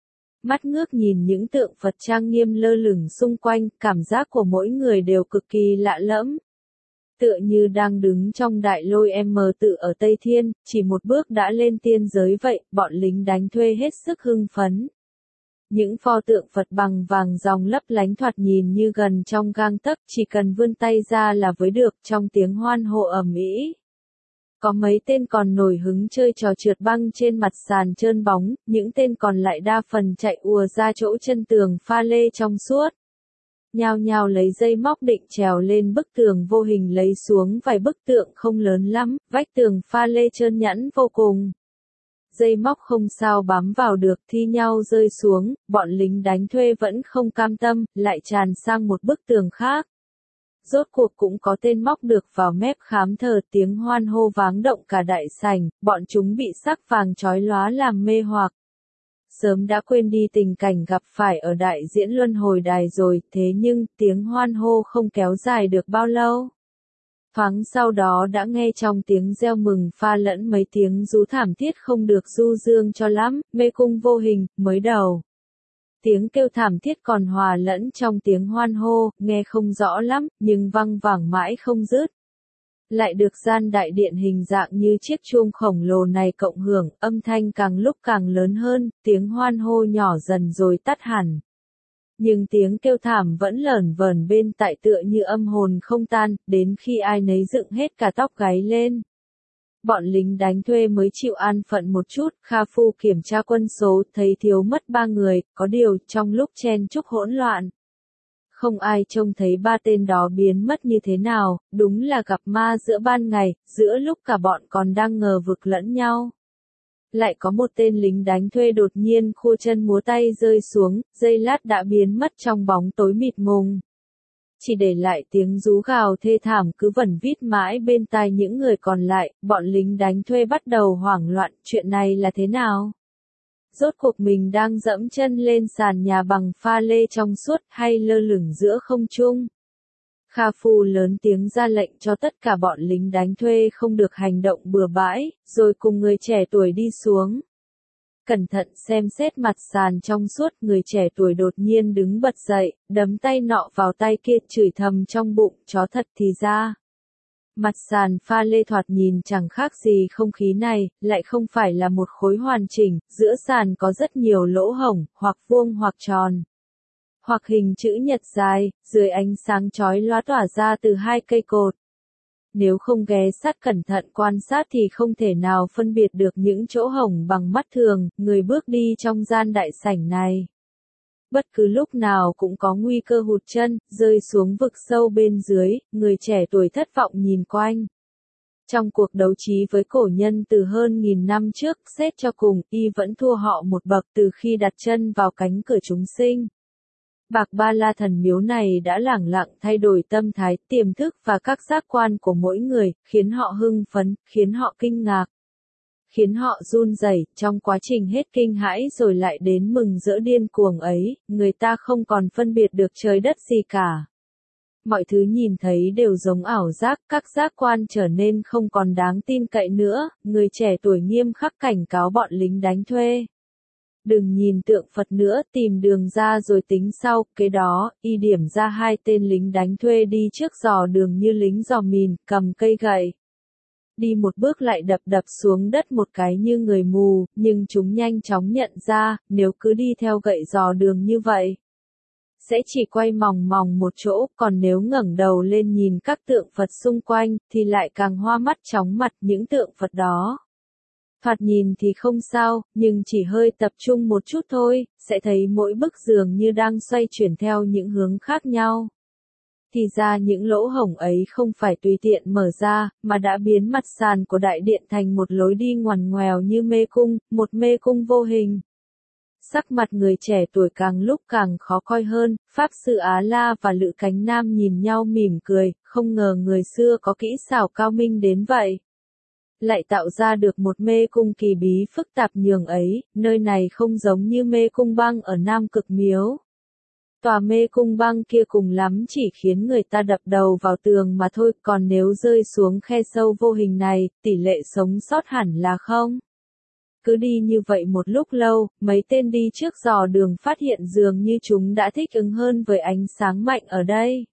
Mắt ngước nhìn những tượng Phật trang nghiêm lơ lửng xung quanh, cảm giác của mỗi người đều cực kỳ lạ lẫm. Tựa như đang đứng trong đại lôi tự ở Tây Thiên, chỉ một bước đã lên tiên giới vậy, bọn lính đánh thuê hết sức hưng phấn. Những pho tượng Phật bằng vàng dòng lấp lánh thoạt nhìn như gần trong gang tấc, chỉ cần vươn tay ra là với được, trong tiếng hoan hô ầm ĩ. Có mấy tên còn nổi hứng chơi trò trượt băng trên mặt sàn trơn bóng, những tên còn lại đa phần chạy ùa ra chỗ chân tường pha lê trong suốt. nhao nhao lấy dây móc định trèo lên bức tường vô hình lấy xuống vài bức tượng không lớn lắm, vách tường pha lê trơn nhẵn vô cùng. Dây móc không sao bám vào được thi nhau rơi xuống, bọn lính đánh thuê vẫn không cam tâm, lại tràn sang một bức tường khác. Rốt cuộc cũng có tên móc được vào mép khám thờ, tiếng hoan hô váng động cả đại sảnh, bọn chúng bị sắc vàng chói lóa làm mê hoặc. Sớm đã quên đi tình cảnh gặp phải ở đại diễn luân hồi đài rồi, thế nhưng tiếng hoan hô không kéo dài được bao lâu. Thoáng sau đó đã nghe trong tiếng reo mừng pha lẫn mấy tiếng rú thảm thiết không được du dương cho lắm, mê cung vô hình, mới đầu. Tiếng kêu thảm thiết còn hòa lẫn trong tiếng hoan hô, nghe không rõ lắm, nhưng văng vẳng mãi không dứt. Lại được gian đại điện hình dạng như chiếc chuông khổng lồ này cộng hưởng, âm thanh càng lúc càng lớn hơn, tiếng hoan hô nhỏ dần rồi tắt hẳn. Nhưng tiếng kêu thảm vẫn lởn vởn bên tai tựa như âm hồn không tan, đến khi ai nấy dựng hết cả tóc gáy lên. Bọn lính đánh thuê mới chịu an phận một chút, Kha Phu kiểm tra quân số, thấy thiếu mất 3 người, có điều trong lúc chen chúc hỗn loạn. Không ai trông thấy 3 tên đó biến mất như thế nào, đúng là gặp ma giữa ban ngày, giữa lúc cả bọn còn đang ngờ vực lẫn nhau. Lại có một tên lính đánh thuê đột nhiên khua chân múa tay rơi xuống, giây lát đã biến mất trong bóng tối mịt mùng. Chỉ để lại tiếng rú gào thê thảm cứ vẩn vít mãi bên tai những người còn lại, bọn lính đánh thuê bắt đầu hoảng loạn, chuyện này là thế nào? Rốt cuộc mình đang dẫm chân lên sàn nhà bằng pha lê trong suốt hay lơ lửng giữa không trung? Kha Phu lớn tiếng ra lệnh cho tất cả bọn lính đánh thuê không được hành động bừa bãi, rồi cùng người trẻ tuổi đi xuống. Cẩn thận xem xét mặt sàn trong suốt, người trẻ tuổi đột nhiên đứng bật dậy, đấm tay nọ vào tay kia, chửi thầm trong bụng, chó thật thì ra. Mặt sàn pha lê thoạt nhìn chẳng khác gì không khí này, lại không phải là một khối hoàn chỉnh, giữa sàn có rất nhiều lỗ hổng, hoặc vuông hoặc tròn, hoặc hình chữ nhật dài, dưới ánh sáng chói lóa tỏa ra từ 2 cây cột. Nếu không ghé sát cẩn thận quan sát thì không thể nào phân biệt được những chỗ hổng bằng mắt thường, người bước đi trong gian đại sảnh này. Bất cứ lúc nào cũng có nguy cơ hụt chân, rơi xuống vực sâu bên dưới, người trẻ tuổi thất vọng nhìn quanh. Trong cuộc đấu trí với cổ nhân từ hơn 1000 năm trước, xét cho cùng, y vẫn thua họ một bậc từ khi đặt chân vào cánh cửa chúng sinh. Bạc Ba La thần miếu này đã lẳng lặng thay đổi tâm thái, tiềm thức và các giác quan của mỗi người, khiến họ hưng phấn, khiến họ kinh ngạc, khiến họ run rẩy. Trong quá trình hết kinh hãi rồi lại đến mừng rỡ điên cuồng ấy, người ta không còn phân biệt được trời đất gì cả. Mọi thứ nhìn thấy đều giống ảo giác, các giác quan trở nên không còn đáng tin cậy nữa, người trẻ tuổi nghiêm khắc cảnh cáo bọn lính đánh thuê. Đừng nhìn tượng Phật nữa, tìm đường ra rồi tính sau, kế đó, y điểm ra 2 tên lính đánh thuê đi trước dò đường như lính dò mìn, cầm cây gậy. Đi một bước lại đập đập xuống đất một cái như người mù, nhưng chúng nhanh chóng nhận ra, nếu cứ đi theo gậy dò đường như vậy, sẽ chỉ quay mòng mòng một chỗ, còn nếu ngẩng đầu lên nhìn các tượng Phật xung quanh, thì lại càng hoa mắt chóng mặt. Những tượng Phật đó thoạt nhìn thì không sao, nhưng chỉ hơi tập trung một chút thôi, sẽ thấy mỗi bức dường như đang xoay chuyển theo những hướng khác nhau. Thì ra những lỗ hổng ấy không phải tùy tiện mở ra, mà đã biến mặt sàn của đại điện thành một lối đi ngoằn ngoèo như mê cung, một mê cung vô hình. Sắc mặt người trẻ tuổi càng lúc càng khó coi hơn, Pháp Sư Á La và Lữ Cánh Nam nhìn nhau mỉm cười, không ngờ người xưa có kỹ xảo cao minh đến vậy. Lại tạo ra được một mê cung kỳ bí phức tạp nhường ấy, nơi này không giống như mê cung băng ở Nam Cực Miếu. Tòa mê cung băng kia cùng lắm chỉ khiến người ta đập đầu vào tường mà thôi, còn nếu rơi xuống khe sâu vô hình này, tỷ lệ sống sót hẳn là không. Cứ đi như vậy một lúc lâu, mấy tên đi trước dò đường phát hiện dường như chúng đã thích ứng hơn với ánh sáng mạnh ở đây.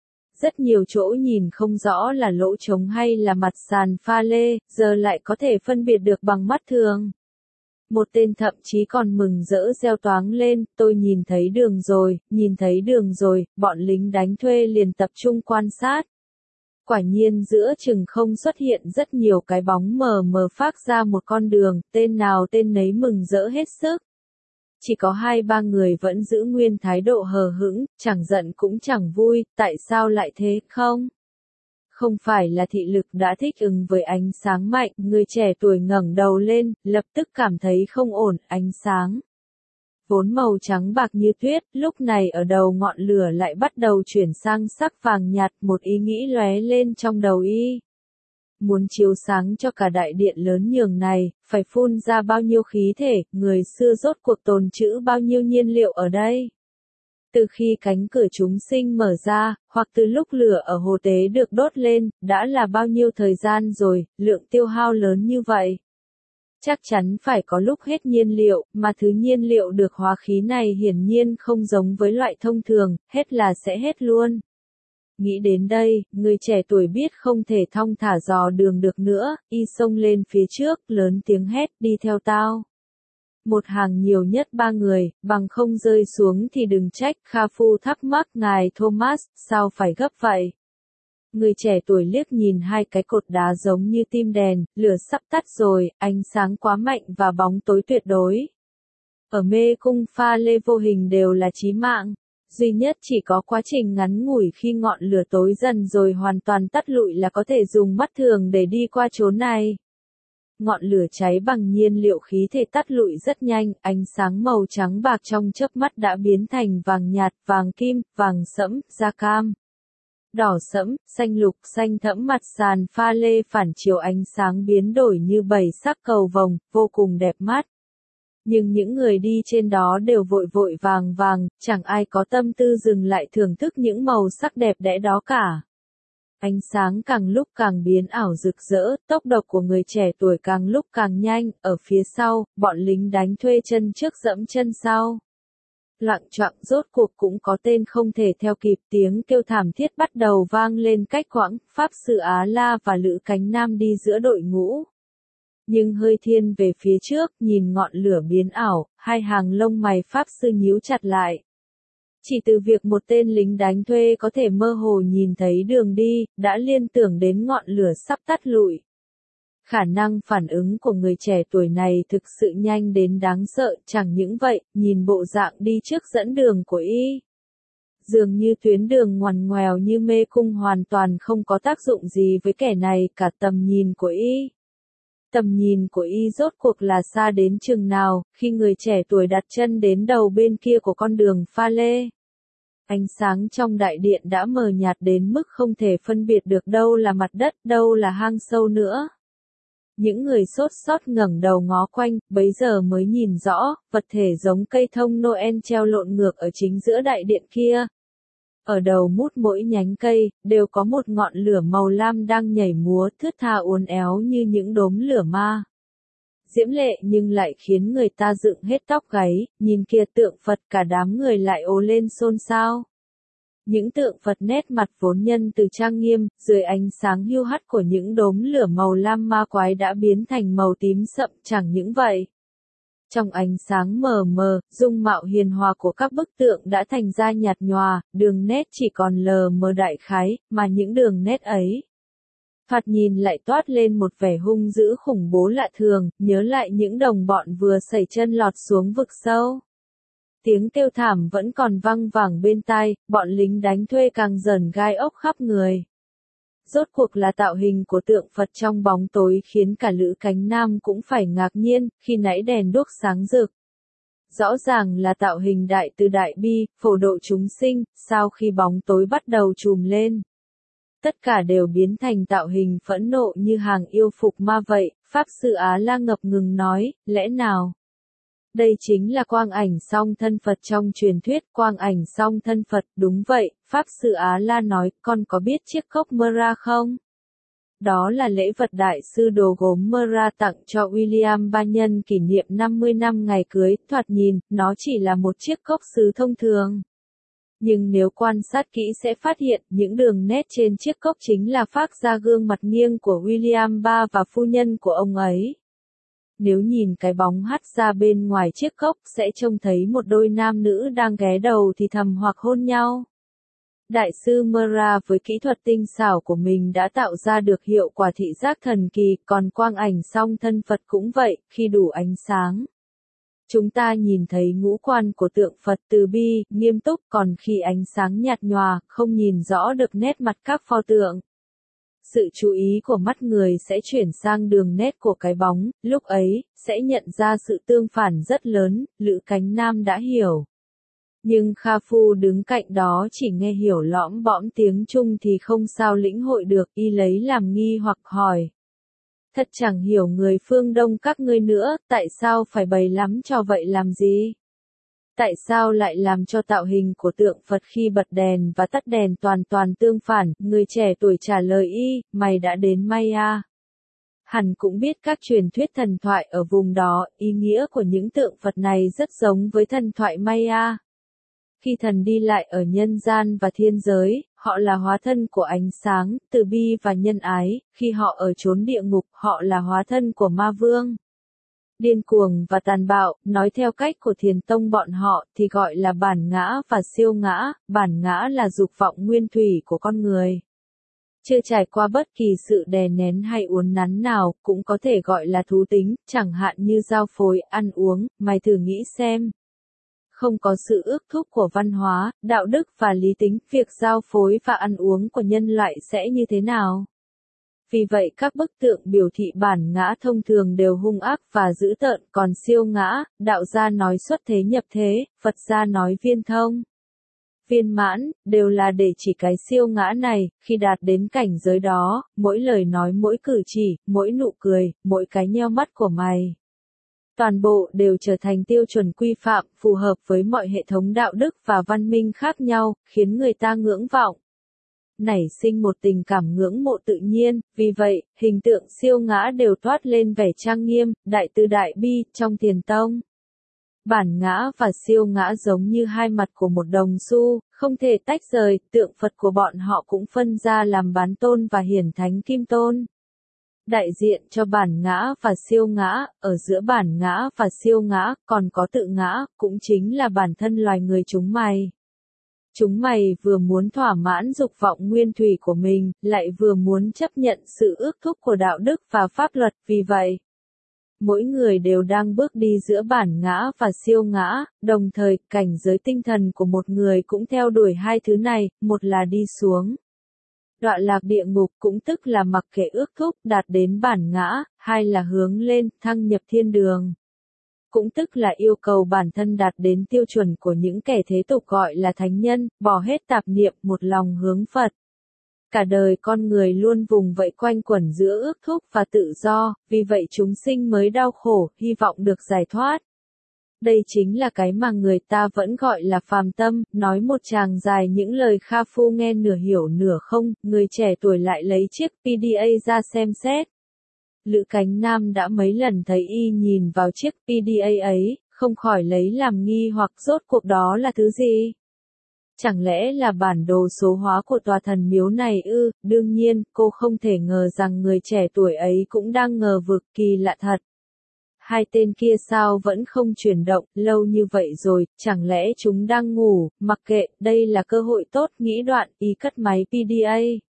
Rất nhiều chỗ nhìn không rõ là lỗ trống hay là mặt sàn pha lê, giờ lại có thể phân biệt được bằng mắt thường. Một tên thậm chí còn mừng rỡ reo toáng lên, tôi nhìn thấy đường rồi, bọn lính đánh thuê liền tập trung quan sát. Quả nhiên giữa chừng không xuất hiện rất nhiều cái bóng mờ mờ phác ra một con đường, tên nào tên nấy mừng rỡ hết sức. Chỉ có 2-3 người vẫn giữ nguyên thái độ hờ hững, chẳng giận cũng chẳng vui, tại sao lại thế không? Không phải là thị lực đã thích ứng với ánh sáng mạnh, người trẻ tuổi ngẩng đầu lên, lập tức cảm thấy không ổn, ánh sáng vốn màu trắng bạc như tuyết, lúc này ở đầu ngọn lửa lại bắt đầu chuyển sang sắc vàng nhạt, một ý nghĩ lóe lên trong đầu y. Muốn chiếu sáng cho cả đại điện lớn nhường này, phải phun ra bao nhiêu khí thể, người xưa rốt cuộc tồn trữ bao nhiêu nhiên liệu ở đây. Từ khi cánh cửa chúng sinh mở ra, hoặc từ lúc lửa ở hồ tế được đốt lên, đã là bao nhiêu thời gian rồi, lượng tiêu hao lớn như vậy. Chắc chắn phải có lúc hết nhiên liệu, mà thứ nhiên liệu được hóa khí này hiển nhiên không giống với loại thông thường, hết là sẽ hết luôn. Nghĩ đến đây, người trẻ tuổi biết không thể thong thả dò đường được nữa, y xông lên phía trước, lớn tiếng hét, đi theo tao. Một hàng nhiều nhất 3 người, bằng không rơi xuống thì đừng trách, Kha Phu thắc mắc ngài Thomas, sao phải gấp vậy? Người trẻ tuổi liếc nhìn 2 cái cột đá giống như tim đèn, lửa sắp tắt rồi, ánh sáng quá mạnh và bóng tối tuyệt đối. Ở mê cung pha lê vô hình đều là chí mạng. Duy nhất chỉ có quá trình ngắn ngủi khi ngọn lửa tối dần rồi hoàn toàn tắt lụi là có thể dùng mắt thường để đi qua chốn này. Ngọn lửa cháy bằng nhiên liệu khí thể tắt lụi rất nhanh, ánh sáng màu trắng bạc trong chớp mắt đã biến thành vàng nhạt, vàng kim, vàng sẫm, da cam, đỏ sẫm, xanh lục, xanh thẫm, mặt sàn pha lê phản chiếu ánh sáng biến đổi như 7 sắc cầu vồng, vô cùng đẹp mắt. Nhưng những người đi trên đó đều vội vội vàng vàng, chẳng ai có tâm tư dừng lại thưởng thức những màu sắc đẹp đẽ đó cả. Ánh sáng càng lúc càng biến ảo rực rỡ, tốc độ của người trẻ tuổi càng lúc càng nhanh, ở phía sau, bọn lính đánh thuê chân trước dẫm chân sau. Loạng choạng rốt cuộc cũng có tên không thể theo kịp, tiếng kêu thảm thiết bắt đầu vang lên cách quãng, Pháp Sư Á La và Lữ Cánh Nam đi giữa đội ngũ. Nhưng hơi thiên về phía trước, nhìn ngọn lửa biến ảo, 2 hàng lông mày Pháp Sư nhíu chặt lại. Chỉ từ việc một tên lính đánh thuê có thể mơ hồ nhìn thấy đường đi, đã liên tưởng đến ngọn lửa sắp tắt lụi. Khả năng phản ứng của người trẻ tuổi này thực sự nhanh đến đáng sợ, chẳng những vậy, nhìn bộ dạng đi trước dẫn đường của y. Dường như tuyến đường ngoằn ngoèo như mê cung hoàn toàn không có tác dụng gì với kẻ này, cả tầm nhìn của y. Tầm nhìn của y rốt cuộc là xa đến chừng nào, khi người trẻ tuổi đặt chân đến đầu bên kia của con đường pha lê. Ánh sáng trong đại điện đã mờ nhạt đến mức không thể phân biệt được đâu là mặt đất, đâu là hang sâu nữa. Những người sốt sót ngẩng đầu ngó quanh, bấy giờ mới nhìn rõ, vật thể giống cây thông Noel treo lộn ngược ở chính giữa đại điện kia. Ở đầu mút mỗi nhánh cây, đều có một ngọn lửa màu lam đang nhảy múa thướt tha uốn éo như những đốm lửa ma. Diễm lệ nhưng lại khiến người ta dựng hết tóc gáy, nhìn kia tượng Phật cả đám người lại ồ lên xôn xao. Những tượng Phật nét mặt vốn nhân từ trang nghiêm, dưới ánh sáng hiu hắt của những đốm lửa màu lam ma quái đã biến thành màu tím sậm, chẳng những vậy. Trong ánh sáng mờ mờ, dung mạo hiền hòa của các bức tượng đã thành ra nhạt nhòa, đường nét chỉ còn lờ mờ đại khái, mà những đường nét ấy thoạt nhìn lại toát lên một vẻ hung dữ khủng bố lạ thường, nhớ lại những đồng bọn vừa sẩy chân lọt xuống vực sâu. Tiếng kêu thảm vẫn còn văng vẳng bên tai, bọn lính đánh thuê càng dần gai ốc khắp người. Rốt cuộc là tạo hình của tượng Phật trong bóng tối khiến cả Lữ Cánh Nam cũng phải ngạc nhiên, khi nãy đèn đuốc sáng rực. Rõ ràng là tạo hình đại từ đại bi, phổ độ chúng sinh, sau khi bóng tối bắt đầu trùm lên. Tất cả đều biến thành tạo hình phẫn nộ như hàng yêu phục ma vậy, Pháp Sư Á La ngập ngừng nói, lẽ nào? Đây chính là quang ảnh song thân Phật trong truyền thuyết, quang ảnh song thân Phật, đúng vậy, Pháp Sư Á La nói, con có biết chiếc cốc Mơ-ra không? Đó là lễ vật đại sư đồ gốm Mơ-ra tặng cho William Ba nhân kỷ niệm 50 năm ngày cưới, thoạt nhìn, nó chỉ là một chiếc cốc sứ thông thường. Nhưng nếu quan sát kỹ sẽ phát hiện, những đường nét trên chiếc cốc chính là phác ra gương mặt nghiêng của William Ba và phu nhân của ông ấy. Nếu nhìn cái bóng hắt ra bên ngoài chiếc cốc sẽ trông thấy một đôi nam nữ đang ghé đầu thì thầm hoặc hôn nhau. Đại sư Mơ-ra với kỹ thuật tinh xảo của mình đã tạo ra được hiệu quả thị giác thần kỳ, còn quang ảnh song thân Phật cũng vậy, khi đủ ánh sáng. Chúng ta nhìn thấy ngũ quan của tượng Phật từ bi, nghiêm túc, còn khi ánh sáng nhạt nhòa, không nhìn rõ được nét mặt các pho tượng. Sự chú ý của mắt người sẽ chuyển sang đường nét của cái bóng, lúc ấy, sẽ nhận ra sự tương phản rất lớn, Lữ Cánh Nam đã hiểu. Nhưng Kha Phu đứng cạnh đó chỉ nghe hiểu lõm bõm tiếng Trung thì không sao lĩnh hội được, y lấy làm nghi hoặc hỏi. Thật chẳng hiểu người phương Đông các ngươi nữa, tại sao phải bày lắm cho vậy làm gì? Tại sao lại làm cho tạo hình của tượng Phật khi bật đèn và tắt đèn toàn toàn tương phản? Người trẻ tuổi trả lời y, mày đã đến Maya. Hẳn cũng biết các truyền thuyết thần thoại ở vùng đó, ý nghĩa của những tượng Phật này rất giống với thần thoại Maya. Khi thần đi lại ở nhân gian và thiên giới, họ là hóa thân của ánh sáng, từ bi và nhân ái, khi họ ở chốn địa ngục, họ là hóa thân của ma vương. Điên cuồng và tàn bạo, nói theo cách của thiền tông bọn họ, thì gọi là bản ngã và siêu ngã, bản ngã là dục vọng nguyên thủy của con người. Chưa trải qua bất kỳ sự đè nén hay uốn nắn nào, cũng có thể gọi là thú tính, chẳng hạn như giao phối, ăn uống, mày thử nghĩ xem. Không có sự ước thúc của văn hóa, đạo đức và lý tính, việc giao phối và ăn uống của nhân loại sẽ như thế nào? Vì vậy các bức tượng biểu thị bản ngã thông thường đều hung ác và dữ tợn, còn siêu ngã, đạo gia nói xuất thế nhập thế, Phật gia nói viên thông, viên mãn, đều là để chỉ cái siêu ngã này, khi đạt đến cảnh giới đó, mỗi lời nói mỗi cử chỉ, mỗi nụ cười, mỗi cái nheo mắt của mày. Toàn bộ đều trở thành tiêu chuẩn quy phạm, phù hợp với mọi hệ thống đạo đức và văn minh khác nhau, khiến người ta ngưỡng vọng. Nảy sinh một tình cảm ngưỡng mộ tự nhiên, vì vậy, hình tượng siêu ngã đều toát lên vẻ trang nghiêm, đại từ đại bi, trong thiền tông. Bản ngã và siêu ngã giống như hai mặt của một đồng xu, không thể tách rời, tượng Phật của bọn họ cũng phân ra làm bán tôn và hiển thánh kim tôn. Đại diện cho bản ngã và siêu ngã, ở giữa bản ngã và siêu ngã, còn có tự ngã, cũng chính là bản thân loài người chúng mày. Chúng mày vừa muốn thỏa mãn dục vọng nguyên thủy của mình, lại vừa muốn chấp nhận sự ước thúc của đạo đức và pháp luật, vì vậy, mỗi người đều đang bước đi giữa bản ngã và siêu ngã, đồng thời, cảnh giới tinh thần của một người cũng theo đuổi hai thứ này, một là đi xuống đọa lạc địa ngục, cũng tức là mặc kệ ước thúc, đạt đến bản ngã, hai là hướng lên, thăng nhập thiên đường. Cũng tức là yêu cầu bản thân đạt đến tiêu chuẩn của những kẻ thế tục gọi là thánh nhân, bỏ hết tạp niệm, một lòng hướng Phật. Cả đời con người luôn vùng vẫy quanh quẩn giữa ước thúc và tự do, vì vậy chúng sinh mới đau khổ, hy vọng được giải thoát. Đây chính là cái mà người ta vẫn gọi là phàm tâm, nói một tràng dài những lời Kha Phu nghe nửa hiểu nửa không, người trẻ tuổi lại lấy chiếc PDA ra xem xét. Lữ Cánh Nam đã mấy lần thấy y nhìn vào chiếc PDA ấy, không khỏi lấy làm nghi hoặc rốt cuộc đó là thứ gì? Chẳng lẽ là bản đồ số hóa của tòa thần miếu này ư? Đương nhiên, cô không thể ngờ rằng người trẻ tuổi ấy cũng đang ngờ vực, kỳ lạ thật. Hai tên kia sao vẫn không chuyển động, lâu như vậy rồi, chẳng lẽ chúng đang ngủ, mặc kệ, đây là cơ hội tốt, nghĩ đoạn, y cất máy PDA.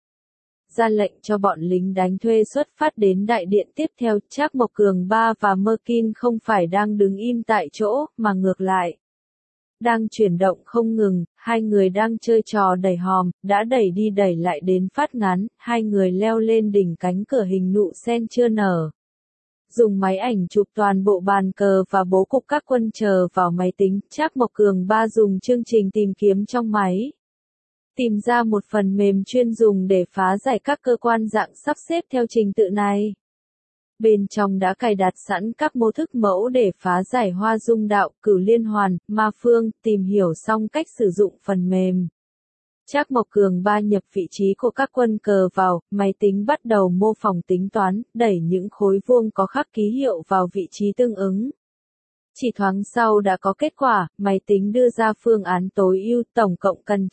Ra lệnh cho bọn lính đánh thuê xuất phát đến đại điện tiếp theo, Trác Mộc Cường Ba và Merkin không phải đang đứng im tại chỗ, mà ngược lại. Đang chuyển động không ngừng, hai người đang chơi trò đẩy hòm, đã đẩy đi đẩy lại đến phát ngán, hai người leo lên đỉnh cánh cửa hình nụ sen chưa nở. Dùng máy ảnh chụp toàn bộ bàn cờ và bố cục các quân chờ vào máy tính, Trác Mộc Cường Ba dùng chương trình tìm kiếm trong máy. Tìm ra một phần mềm chuyên dùng để phá giải các cơ quan dạng sắp xếp theo trình tự này. Bên trong đã cài đặt sẵn các mô thức mẫu để phá giải hoa dung đạo, cửu liên hoàn, ma phương, tìm hiểu xong cách sử dụng phần mềm. Trác Mộc Cường Ba nhập vị trí của các quân cờ vào, máy tính bắt đầu mô phỏng tính toán, đẩy những khối vuông có khắc ký hiệu vào vị trí tương ứng. Chỉ thoáng sau đã có kết quả, máy tính đưa ra phương án tối ưu, tổng cộng cần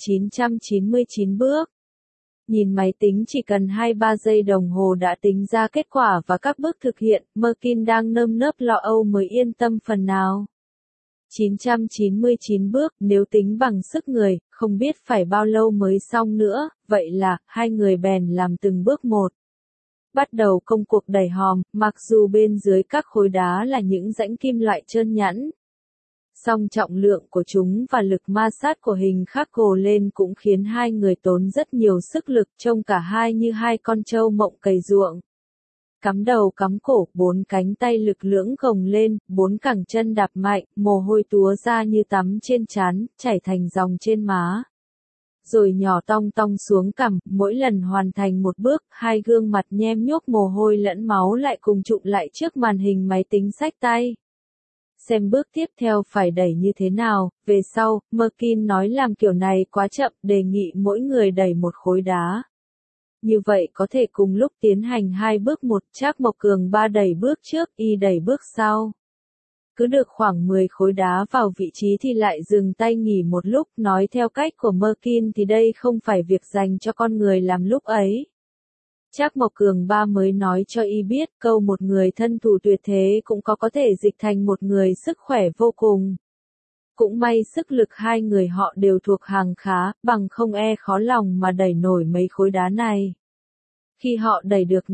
999 bước. Nhìn máy tính chỉ cần 2-3 giây đồng hồ đã tính ra kết quả và các bước thực hiện, Merkin đang nơm nớp lo âu mới yên tâm phần nào. 999 bước, nếu tính bằng sức người, không biết phải bao lâu mới xong nữa, vậy là, hai người bèn làm từng bước một. Bắt đầu công cuộc đẩy hòm, mặc dù bên dưới các khối đá là những rãnh kim loại trơn nhẵn. Song trọng lượng của chúng và lực ma sát của hình khắc gồ lên cũng khiến hai người tốn rất nhiều sức lực, trông cả hai như hai con trâu mộng cày ruộng. Cắm đầu cắm cổ, bốn cánh tay lực lưỡng gồng lên, bốn cẳng chân đạp mạnh, mồ hôi túa ra như tắm trên trán, chảy thành dòng trên má. Rồi nhỏ tong tong xuống cằm, mỗi lần hoàn thành một bước, hai gương mặt nhem nhuốc mồ hôi lẫn máu lại cùng chụm lại trước màn hình máy tính xách tay. Xem bước tiếp theo phải đẩy như thế nào, về sau, Merkin nói làm kiểu này quá chậm, đề nghị mỗi người đẩy một khối đá. Như vậy có thể cùng lúc tiến hành hai bước, một Trác Mộc Cường ba đẩy bước trước, y đẩy bước sau. Cứ được khoảng 10 khối đá vào vị trí thì lại dừng tay nghỉ một lúc, nói theo cách của Merkin thì đây không phải việc dành cho con người làm lúc ấy. Trác Mộc Cường ba mới nói cho y biết câu một người thân thủ tuyệt thế cũng có thể dịch thành một người sức khỏe vô cùng. Cũng may sức lực hai người họ đều thuộc hàng khá, bằng không khó lòng mà đẩy nổi mấy khối đá này. Khi họ đẩy được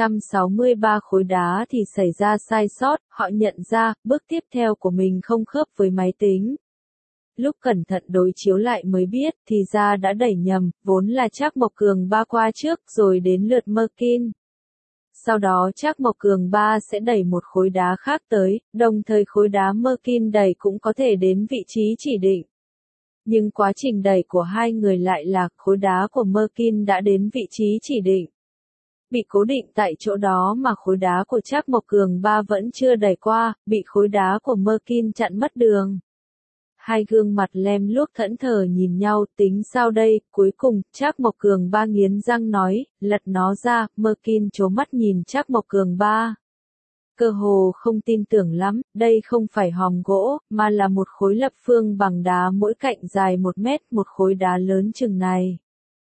563 khối đá thì xảy ra sai sót, họ nhận ra bước tiếp theo của mình không khớp với máy tính. Lúc cẩn thận đối chiếu lại mới biết thì ra đã đẩy nhầm, vốn là Trác Mộc Cường ba qua trước rồi đến lượt Merkin. Sau đó Trác Mộc Cường ba sẽ đẩy một khối đá khác tới, đồng thời khối đá Merkin đẩy cũng có thể đến vị trí chỉ định. Nhưng quá trình đẩy của hai người lại là khối đá của Merkin đã đến vị trí chỉ định. Bị cố định tại chỗ đó mà khối đá của Trác Mộc Cường ba vẫn chưa đẩy qua, bị khối đá của Merkin chặn mất đường. Hai gương mặt lem luốc thẫn thờ nhìn nhau, tính sao đây, cuối cùng, Trác Mộc Cường ba nghiến răng nói, lật nó ra, Merkin trố mắt nhìn Trác Mộc Cường ba. Cơ hồ không tin tưởng lắm, đây không phải hòm gỗ, mà là một khối lập phương bằng đá mỗi cạnh dài 1 mét, một khối đá lớn chừng này.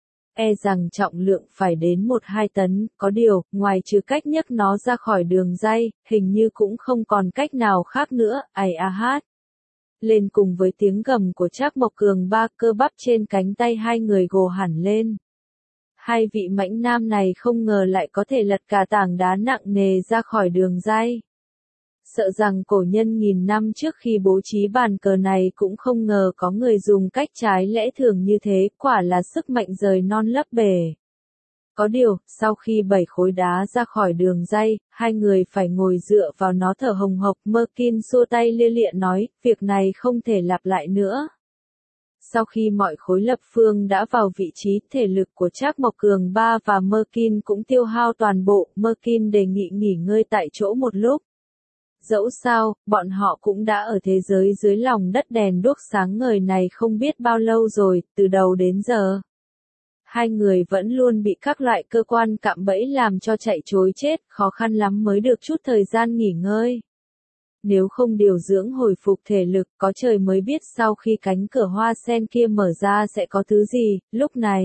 Rằng trọng lượng phải đến 1-2 tấn, có điều, ngoài trừ cách nhấc nó ra khỏi đường ray, hình như cũng không còn cách nào khác nữa, hát. Lên cùng với tiếng gầm của Trác Mộc Cường ba, cơ bắp trên cánh tay hai người gồ hẳn lên. Hai vị mãnh nam này không ngờ lại có thể lật cả tảng đá nặng nề ra khỏi đường ray. Sợ rằng cổ nhân nghìn năm trước khi bố trí bàn cờ này cũng không ngờ có người dùng cách trái lẽ thường như thế, quả là sức mạnh rời non lấp bể. Có điều, sau khi 7 khối đá ra khỏi đường ray, hai người phải ngồi dựa vào nó thở hồng hộc. Merkin xua tay lia lịa nói, việc này không thể lặp lại nữa. Sau khi mọi khối lập phương đã vào vị trí, thể lực của Trác Mộc Cường ba và Merkin cũng tiêu hao toàn bộ. Merkin đề nghị nghỉ ngơi tại chỗ một lúc. Dẫu sao, bọn họ cũng đã ở thế giới dưới lòng đất đèn đuốc sáng ngời này không biết bao lâu rồi, từ đầu đến giờ. Hai người vẫn luôn bị các loại cơ quan cạm bẫy làm cho chạy trối chết, khó khăn lắm mới được chút thời gian nghỉ ngơi. Nếu không điều dưỡng hồi phục thể lực, có trời mới biết sau khi cánh cửa hoa sen kia mở ra sẽ có thứ gì. Lúc này,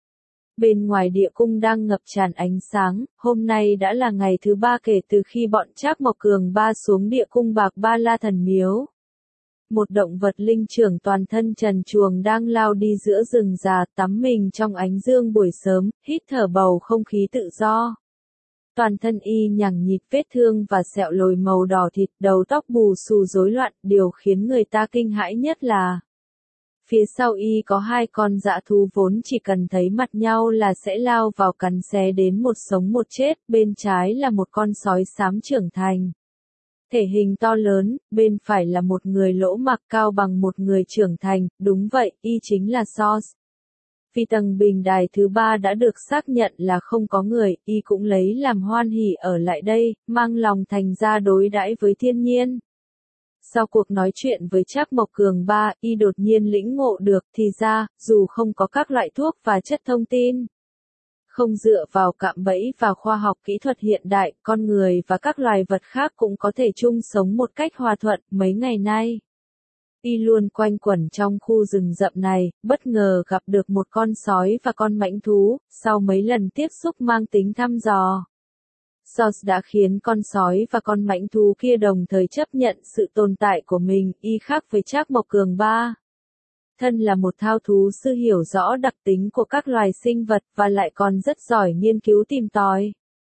bên ngoài địa cung đang ngập tràn ánh sáng, hôm nay đã là ngày thứ 3 kể từ khi bọn Trác Mộc Cường ba xuống địa cung Bạc Ba La Thần Miếu. Một động vật linh trưởng toàn thân trần truồng đang lao đi giữa rừng già, tắm mình trong ánh dương buổi sớm, hít thở bầu không khí tự do. Toàn thân y nhằng nhịt vết thương và sẹo lồi màu đỏ thịt, đầu tóc bù xù rối loạn, điều khiến người ta kinh hãi nhất là phía sau y có 2 con dã thú vốn chỉ cần thấy mặt nhau là sẽ lao vào cắn xé đến một sống một chết, bên trái là một con sói xám trưởng thành. Thể hình to lớn, bên phải là một người lỗ mặc cao bằng một người trưởng thành, đúng vậy, y chính là Sos. Vì tầng bình đài thứ 3 đã được xác nhận là không có người, y cũng lấy làm hoan hỉ ở lại đây, mang lòng thành ra đối đãi với thiên nhiên. Sau cuộc nói chuyện với Trác Mộc Cường ba, y đột nhiên lĩnh ngộ được, thì ra, dù không có các loại thuốc và chất thông tin, không dựa vào cạm bẫy và khoa học kỹ thuật hiện đại, con người và các loài vật khác cũng có thể chung sống một cách hòa thuận. Mấy ngày nay, y luôn quanh quẩn trong khu rừng rậm này, bất ngờ gặp được một con sói và con mãnh thú, sau mấy lần tiếp xúc mang tính thăm dò. Sos đã khiến con sói và con mãnh thú kia đồng thời chấp nhận sự tồn tại của mình, y khác với Trác Mộc Cường ba. Thân là một thao thú sư hiểu rõ đặc tính của các loài sinh vật và lại còn rất giỏi nghiên cứu tìm tòi.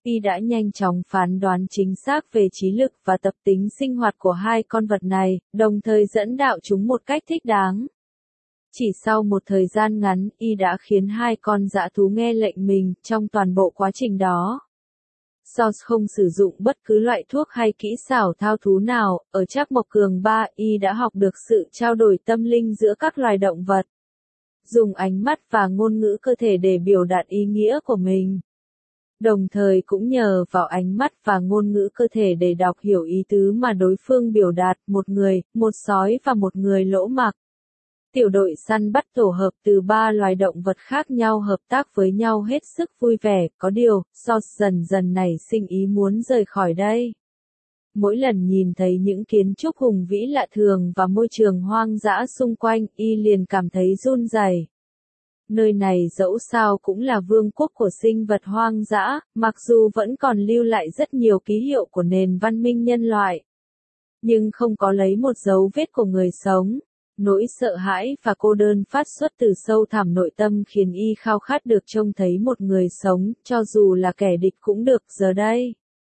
Y đã nhanh chóng phán đoán chính xác về trí lực và tập tính sinh hoạt của hai con vật này, đồng thời dẫn đạo chúng một cách thích đáng. Chỉ sau một thời gian ngắn, Y đã khiến hai con dã thú nghe lệnh mình. Trong toàn bộ quá trình đó, Source không sử dụng bất cứ loại thuốc hay kỹ xảo thao thú nào. Ở Trác Mộc Cường 3, Y đã học được sự trao đổi tâm linh giữa các loài động vật, dùng ánh mắt và ngôn ngữ cơ thể để biểu đạt ý nghĩa của mình. Đồng thời cũng nhờ vào ánh mắt và ngôn ngữ cơ thể để đọc hiểu ý tứ mà đối phương biểu đạt. Một người, một sói và một người lỗ mặc. Tiểu đội săn bắt tổ hợp từ 3 loài động vật khác nhau hợp tác với nhau hết sức vui vẻ. Có điều, Source dần dần nảy sinh ý muốn rời khỏi đây. Mỗi lần nhìn thấy những kiến trúc hùng vĩ lạ thường và môi trường hoang dã xung quanh, Y liền cảm thấy run rẩy. Nơi này dẫu sao cũng là vương quốc của sinh vật hoang dã, mặc dù vẫn còn lưu lại rất nhiều ký hiệu của nền văn minh nhân loại, nhưng không có lấy một dấu vết của người sống. Nỗi sợ hãi và cô đơn phát xuất từ sâu thẳm nội tâm khiến Y khao khát được trông thấy một người sống, cho dù là kẻ địch cũng được. Giờ đây,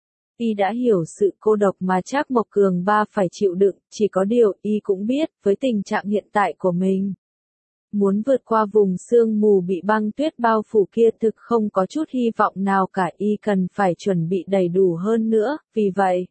Y đã hiểu sự cô độc mà Trác Mộc Cường 3 phải chịu đựng, chỉ có điều Y cũng biết, với tình trạng hiện tại của mình, muốn vượt qua vùng sương mù bị băng tuyết bao phủ kia thực không có chút hy vọng nào cả. Y cần phải chuẩn bị đầy đủ hơn nữa. Vì vậy,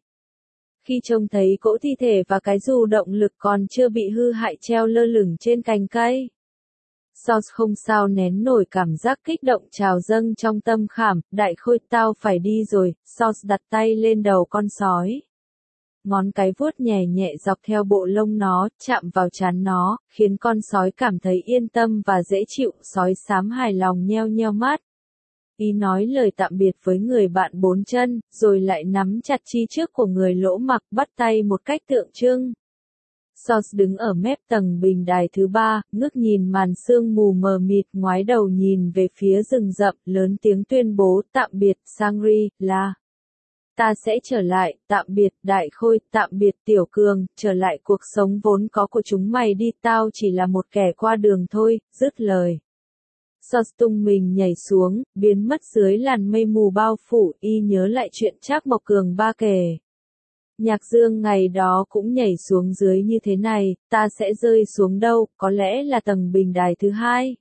khi trông thấy cỗ thi thể và cái dù động lực còn chưa bị hư hại treo lơ lửng trên cành cây, Source không sao nén nổi cảm giác kích động trào dâng trong tâm khảm. Đại khôi, tao phải đi rồi. Source đặt tay lên đầu con sói. Ngón cái vuốt nhẹ nhẹ dọc theo bộ lông nó, chạm vào trán nó, khiến con sói cảm thấy yên tâm và dễ chịu. Sói xám hài lòng nheo nheo mắt. Y nói lời tạm biệt với người bạn 4 chân, rồi lại nắm chặt chi trước của người lỗ mặc, bắt tay một cách tượng trưng. Source đứng ở mép tầng bình đài thứ 3, ngước nhìn màn sương mù mờ mịt, ngoái đầu nhìn về phía rừng rậm, lớn tiếng tuyên bố, tạm biệt, Shangri-La. Ta sẽ trở lại, tạm biệt, Đại Khôi, tạm biệt, Tiểu Cường, trở lại cuộc sống vốn có của chúng mày đi, tao chỉ là một kẻ qua đường thôi. Dứt lời, Source tung mình nhảy xuống, biến mất dưới làn mây mù bao phủ. Y nhớ lại chuyện Trác Mộc Cường 3 kể. Nhạc Dương ngày đó cũng nhảy xuống dưới như thế này. Ta sẽ rơi xuống đâu? Có lẽ là tầng bình đài thứ 2.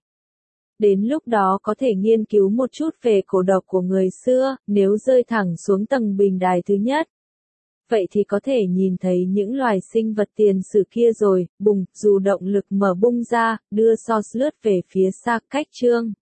Đến lúc đó có thể nghiên cứu một chút về cổ độc của người xưa. Nếu rơi thẳng xuống tầng bình đài thứ nhất, vậy thì có thể nhìn thấy những loài sinh vật tiền sử kia rồi. Bùng, dù động lực mở bung ra, đưa Source lướt về phía xa. Cách chương